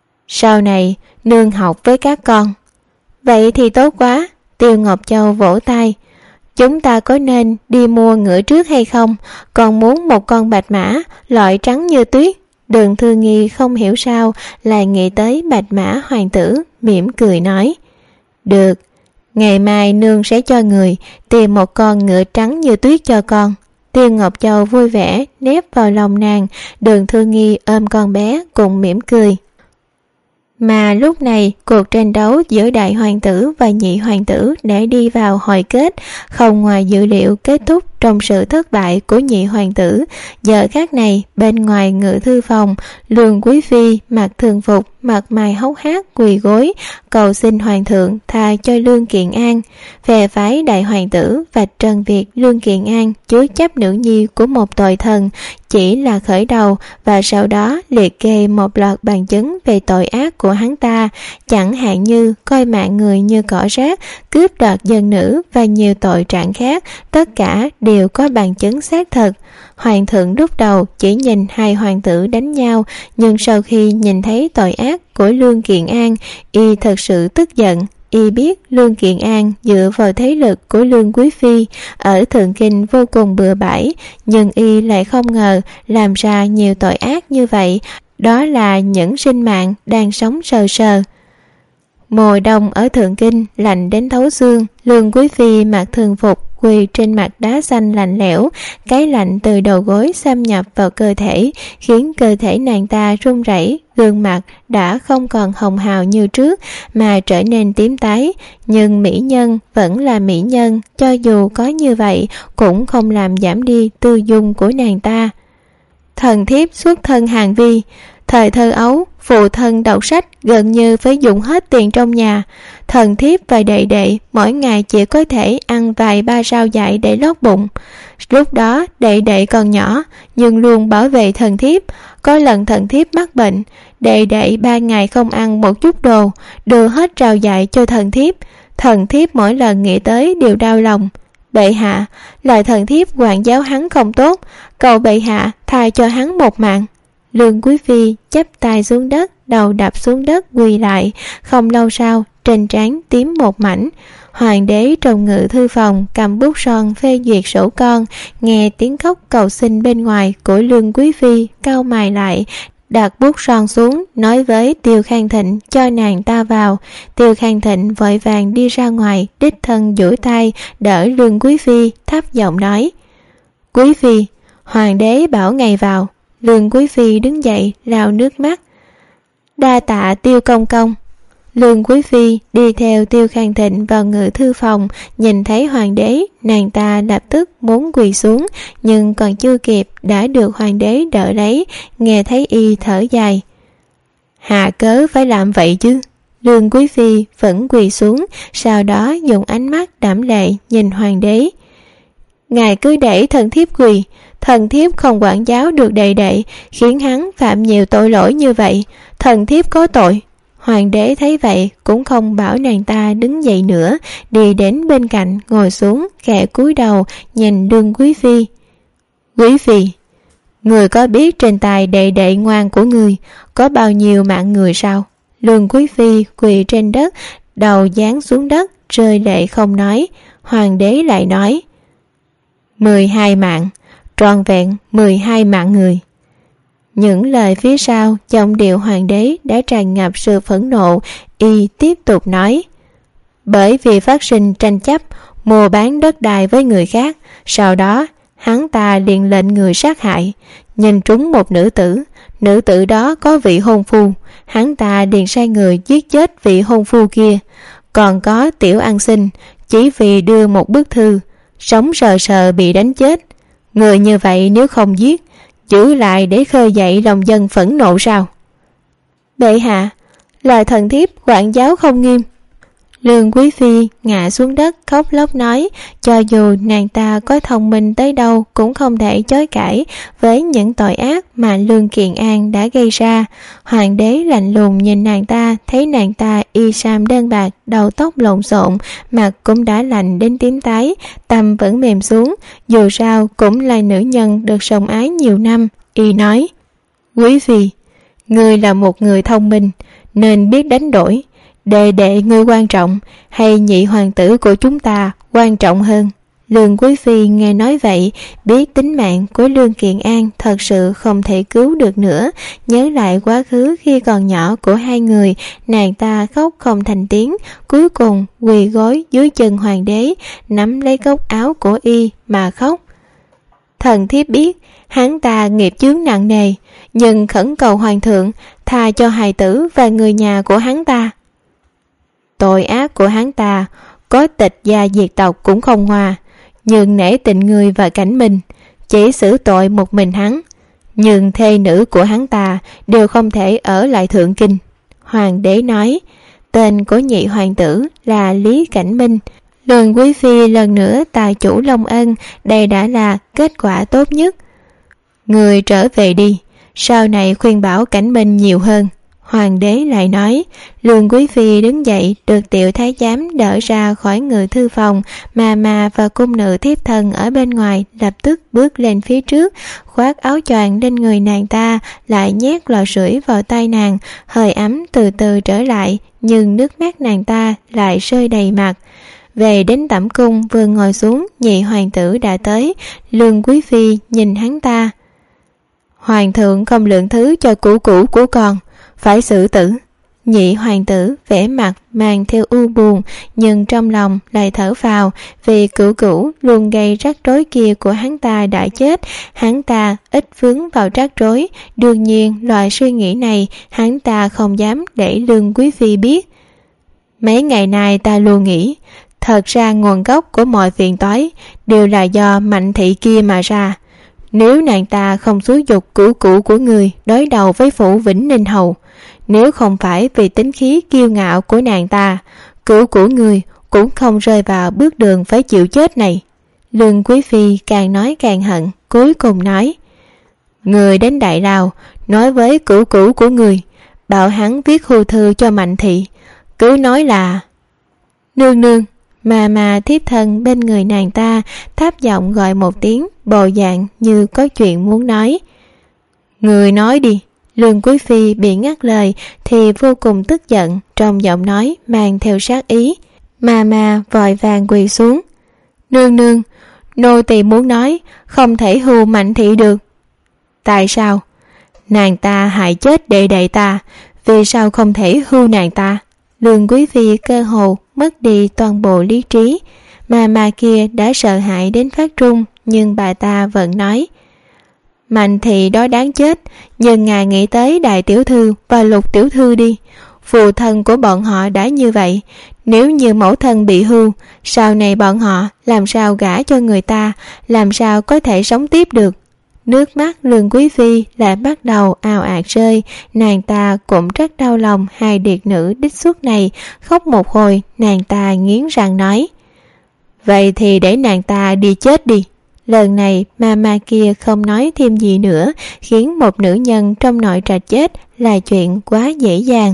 B: sau này nương học với các con. Vậy thì tốt quá. Tiêu Ngọc Châu vỗ tay, chúng ta có nên đi mua ngựa trước hay không? Còn muốn một con bạch mã, loại trắng như tuyết. Đường Thư Nghi không hiểu sao lại nghĩ tới bạch mã hoàng tử, mỉm cười nói, được, ngày mai nương sẽ cho người tìm một con ngựa trắng như tuyết cho con. Tiêu Ngọc Châu vui vẻ nép vào lòng nàng, Đường Thư Nghi ôm con bé cùng mỉm cười. Mà lúc này cuộc tranh đấu giữa đại hoàng tử và nhị hoàng tử đã đi vào hồi kết, không ngoài dự liệu kết thúc trong sự thất bại của nhị hoàng tử. Giờ khác này, bên ngoài ngự thư phòng, Lương Quý Phi mặc thường phục, mặt mày hốc hác quỳ gối cầu xin hoàng thượng tha cho Lương Kiện An. Phe phái đại hoàng tử vạch trần việc Lương Kiện An chứa chấp nữ nhi của một tội thần chỉ là khởi đầu, và sau đó liệt kê một loạt bằng chứng về tội ác của hắn ta, chẳng hạn như coi mạng người như cỏ rác, cướp đoạt dân nữ và nhiều tội trạng khác, tất cả đều có bằng chứng xác thực. Hoàng thượng lúc đầu chỉ nhìn hai hoàng tử đánh nhau, nhưng sau khi nhìn thấy tội ác của Lương Kiện An, y thật sự tức giận. Y biết Lương Kiện An dựa vào thế lực của Lương Quý Phi ở Thượng Kinh vô cùng bừa bãi, nhưng y lại không ngờ làm ra nhiều tội ác như vậy, đó là những sinh mạng đang sống sờ sờ. Mùa đông ở Thượng Kinh lạnh đến thấu xương, Lương Quý Phi mặc thường phục quỳ trên mặt đá xanh lạnh lẽo, cái lạnh từ đầu gối xâm nhập vào cơ thể, khiến cơ thể nàng ta run rẩy, gương mặt đã không còn hồng hào như trước mà trở nên tím tái, nhưng mỹ nhân vẫn là mỹ nhân, cho dù có như vậy cũng không làm giảm đi tư dung của nàng ta. Thần thiếp xuất thân Hàn Vi, thời thơ ấu phụ thân đọc sách gần như phải dùng hết tiền trong nhà. Thần thiếp và đệ đệ mỗi ngày chỉ có thể ăn vài ba rau dại để lót bụng. Lúc đó đệ đệ còn nhỏ nhưng luôn bảo vệ thần thiếp. Có lần thần thiếp mắc bệnh, đệ đệ ba ngày không ăn một chút đồ, đưa hết rau dại cho thần thiếp. Thần thiếp mỗi lần nghĩ tới đều đau lòng. Bệ hạ, là thần thiếp quản giáo hắn không tốt, cầu bệ hạ tha cho hắn một mạng. Lương Quý Phi chắp tay xuống đất, đầu đập xuống đất quỳ lại. Không lâu sau, trên trán tím một mảnh. Hoàng đế trong ngự thư phòng cầm bút son phê duyệt sổ con, nghe tiếng khóc cầu xin bên ngoài của Lương Quý Phi, cau mày lại, đặt bút son xuống, nói với Tiêu Khang Thịnh cho nàng ta vào. Tiêu Khang Thịnh vội vàng đi ra ngoài, đích thân duỗi tay đỡ Lương Quý Phi, thấp giọng nói: Quý Phi, hoàng đế bảo ngài vào. Lương Quý Phi đứng dậy lau nước mắt: Đa tạ Tiêu công công. Lương Quý Phi đi theo Tiêu Khang Thịnh vào ngự thư phòng, nhìn thấy hoàng đế, nàng ta lập tức muốn quỳ xuống, nhưng còn chưa kịp đã được hoàng đế đỡ lấy, nghe thấy y thở dài: Hạ cớ phải làm vậy chứ. Lương Quý Phi vẫn quỳ xuống, sau đó dùng ánh mắt đẫm lệ nhìn hoàng đế: Ngài cứ để thần thiếp quỳ, thần thiếp không quản giáo được đệ đệ, khiến hắn phạm nhiều tội lỗi như vậy, thần thiếp có tội. Hoàng đế thấy vậy cũng không bảo nàng ta đứng dậy nữa, đi đến bên cạnh ngồi xuống, khẽ cúi đầu nhìn Lương Quý Phi: Quý Phi, người có biết trên tay đệ đệ ngoan của người có bao nhiêu mạng người sao? Lương Quý Phi quỳ trên đất, đầu dán xuống đất, rơi lệ không nói. Hoàng đế lại nói: Mười hai mạng, trọn vẹn mười hai mạng người. Những lời phía sau giọng điệu hoàng đế đã tràn ngập sự phẫn nộ. Y tiếp tục nói: Bởi vì phát sinh tranh chấp mua bán đất đai với người khác, sau đó hắn ta liền lệnh người sát hại, nhìn trúng một nữ tử. Nữ tử đó có vị hôn phu, hắn ta liền sai người giết chết vị hôn phu kia. Còn có tiểu ăn xin, chỉ vì đưa một bức thư, sống sờ sờ bị đánh chết. Người như vậy nếu không giết, giữ lại để khơi dậy lòng dân phẫn nộ sao? Bệ hạ, là thần thiếp quản giáo không nghiêm. Lương Quý Phi ngã xuống đất khóc lóc nói, cho dù nàng ta có thông minh tới đâu cũng không thể chối cãi với những tội ác mà Lương Kiện An đã gây ra. Hoàng đế lạnh lùng nhìn nàng ta, thấy nàng ta y sam đơn bạc, đầu tóc lộn xộn, mặt cũng đã lạnh đến tím tái, tâm vẫn mềm xuống, dù sao cũng là nữ nhân được sủng ái nhiều năm. Y nói: Quý Phi, ngươi là một người thông minh nên biết đánh đổi. Đệ đệ ngươi quan trọng hay nhị hoàng tử của chúng ta quan trọng hơn? Lương Quý Phi nghe nói vậy, biết tính mạng của Lương Kiện An thật sự không thể cứu được nữa. Nhớ lại quá khứ khi còn nhỏ của hai người, nàng ta khóc không thành tiếng, cuối cùng quỳ gối dưới chân hoàng đế, nắm lấy góc áo của y mà khóc. Thần thiếp biết hắn ta nghiệp chướng nặng nề, nhưng khẩn cầu hoàng thượng tha cho hài tử và người nhà của hắn ta. Tội ác của hắn ta có tịch gia diệt tộc cũng không hòa, nhưng nể tình người và cảnh mình, chỉ xử tội một mình hắn. Nhưng thê nữ của hắn ta đều không thể ở lại Thượng Kinh. Hoàng đế nói, tên của nhị hoàng tử là Lý Cảnh Minh. Lương quý phi lần nữa tài chủ Long Ân, đây đã là kết quả tốt nhất. Người trở về đi, sau này khuyên bảo Cảnh Minh nhiều hơn. Hoàng đế lại nói. Lương quý phi đứng dậy, được tiểu thái giám đỡ ra khỏi ngự thư phòng, mà mà và cung nữ thiếp thần ở bên ngoài lập tức bước lên phía trước, khoác áo choàng lên người nàng ta, lại nhét lò sưởi vào tay nàng, hơi ấm từ từ trở lại, nhưng nước mắt nàng ta lại rơi đầy mặt. Về đến tẩm cung, vừa ngồi xuống, nhị hoàng tử đã tới. Lương quý phi nhìn hắn ta. Hoàng thượng không lượng thứ cho cũ cũ của con, phải xử tử. Nhị hoàng tử vẻ mặt mang theo u buồn, nhưng trong lòng lại thở phào, vì cửu cửu luôn gây rắc rối kia của hắn ta đã chết. Hắn ta ít vướng vào rắc rối, đương nhiên loại suy nghĩ này hắn ta không dám để Lương quý phi biết. Mấy ngày nay ta luôn nghĩ, thật ra nguồn gốc của mọi phiền toái đều là do Mạnh thị kia mà ra. Nếu nàng ta không xúi dục cửu cửu của người đối đầu với phủ Vĩnh Ninh Hầu, nếu không phải vì tính khí kiêu ngạo của nàng ta, cửu cửu người cũng không rơi vào bước đường phải chịu chết này. Lương quý phi càng nói càng hận, cuối cùng nói, người đến Đại Lao nói với cửu cửu của người, bảo hắn viết hưu thư cho Mạnh thị, cứ nói là nương nương. Mà mà thiếp thân bên người nàng ta thấp giọng gọi một tiếng, bộ dạng như có chuyện muốn nói. Người nói đi. Lương quý phi bị ngắt lời thì vô cùng tức giận, trong giọng nói mang theo sát ý. Mà mà vội vàng quỳ xuống. Nương nương, nô tỳ muốn nói, không thể hưu Mạnh thị được. Tại sao? Nàng ta hại chết đệ đệ ta, vì sao không thể hưu nàng ta? Lương quý phi cơ hồ mất đi toàn bộ lý trí. Mà mà kia đã sợ hãi đến phát run, nhưng bà ta vẫn nói, Mạnh thị đó đáng chết, nhưng ngài nghĩ tới đại tiểu thư và lục tiểu thư đi. Phụ thân của bọn họ đã như vậy, nếu như mẫu thân bị hưu, sau này bọn họ làm sao gả cho người ta, làm sao có thể sống tiếp được. Nước mắt Lương quý phi lại bắt đầu ào ạt rơi, nàng ta cũng rất đau lòng hai điệt nữ đích xuất này. Khóc một hồi, nàng ta nghiến răng nói, vậy thì để nàng ta đi chết đi. Lần này mama kia không nói thêm gì nữa, khiến một nữ nhân trong nội trạch chết là chuyện quá dễ dàng.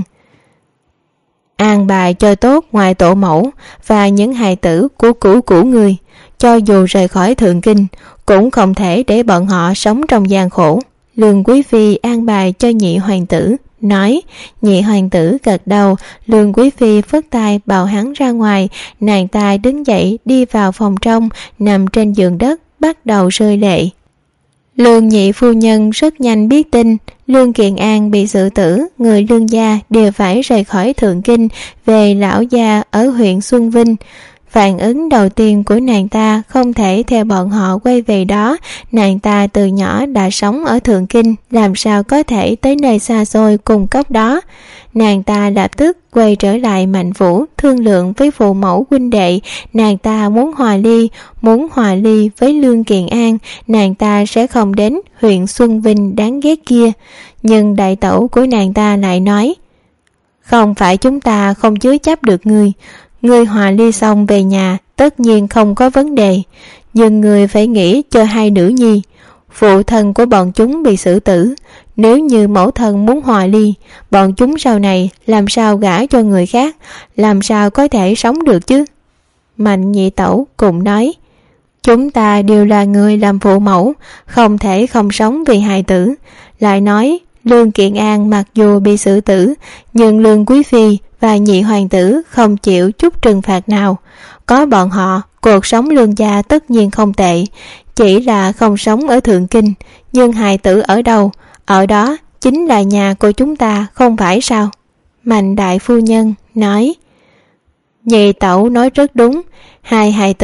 B: An bài cho tốt ngoài tổ mẫu và những hài tử của cũ cũ người, cho dù rời khỏi Thượng Kinh cũng không thể để bọn họ sống trong gian khổ. Lương quý phi an bài cho nhị hoàng tử, nói. Nhị hoàng tử gật đầu. Lương quý phi phất tay bảo hắn ra ngoài. Nàng ta đứng dậy đi vào phòng trong, nằm trên giường đất bắt đầu rơi lệ. Lương nhị phu nhân rất nhanh biết tin Lương Kiện An bị xử tử, người Lương gia đều phải rời khỏi Thượng Kinh về lão gia ở huyện Xuân Vinh. Phản ứng đầu tiên của nàng ta không thể theo bọn họ quay về đó. Nàng ta từ nhỏ đã sống ở Thượng Kinh, làm sao có thể tới nơi xa xôi cùng cốc đó. Nàng ta lập tức quay trở lại Mạnh Vũ, thương lượng với phụ mẫu huynh đệ. Nàng ta muốn hòa ly, muốn hòa ly với Lương Kiện An, nàng ta sẽ không đến huyện Xuân Vinh đáng ghét kia. Nhưng đại tẩu của nàng ta lại nói, không phải chúng ta không chứa chấp được ngươi, ngươi hòa ly xong về nhà tất nhiên không có vấn đề, nhưng ngươi phải nghĩ cho hai nữ nhi. Phụ thân của bọn chúng bị xử tử, nếu như mẫu thân muốn hòa ly, bọn chúng sau này làm sao gả cho người khác, làm sao có thể sống được chứ. Mạnh nhị tẩu cũng nói, chúng ta đều là người làm phụ mẫu, không thể không sống vì hài tử. Lại nói, Lương Kiện An mặc dù bị xử tử, nhưng Lương quý phi và nhị hoàng tử không chịu chút trừng phạt nào. Có bọn họ, cuộc sống Lương gia tất nhiên không tệ, chỉ là không sống ở Thượng Kinh. Nhưng hài tử ở đâu, ở đó chính là nhà của chúng ta, không phải sao? Mạnh đại phu nhân nói, nhị tẩu nói rất đúng, hai hài tử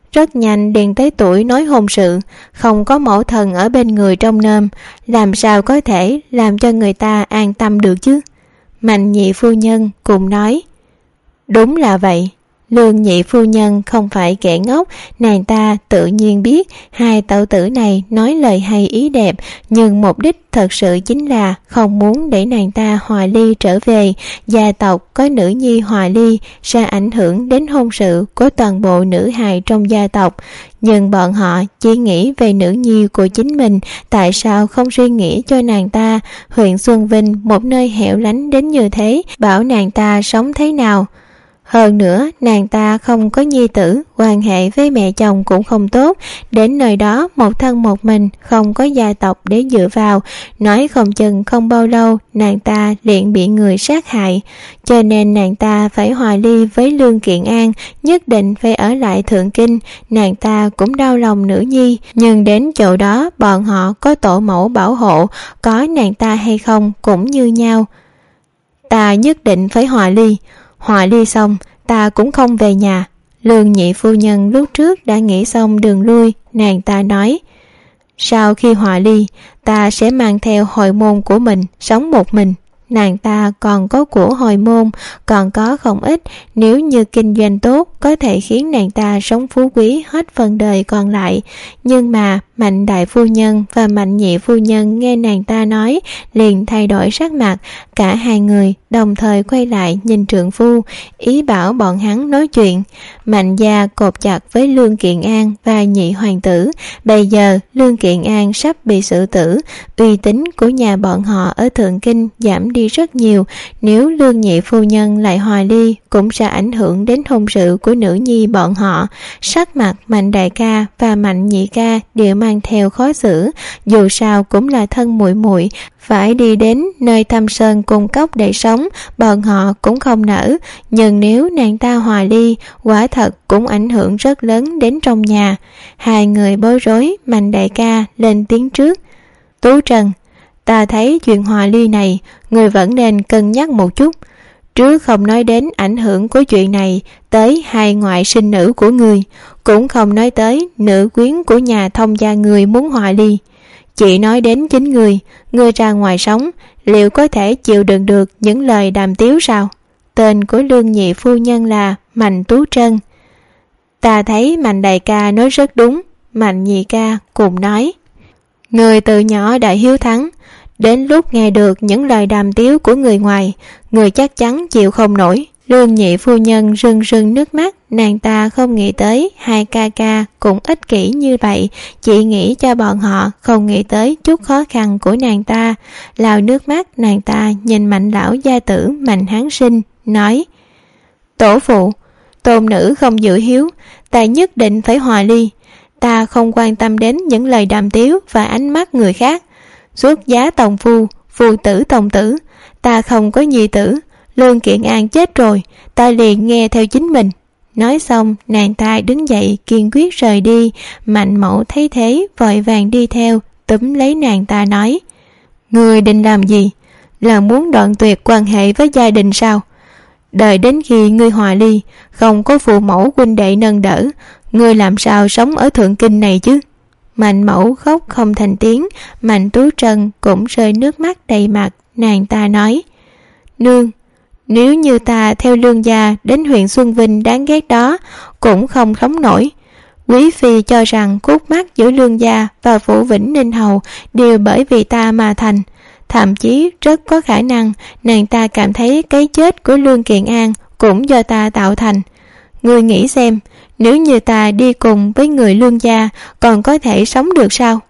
B: rất nhanh điền tới tuổi nói hôn sự, không có mẫu thân ở bên người trông nom, làm sao có thể làm cho người ta an tâm được chứ? Mạnh nhị phu nhân cùng nói. Đúng là vậy. Lương nhị phu nhân không phải kẻ ngốc, nàng ta tự nhiên biết hai tẩu tử này nói lời hay ý đẹp, nhưng mục đích thật sự chính là không muốn để nàng ta hòa ly trở về. Gia tộc có nữ nhi hòa ly sẽ ảnh hưởng đến hôn sự của toàn bộ nữ hài trong gia tộc, nhưng bọn họ chỉ nghĩ về nữ nhi của chính mình, tại sao không suy nghĩ cho nàng ta? Huyện Xuân Vinh một nơi hẻo lánh đến như thế, bảo nàng ta sống thế nào? Hơn nữa, nàng ta không có nhi tử, quan hệ với mẹ chồng cũng không tốt, đến nơi đó một thân một mình, không có gia tộc để dựa vào, nói không chừng không bao lâu nàng ta liền bị người sát hại, cho nên nàng ta phải hòa ly với Lương Kiện An, nhất định phải ở lại Thượng Kinh. Nàng ta cũng đau lòng nữ nhi, nhưng đến chỗ đó bọn họ có tổ mẫu bảo hộ, có nàng ta hay không cũng như nhau. Ta nhất định phải hòa ly. Hòa ly xong, ta cũng không về nhà. Lương nhị phu nhân lúc trước đã nghĩ xong đường lui, nàng ta nói. Sau khi hòa ly, ta sẽ mang theo hồi môn của mình, sống một mình. Nàng ta còn có của hồi môn, còn có không ít, nếu như kinh doanh tốt, có thể khiến nàng ta sống phú quý hết phần đời còn lại. Nhưng mà Mạnh đại phu nhân và Mạnh nhị phu nhân nghe nàng ta nói, liền thay đổi sắc mặt, cả hai người đồng thời quay lại nhìn trượng phu, ý bảo bọn hắn nói chuyện. Mạnh gia cột chặt với Lương Kiện An và nhị hoàng tử, bây giờ Lương Kiện An sắp bị xử tử, uy tín của nhà bọn họ ở Thượng Kinh giảm đi rất nhiều, nếu Lương nhị phu nhân lại hòa ly cũng sẽ ảnh hưởng đến hôn sự của nữ nhi bọn họ. Sắc mặt Mạnh đại ca và Mạnh nhị ca đều mang theo khó xử, dù sao cũng là thân muội muội, phải đi đến nơi thâm sơn cùng cốc để sống, bọn họ cũng không nỡ. Nhưng nếu nàng ta hòa ly, quả thật cũng ảnh hưởng rất lớn đến trong nhà. Hai người bối rối, Mạnh đại ca lên tiếng trước. Tú Trần, ta thấy chuyện hòa ly này, người vẫn nên cân nhắc một chút. Trước không nói đến ảnh hưởng của chuyện này tới hai ngoại sinh nữ của người, cũng không nói tới nữ quyến của nhà thông gia người muốn hòa ly. Chỉ nói đến chính người, người ra ngoài sống, liệu có thể chịu đựng được những lời đàm tiếu sao? Tên của Lương nhị phu nhân là Mạnh Tú Trân. Ta thấy Mạnh đại ca nói rất đúng, Mạnh nhị ca cùng nói. Người từ nhỏ đã hiếu thắng, đến lúc nghe được những lời đàm tiếu của người ngoài, người chắc chắn chịu không nổi. Lương nhị phu nhân rưng rưng nước mắt, nàng ta không nghĩ tới hai ca ca cũng ích kỷ như vậy, chỉ nghĩ cho bọn họ, không nghĩ tới chút khó khăn của nàng ta. Lau nước mắt, nàng ta nhìn Mạnh lão gia tử Mạnh Hán Sinh, nói. Tổ phụ, tôn nữ không giữ hiếu, ta nhất định phải hòa ly. Ta không quan tâm đến những lời đàm tiếu và ánh mắt người khác. Xuất giá tòng phu, phu tử tòng tử, ta không có nhi tử. Lương Kiện An chết rồi, ta liền nghe theo chính mình. Nói xong, nàng ta đứng dậy kiên quyết rời đi. Mạnh mẫu thấy thế, vội vàng đi theo, túm lấy nàng ta nói. Ngươi định làm gì? Là muốn đoạn tuyệt quan hệ với gia đình sao? Đợi đến khi ngươi hòa ly, không có phụ mẫu huynh đệ nâng đỡ, ngươi làm sao sống ở Thượng Kinh này chứ? Mạnh mẫu khóc không thành tiếng, Mạnh Tú Trân cũng rơi nước mắt đầy mặt. Nàng ta nói. Nương, nếu như ta theo Lương gia đến huyện Xuân Vinh đáng ghét đó, cũng không sống nổi. Quý phi cho rằng khúc mắc giữa Lương gia và phủ Vĩnh Ninh Hầu đều bởi vì ta mà thành. Thậm chí rất có khả năng nàng ta cảm thấy cái chết của Lương Kiện An cũng do ta tạo thành. Ngươi nghĩ xem, nếu như ta đi cùng với người Lương gia, còn có thể sống được sao?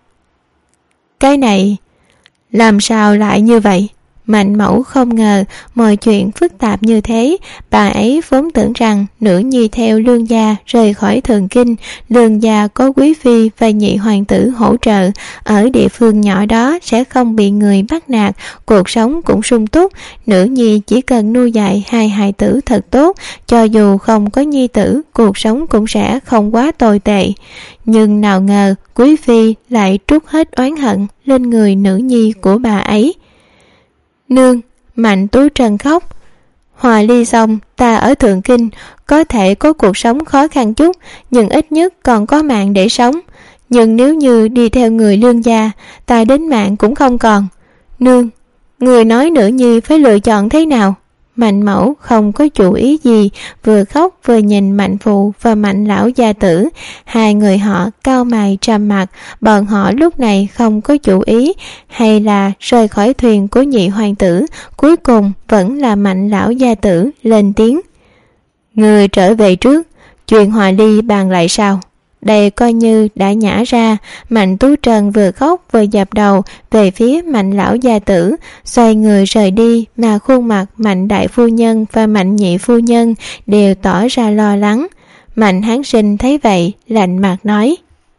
B: Cái này, làm sao lại như vậy? Mạnh mẫu không ngờ mọi chuyện phức tạp như thế. Bà ấy vốn tưởng rằng nữ nhi theo Lương gia rời khỏi Thượng Kinh, Lương gia có quý phi và nhị hoàng tử hỗ trợ, ở địa phương nhỏ đó sẽ không bị người bắt nạt, cuộc sống cũng sung túc. Nữ nhi chỉ cần nuôi dạy hai hài tử thật tốt, cho dù không có nhi tử, cuộc sống cũng sẽ không quá tồi tệ. Nhưng nào ngờ quý phi lại trút hết oán hận lên người nữ nhi của bà ấy. Nương, Mạnh Tú Trân khóc. Hòa ly xong, ta ở Thượng Kinh có thể có cuộc sống khó khăn chút, nhưng ít nhất còn có mạng để sống. Nhưng nếu như đi theo người Lương gia, ta đến mạng cũng không còn. Nương, người nói nữ nhi phải lựa chọn thế nào? Mạnh mẫu không có chủ ý gì, vừa khóc vừa nhìn Mạnh phụ và Mạnh lão gia tử. Hai người họ cau mày trầm mặt, bọn họ lúc này không có chủ ý, hay là rời khỏi thuyền của nhị hoàng tử. Cuối cùng vẫn là Mạnh lão gia tử lên tiếng. Người trở về trước, chuyện Hòa ly bàn lại sao? Đây coi như đã nhả ra. Mạnh Tú Trần vừa khóc vừa dập đầu về phía Mạnh lão gia tử, xoay người rời đi, mà khuôn mặt Mạnh đại phu nhân và Mạnh nhị phu nhân đều tỏ ra lo lắng. Mạnh Hán Sinh thấy vậy, lạnh mặt nói: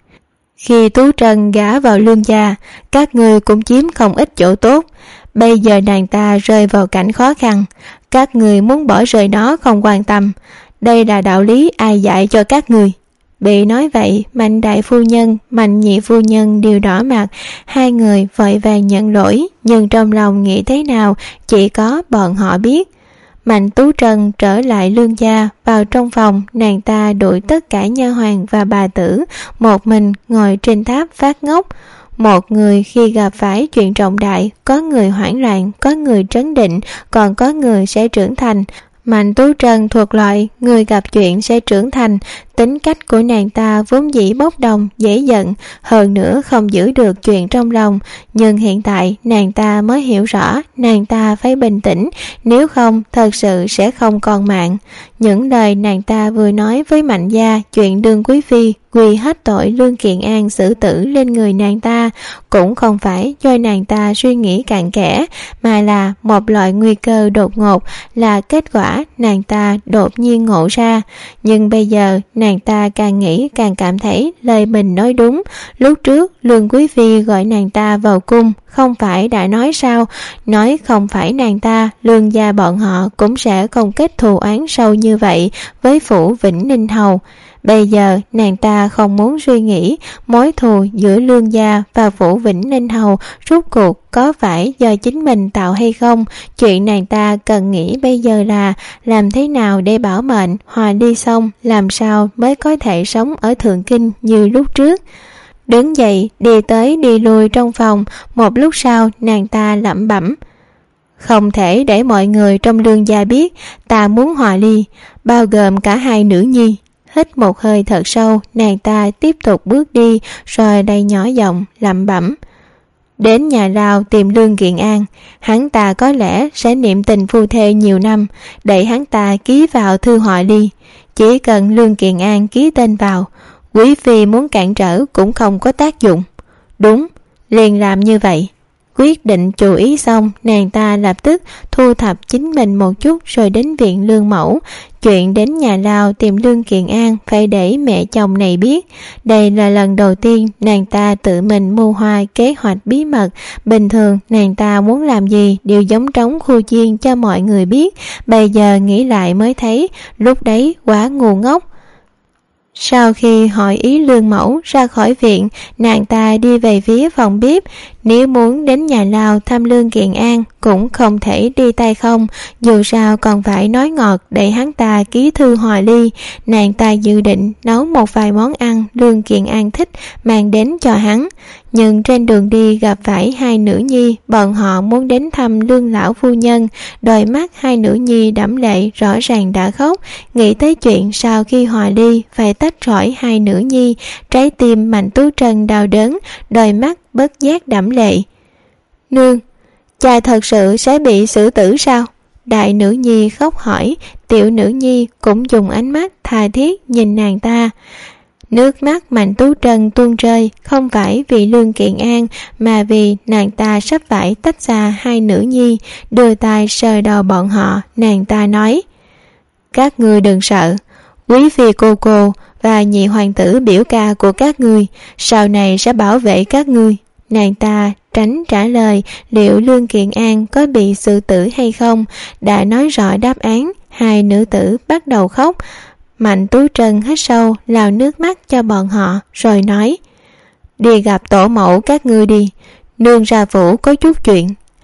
B: Khi Tú Trần gả vào Lương gia, các ngươi cũng chiếm không ít chỗ tốt. Bây giờ nàng ta rơi vào cảnh khó khăn, các người muốn bỏ rơi nó không quan tâm. Đây là đạo lý ai dạy cho các người? Bị nói vậy, Mạnh đại phu nhân, Mạnh nhị phu nhân đều đỏ mặt. Hai người vội vàng nhận lỗi, nhưng trong lòng nghĩ thế nào chỉ có bọn họ biết. Mạnh Tú Trần trở lại Lương gia, vào trong phòng, nàng ta đuổi tất cả nha hoàn và bà tử, một mình ngồi trên tháp phát ngốc. Một người khi gặp phải chuyện trọng đại, có người hoảng loạn, có người trấn định, còn có người sẽ trưởng thành. Mạnh Tú Trần thuộc loại người gặp chuyện sẽ trưởng thành. Tính cách của nàng ta vốn dĩ bốc đồng, dễ giận, hơn nữa không giữ được chuyện trong lòng. Nhưng hiện tại nàng ta mới hiểu rõ nàng ta phải bình tĩnh, nếu không thật sự sẽ không còn mạng. Những lời nàng ta vừa nói với Mạnh gia chuyện đương quý phi quy hết tội Lương Kiện An xử tử lên người nàng ta, cũng không phải do nàng ta suy nghĩ cặn kẽ, mà là một loại nguy cơ đột ngột, là kết quả nàng ta đột nhiên ngộ ra. Nhưng bây giờ nàng ta càng nghĩ càng cảm thấy lời mình nói đúng. Lúc trước Lương quý phi gọi nàng ta vào cung, không phải đã nói sao? Nói không phải nàng ta, Lương gia bọn họ cũng sẽ không kết thù oán sâu như vậy với phủ Vĩnh Ninh Hầu. Bây giờ nàng ta không muốn suy nghĩ mối thù giữa Lương gia và phủ Vĩnh Ninh Hầu rốt cuộc có phải do chính mình tạo hay không. Chuyện nàng ta cần nghĩ bây giờ là làm thế nào để bảo mệnh Hòa ly xong, làm sao mới có thể sống ở Thượng Kinh như lúc trước. Đứng dậy đi tới đi lui trong phòng, một lúc sau nàng ta lẩm bẩm: Không thể để mọi người trong Lương gia biết ta muốn hòa ly, bao gồm cả hai nữ nhi. Hít một hơi thật sâu, nàng ta tiếp tục bước đi, rồi đầy nhỏ giọng lẩm bẩm: Đến nhà lao tìm Lương Kiện An, hắn ta có lẽ sẽ niệm tình phu thê nhiều năm, đẩy hắn ta ký vào thư hòa ly. Chỉ cần Lương Kiện An ký tên vào, quý phi muốn cản trở cũng không có tác dụng. Đúng, liền làm như vậy. Quyết định chú ý xong, nàng ta lập tức thu thập chính mình một chút rồi đến viện Lương mẫu. Chuyện đến nhà lao tìm Lương Kiện An phải để mẹ chồng này biết. Đây là lần đầu tiên nàng ta tự mình mưu hoa kế hoạch bí mật. Bình thường nàng ta muốn làm gì đều giống trống khu chiên cho mọi người biết. Bây giờ nghĩ lại mới thấy lúc đấy quá ngu ngốc. Sau khi hỏi ý Lương mẫu ra khỏi viện, nàng ta đi về phía phòng bếp. Nếu muốn đến nhà lao thăm Lương Kiện An cũng không thể đi tay không, dù sao còn phải nói ngọt để hắn ta ký thư hòa ly. Nàng ta dự định nấu một vài món ăn Lương Kiện An thích mang đến cho hắn. Nhưng trên đường đi gặp phải hai nữ nhi, bọn họ muốn đến thăm Lương lão phu nhân. Đôi mắt hai nữ nhi đẫm lệ rõ ràng đã khóc. Nghĩ tới chuyện sau khi hòa ly phải tách rời hai nữ nhi, trái tim Mạnh Tú Trần đau đớn, đôi mắt bất giác đẫm lệ. Nương, cha thật sự sẽ bị xử tử sao? Đại nữ nhi khóc hỏi. Tiểu nữ nhi cũng dùng ánh mắt tha thiết nhìn nàng ta. Nước mắt Mạnh Tú Trần tuôn rơi, không phải vì Lương Kiện An, mà vì nàng ta sắp phải tách ra hai nữ nhi. Đưa tay sờ đầu bọn họ, nàng ta nói: Các ngươi đừng sợ, quý phi cô cô và nhị hoàng tử biểu ca của các ngươi sau này sẽ bảo vệ các ngươi. Nàng ta tránh trả lời liệu Lương Kiện An có bị xử tử hay không. Đã nói rõ đáp án, hai nữ tử bắt đầu khóc. Mạnh Tú Trần hít sâu lau nước mắt cho bọn họ rồi nói: Đi gặp tổ mẫu các ngươi đi, nương ra phủ có chút chuyện.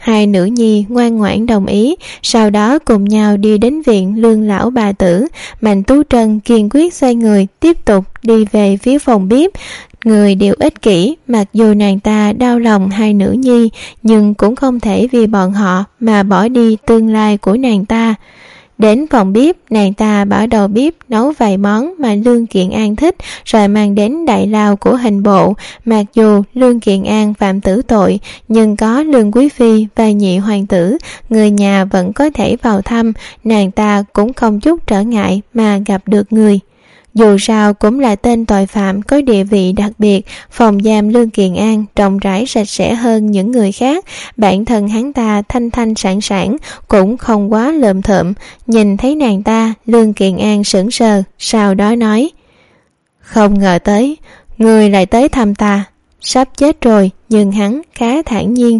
B: Hai nữ nhi ngoan ngoãn đồng ý, sau đó cùng nhau đi đến viện Lương lão bà tử. Mạnh Tú Trân kiên quyết xoay người tiếp tục đi về phía phòng bếp. Người đều ích kỷ, mặc dù nàng ta đau lòng hai nữ nhi, nhưng cũng không thể vì bọn họ mà bỏ đi tương lai của nàng ta. Đến phòng bếp, nàng ta bảo đầu bếp nấu vài món mà Lương Kiện An thích, rồi mang đến đại lao của hình bộ. Mặc dù Lương Kiện An phạm tử tội, nhưng có Lương Quý Phi và nhị hoàng tử, người nhà vẫn có thể vào thăm, nàng ta cũng không chút trở ngại mà gặp được người. Dù sao cũng là tên tội phạm có địa vị đặc biệt, phòng giam Lương Kiện An rộng rãi sạch sẽ hơn những người khác. Bản thân hắn ta thanh thanh sản sản, cũng không quá lợm thợm. Nhìn thấy nàng ta, Lương Kiện An sững sờ, sau đó nói: "Không ngờ tới, người lại tới thăm ta." Sắp chết rồi, nhưng hắn khá thản nhiên.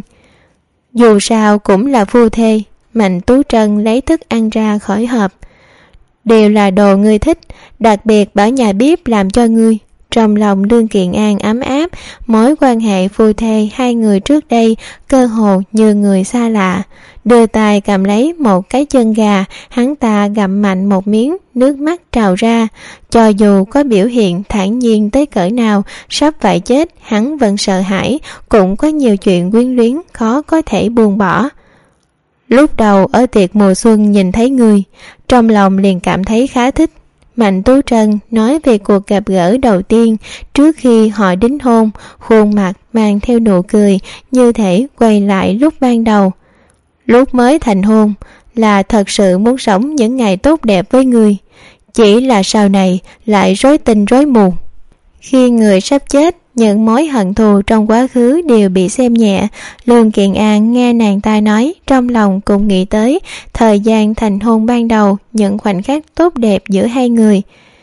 B: Dù sao cũng là phu thê. Mạnh Tú Trân lấy thức ăn ra khỏi hộp. "Đều là đồ ngươi thích, đặc biệt bảo nhà bếp làm cho ngươi." Trong lòng Lương Kiện An ấm áp, mối quan hệ phu thê hai người trước đây cơ hồ như người xa lạ. Đưa tay cầm lấy một cái chân gà, hắn ta gặm mạnh một miếng, nước mắt trào ra. Cho dù có biểu hiện thản nhiên tới cỡ nào, sắp phải chết, hắn vẫn sợ hãi, cũng có nhiều chuyện quyến luyến khó có thể buông bỏ. "Lúc đầu ở tiệc mùa xuân nhìn thấy người, trong lòng liền cảm thấy khá thích." Mạnh Tú Trân nói về cuộc gặp gỡ đầu tiên trước khi họ đính hôn, khuôn mặt mang theo nụ cười, như thể quay lại lúc ban đầu. "Lúc mới thành hôn là thật sự muốn sống những ngày tốt đẹp với người, chỉ là sau này lại rối tinh rối mù. Khi người sắp chết, những mối hận thù trong quá khứ đều bị xem nhẹ." Lương Kiện An nghe nàng ta nói, trong lòng cũng nghĩ tới thời gian thành hôn ban đầu, những khoảnh khắc tốt đẹp giữa hai người.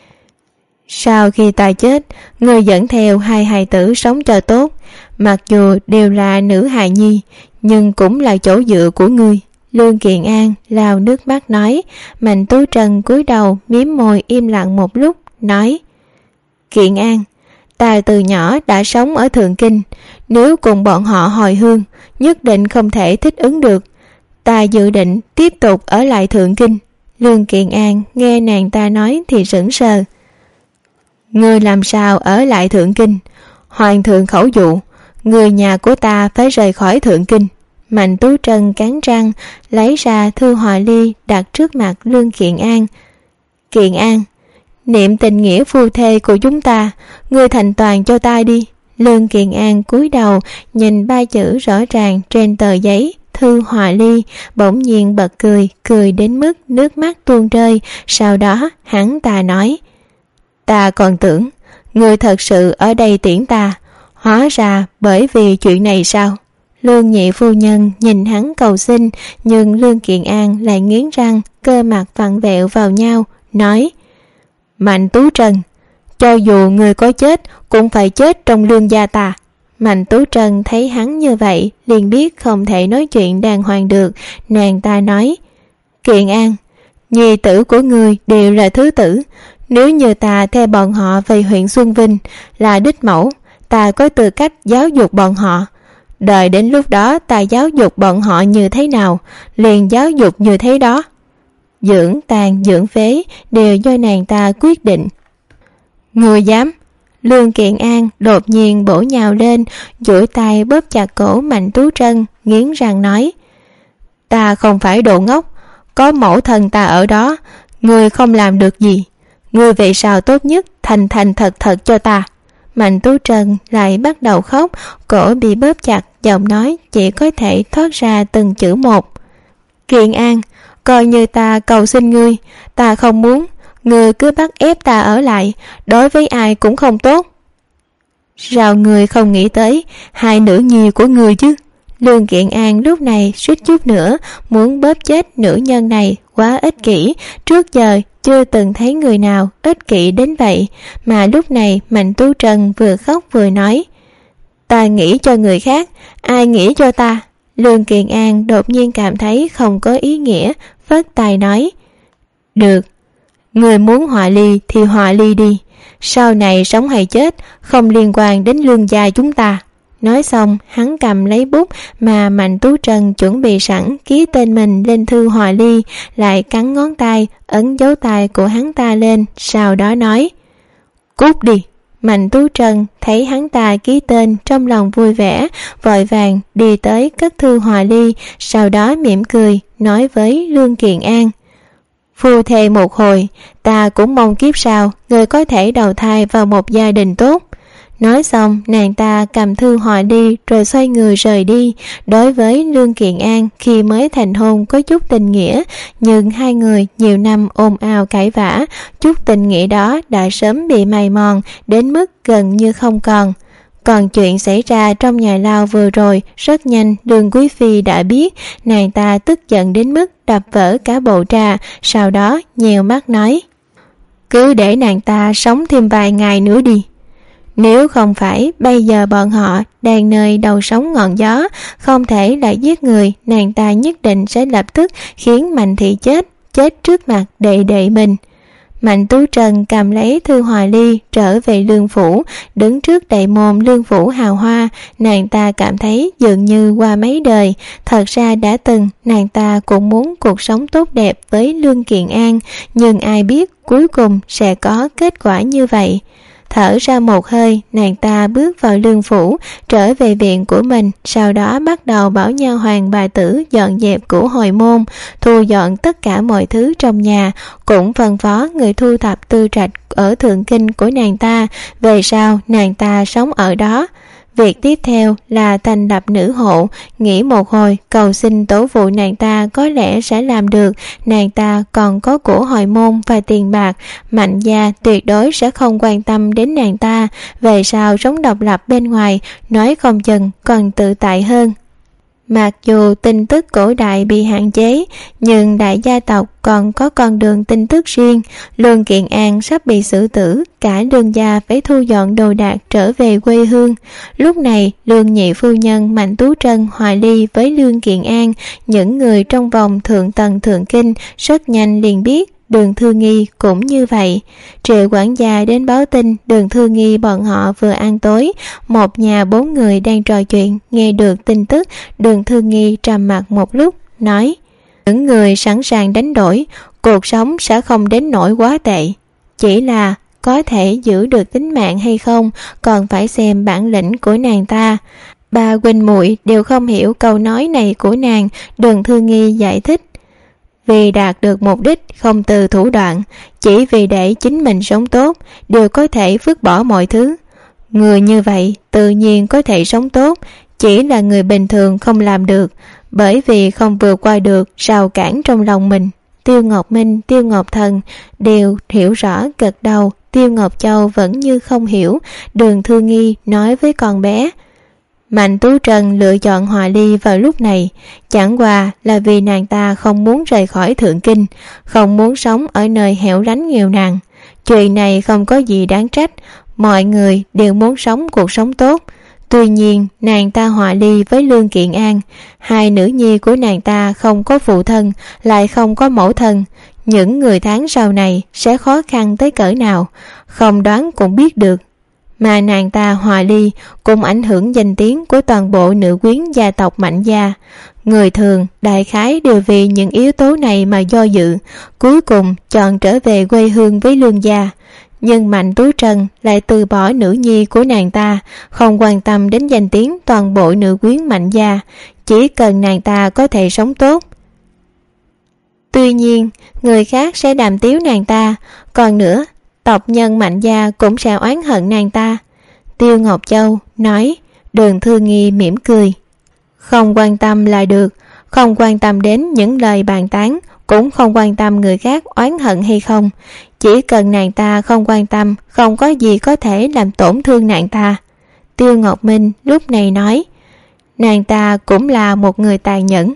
B: "Sau khi ta chết, người dẫn theo hai hài tử sống cho tốt, mặc dù đều là nữ hài nhi, nhưng cũng là chỗ dựa của ngươi." Lương Kiện An lau nước mắt nói. Mạnh Tú Trân cúi đầu mím môi im lặng một lúc, nói: "Kiện An, ta từ nhỏ đã sống ở Thượng Kinh, nếu cùng bọn họ hồi hương, nhất định không thể thích ứng được. Ta dự định tiếp tục ở lại Thượng Kinh." Lương Kiện An nghe nàng ta nói thì sững sờ. "Ngươi làm sao ở lại Thượng Kinh? Hoàng thượng khẩu dụ, người nhà của ta phải rời khỏi Thượng Kinh." Mạnh Tú Trân cắn răng, lấy ra thư hòa ly đặt trước mặt Lương Kiện An. "Kiện An, niệm tình nghĩa phu thê của chúng ta, ngươi thành toàn cho ta đi." Lương Kiện An cúi đầu nhìn ba chữ rõ ràng trên tờ giấy thư hòa ly, bỗng nhiên bật cười, cười đến mức nước mắt tuôn rơi. Sau đó hắn ta nói: "Ta còn tưởng ngươi thật sự ở đây tiễn ta, hóa ra bởi vì chuyện này sao?" Lương nhị phu nhân nhìn hắn cầu xin, nhưng Lương Kiện An lại nghiến răng, cơ mặt vặn vẹo vào nhau, nói: "Mạnh Tú Trân, cho dù người có chết cũng phải chết trong Lương gia ta." Mạnh Tú Trân thấy hắn như vậy, liền biết không thể nói chuyện đàng hoàng được. Nàng ta nói: "Kiện An, nhi tử của người đều là thứ tử, nếu như ta theo bọn họ về huyện Xuân Vinh là đích mẫu, ta có tư cách giáo dục bọn họ. Đợi đến lúc đó ta giáo dục bọn họ như thế nào, liền giáo dục như thế đó. Dưỡng tàn dưỡng phế đều do nàng ta quyết định." "Người dám!" Lương Kiện An đột nhiên bổ nhào lên, duỗi tay bóp chặt cổ Mạnh Tú Trân, nghiến răng nói: "Ta không phải đồ ngốc, có mẫu thân ta ở đó, người không làm được gì. Người về sao tốt nhất thành thành thật thật cho ta." Mạnh Tú Trân lại bắt đầu khóc, cổ bị bóp chặt, giọng nói chỉ có thể thoát ra từng chữ một. "Kiện An, coi như ta cầu xin ngươi, ta không muốn, ngươi cứ bắt ép ta ở lại, đối với ai cũng không tốt." "Sao ngươi không nghĩ tới hai nữ nhi của ngươi chứ?" Lương Kiện An lúc này suýt chút nữa muốn bóp chết nữ nhân này, quá ích kỷ, trước giờ chưa từng thấy người nào ích kỷ đến vậy. Mà lúc này Mạnh Tú Trân vừa khóc vừa nói: "Ta nghĩ cho người khác, ai nghĩ cho ta?" Lương Kiện An đột nhiên cảm thấy không có ý nghĩa, phất tay nói: "Được, người muốn hòa ly thì hòa ly đi, sau này sống hay chết không liên quan đến Lương gia chúng ta." Nói xong, hắn cầm lấy bút mà Mạnh Tú Trân chuẩn bị sẵn ký tên mình lên thư hòa ly, lại cắn ngón tay, ấn dấu tay của hắn ta lên, sau đó nói: "Cút đi." Mạnh Tú Trân thấy hắn ta ký tên, trong lòng vui vẻ, vội vàng đi tới cất thư hòa ly, sau đó mỉm cười, nói với Lương Kiện An: "Phu thề một hồi, ta cũng mong kiếp sau người có thể đầu thai vào một gia đình tốt." Nói xong, nàng ta cầm thư hòa ly rồi xoay người rời đi. Đối với Lương Kiện An, khi mới thành hôn có chút tình nghĩa, nhưng hai người nhiều năm ồn ào cãi vã, chút tình nghĩa đó đã sớm bị mài mòn đến mức gần như không còn. Còn chuyện xảy ra trong nhà lao vừa rồi, rất nhanh Lương Quý Phi đã biết. Nàng ta tức giận đến mức đập vỡ cả bộ trà, sau đó nhèo mắt nói: "Cứ để nàng ta sống thêm vài ngày nữa đi. Nếu không phải bây giờ bọn họ đang nơi đầu sóng ngọn gió, không thể lại giết người, nàng ta nhất định sẽ lập tức khiến Mạnh Thị chết, chết trước mặt đệ đệ mình." Mạnh Tú Trân cầm lấy thư hòa ly trở về Lương Phủ, đứng trước đại môn Lương Phủ hào hoa. Nàng ta cảm thấy dường như qua mấy đời. Thật ra đã từng nàng ta cũng muốn cuộc sống tốt đẹp với Lương Kiện An, nhưng ai biết cuối cùng sẽ có kết quả như vậy. Thở ra một hơi, nàng ta bước vào Lương Phủ, trở về viện của mình, sau đó bắt đầu bảo nha hoàn bà tử dọn dẹp của hồi môn, thu dọn tất cả mọi thứ trong nhà, cũng phân phó người thu thập tư trạch ở thượng kinh của nàng ta, về sau nàng ta sống ở đó. Việc tiếp theo là thành lập nữ hộ, nghĩ một hồi cầu xin tổ phụ nàng ta có lẽ sẽ làm được. Nàng ta còn có của hồi môn và tiền bạc, Mạnh gia tuyệt đối sẽ không quan tâm đến nàng ta, về sau sống độc lập bên ngoài, nói không chừng còn tự tại hơn. Mặc dù tin tức cổ đại bị hạn chế, nhưng đại gia tộc còn có con đường tin tức riêng. Lương Kiện An sắp bị xử tử, cả Lương gia phải thu dọn đồ đạc trở về quê hương. Lúc này, Lương nhị phu nhân Mạnh Tú Trân hòa ly với Lương Kiện An, những người trong vòng thượng tầng thượng kinh rất nhanh liền biết. Đường Thư Nghi cũng như vậy. Triệu quản gia đến báo tin Đường Thư Nghi bọn họ vừa ăn tối. Một nhà bốn người đang trò chuyện, nghe được tin tức, Đường Thư Nghi trầm mặc một lúc, nói: "Những người sẵn sàng đánh đổi, cuộc sống sẽ không đến nỗi quá tệ. Chỉ là có thể giữ được tính mạng hay không, còn phải xem bản lĩnh của nàng ta." Ba huynh muội đều không hiểu câu nói này của nàng. Đường Thư Nghi giải thích: "Vì đạt được mục đích không từ thủ đoạn, chỉ vì để chính mình sống tốt, đều có thể vứt bỏ mọi thứ. Người như vậy tự nhiên có thể sống tốt, chỉ là người bình thường không làm được, bởi vì không vượt qua được rào cản trong lòng mình." Tiêu Ngọc Minh, Tiêu Ngọc Thần đều hiểu rõ gật đầu. Tiêu Ngọc Châu vẫn như không hiểu. Đường Thư Nghi nói với con bé: "Mạnh Tú Trân lựa chọn hòa ly vào lúc này, chẳng qua là vì nàng ta không muốn rời khỏi thượng kinh, không muốn sống ở nơi hẻo lánh nghèo nàn. Chuyện này không có gì đáng trách, mọi người đều muốn sống cuộc sống tốt. Tuy nhiên, nàng ta hòa ly với Lương Kiện An, hai nữ nhi của nàng ta không có phụ thân, lại không có mẫu thân. Những người tháng sau này sẽ khó khăn tới cỡ nào, không đoán cũng biết được. Mà nàng ta hòa ly cũng ảnh hưởng danh tiếng của toàn bộ nữ quyến gia tộc Mạnh gia. Người thường đại khái đều vì những yếu tố này mà do dự, cuối cùng chọn trở về quê hương với Lương gia. Nhưng Mạnh Tú Trân lại từ bỏ nữ nhi của nàng ta, không quan tâm đến danh tiếng toàn bộ nữ quyến Mạnh gia, chỉ cần nàng ta có thể sống tốt. Tuy nhiên, người khác sẽ đàm tiếu nàng ta, còn nữa, tộc nhân Mạnh gia cũng sẽ oán hận nàng ta." Tiêu Ngọc Châu nói. Đường Thư Nghi mỉm cười: "Không quan tâm là được, không quan tâm đến những lời bàn tán, cũng không quan tâm người khác oán hận hay không. Chỉ cần nàng ta không quan tâm, không có gì có thể làm tổn thương nàng ta." Tiêu Ngọc Minh lúc này nói: "Nàng ta cũng là một người tàn nhẫn.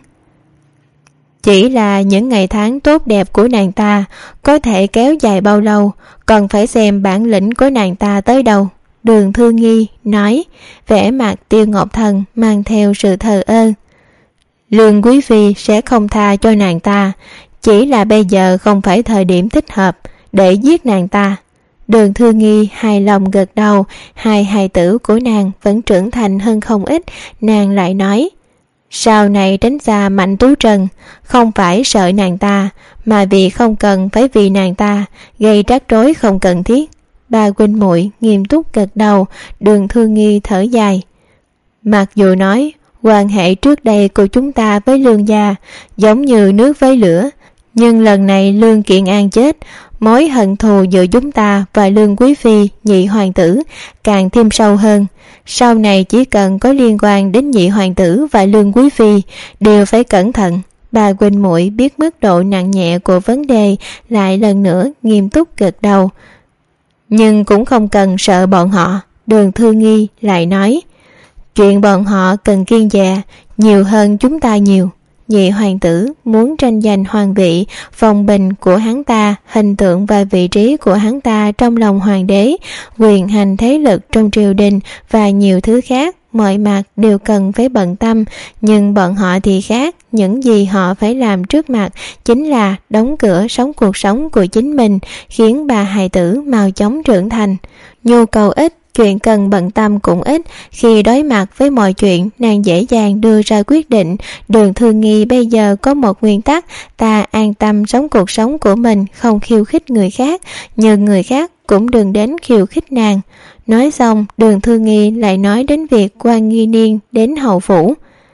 B: Chỉ là những ngày tháng tốt đẹp của nàng ta có thể kéo dài bao lâu, còn phải xem bản lĩnh của nàng ta tới đâu." Đường Thư Nghi nói, vẻ mặt Tiêu Ngọc Thần mang theo sự thờ ơ: "Lương Quý Phi sẽ không tha cho nàng ta, chỉ là bây giờ không phải thời điểm thích hợp để giết nàng ta." Đường Thư Nghi hài lòng gật đầu. Hai hài tử của nàng vẫn trưởng thành hơn không ít. Nàng lại nói, sau này tránh xa Mạnh Tú Trần, không phải sợ nàng ta, mà vì không cần phải vì nàng ta gây rắc rối không cần thiết. Ba huynh muội nghiêm túc gật đầu. Đường Thư Nghi thở dài. Mặc dù nói quan hệ trước đây của chúng ta với Lương gia giống như nước với lửa, nhưng lần này Lương Kiện An chết, mối hận thù giữa chúng ta và Lương Quý Phi, nhị hoàng tử càng thêm sâu hơn. Sau này chỉ cần có liên quan đến nhị hoàng tử và Lương Quý Phi đều phải cẩn thận. Ba huynh muội biết mức độ nặng nhẹ của vấn đề, lại lần nữa nghiêm túc gật đầu. Nhưng cũng không cần sợ bọn họ. Đường Thư Nghi lại nói, chuyện bọn họ cần kiêng dè nhiều hơn chúng ta nhiều. Nhị hoàng tử muốn tranh giành hoàng vị, phong bình của hắn ta, hình tượng và vị trí của hắn ta trong lòng hoàng đế, quyền hành thế lực trong triều đình và nhiều thứ khác, mọi mặt đều cần phải bận tâm. Nhưng bọn họ thì khác, những gì họ phải làm trước mặt chính là đóng cửa sống cuộc sống của chính mình, khiến bà hài tử mau chóng trưởng thành. Nhu cầu ít, chuyện cần bận tâm cũng ít. Khi đối mặt với mọi chuyện, nàng dễ dàng đưa ra quyết định. Đường Thư Nghi bây giờ có một nguyên tắc, ta an tâm sống cuộc sống của mình, không khiêu khích người khác, nhưng người khác cũng đừng đến khiêu khích nàng. Nói xong, Đường Thư Nghi lại nói đến việc Quan Nghi Niên đến hậu phủ.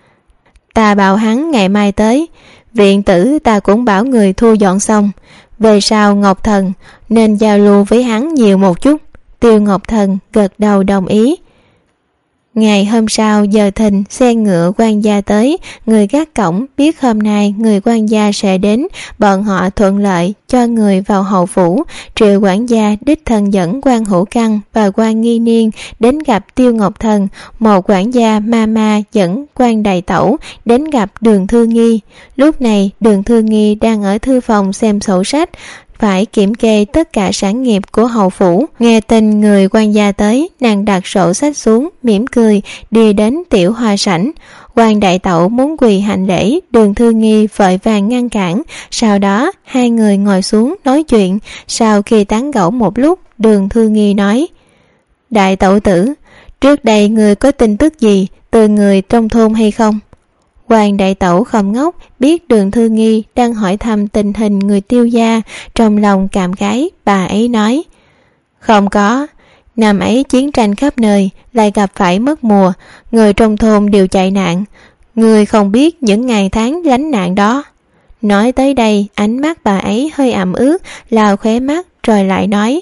B: Ta bảo hắn ngày mai tới, viện tử ta cũng bảo người thu dọn xong. Về sau Ngọc Thần nên giao lưu với hắn nhiều một chút. Tiêu Ngọc Thần gật đầu đồng ý. Ngày hôm sau giờ thìn, xe ngựa quan gia tới. Người gác cổng biết hôm nay người quan gia sẽ đến, bọn họ thuận lợi cho người vào hậu phủ. Triệu quản gia đích thân dẫn Quan Hữu Căn và Quan Nghi Niên đến gặp Tiêu Ngọc Thần. Một quản gia ma ma dẫn Quan Đại Tẩu đến gặp Đường Thư Nghi. Lúc này Đường Thư Nghi đang ở thư phòng xem sổ sách, phải kiểm kê tất cả sản nghiệp của hậu phủ. Nghe tin người quan gia tới, nàng đặt sổ sách xuống, mỉm cười đi đến tiểu hoa sảnh. Quan Đại Tẩu muốn quỳ hành lễ, Đường Thư Nghi vội vàng ngăn cản. Sau đó hai người ngồi xuống nói chuyện. Sau khi tán gẫu một lúc, Đường Thư Nghi nói, Đại Tẩu tử, trước đây người có tin tức gì từ người trong thôn hay không? Quan Đại Tẩu không ngốc, biết Đường Thư Nghi đang hỏi thăm tình hình người Tiêu gia, trong lòng cảm khái. Bà ấy nói, không có, năm ấy chiến tranh khắp nơi, lại gặp phải mất mùa, người trong thôn đều chạy nạn, người không biết những ngày tháng lánh nạn đó. Nói tới đây, ánh mắt bà ấy hơi ẩm ướt, lau khóe mắt rồi lại nói,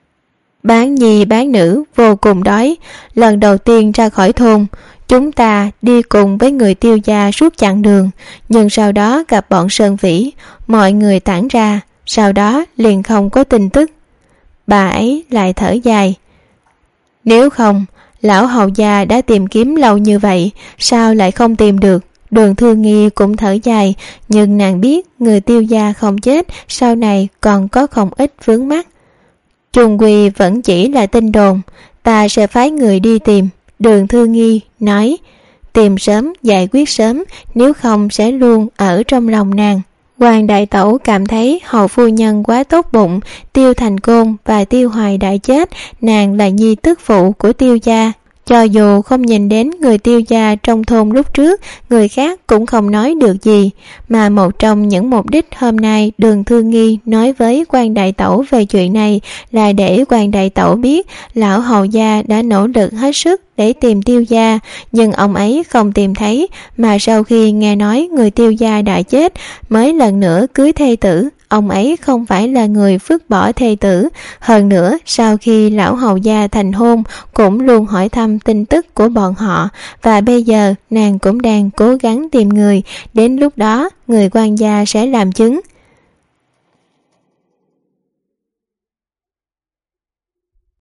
B: bán nhi bán nữ vô cùng đói, lần đầu tiên ra khỏi thôn, chúng ta đi cùng với người Tiêu gia suốt chặng đường, nhưng sau đó gặp bọn Sơn Vĩ, mọi người tản ra, sau đó liền không có tin tức. Bà ấy lại thở dài, nếu không, lão hầu gia đã tìm kiếm lâu như vậy, sao lại không tìm được? Đường Thư Nghi cũng thở dài, nhưng nàng biết người Tiêu gia không chết, sau này còn có không ít vướng mắc. Chung quy vẫn chỉ là tin đồn, ta sẽ phái người đi tìm. Đường Thư Nghi nói, tìm sớm giải quyết sớm, nếu không sẽ luôn ở trong lòng nàng. Quan Đại Tẩu cảm thấy hầu phu nhân quá tốt bụng. Tiêu Thành Côn và Tiêu Hoài đã chết, nàng là nhi tức phụ của Tiêu gia. Cho dù không nhìn đến người Tiêu gia trong thôn lúc trước, người khác cũng không nói được gì. Mà một trong những mục đích hôm nay Đường Thư Nghi nói với Quan Đại Tẩu về chuyện này là để Quan Đại Tẩu biết lão hầu gia đã nỗ lực hết sức để tìm Tiêu gia, nhưng ông ấy không tìm thấy, mà sau khi nghe nói người Tiêu gia đã chết mới lần nữa cưới thê tử. Ông ấy không phải là người vứt bỏ thê tử. Hơn nữa, sau khi lão hầu gia thành hôn cũng luôn hỏi thăm tin tức của bọn họ, và bây giờ nàng cũng đang cố gắng tìm người. Đến lúc đó người quan gia sẽ làm chứng.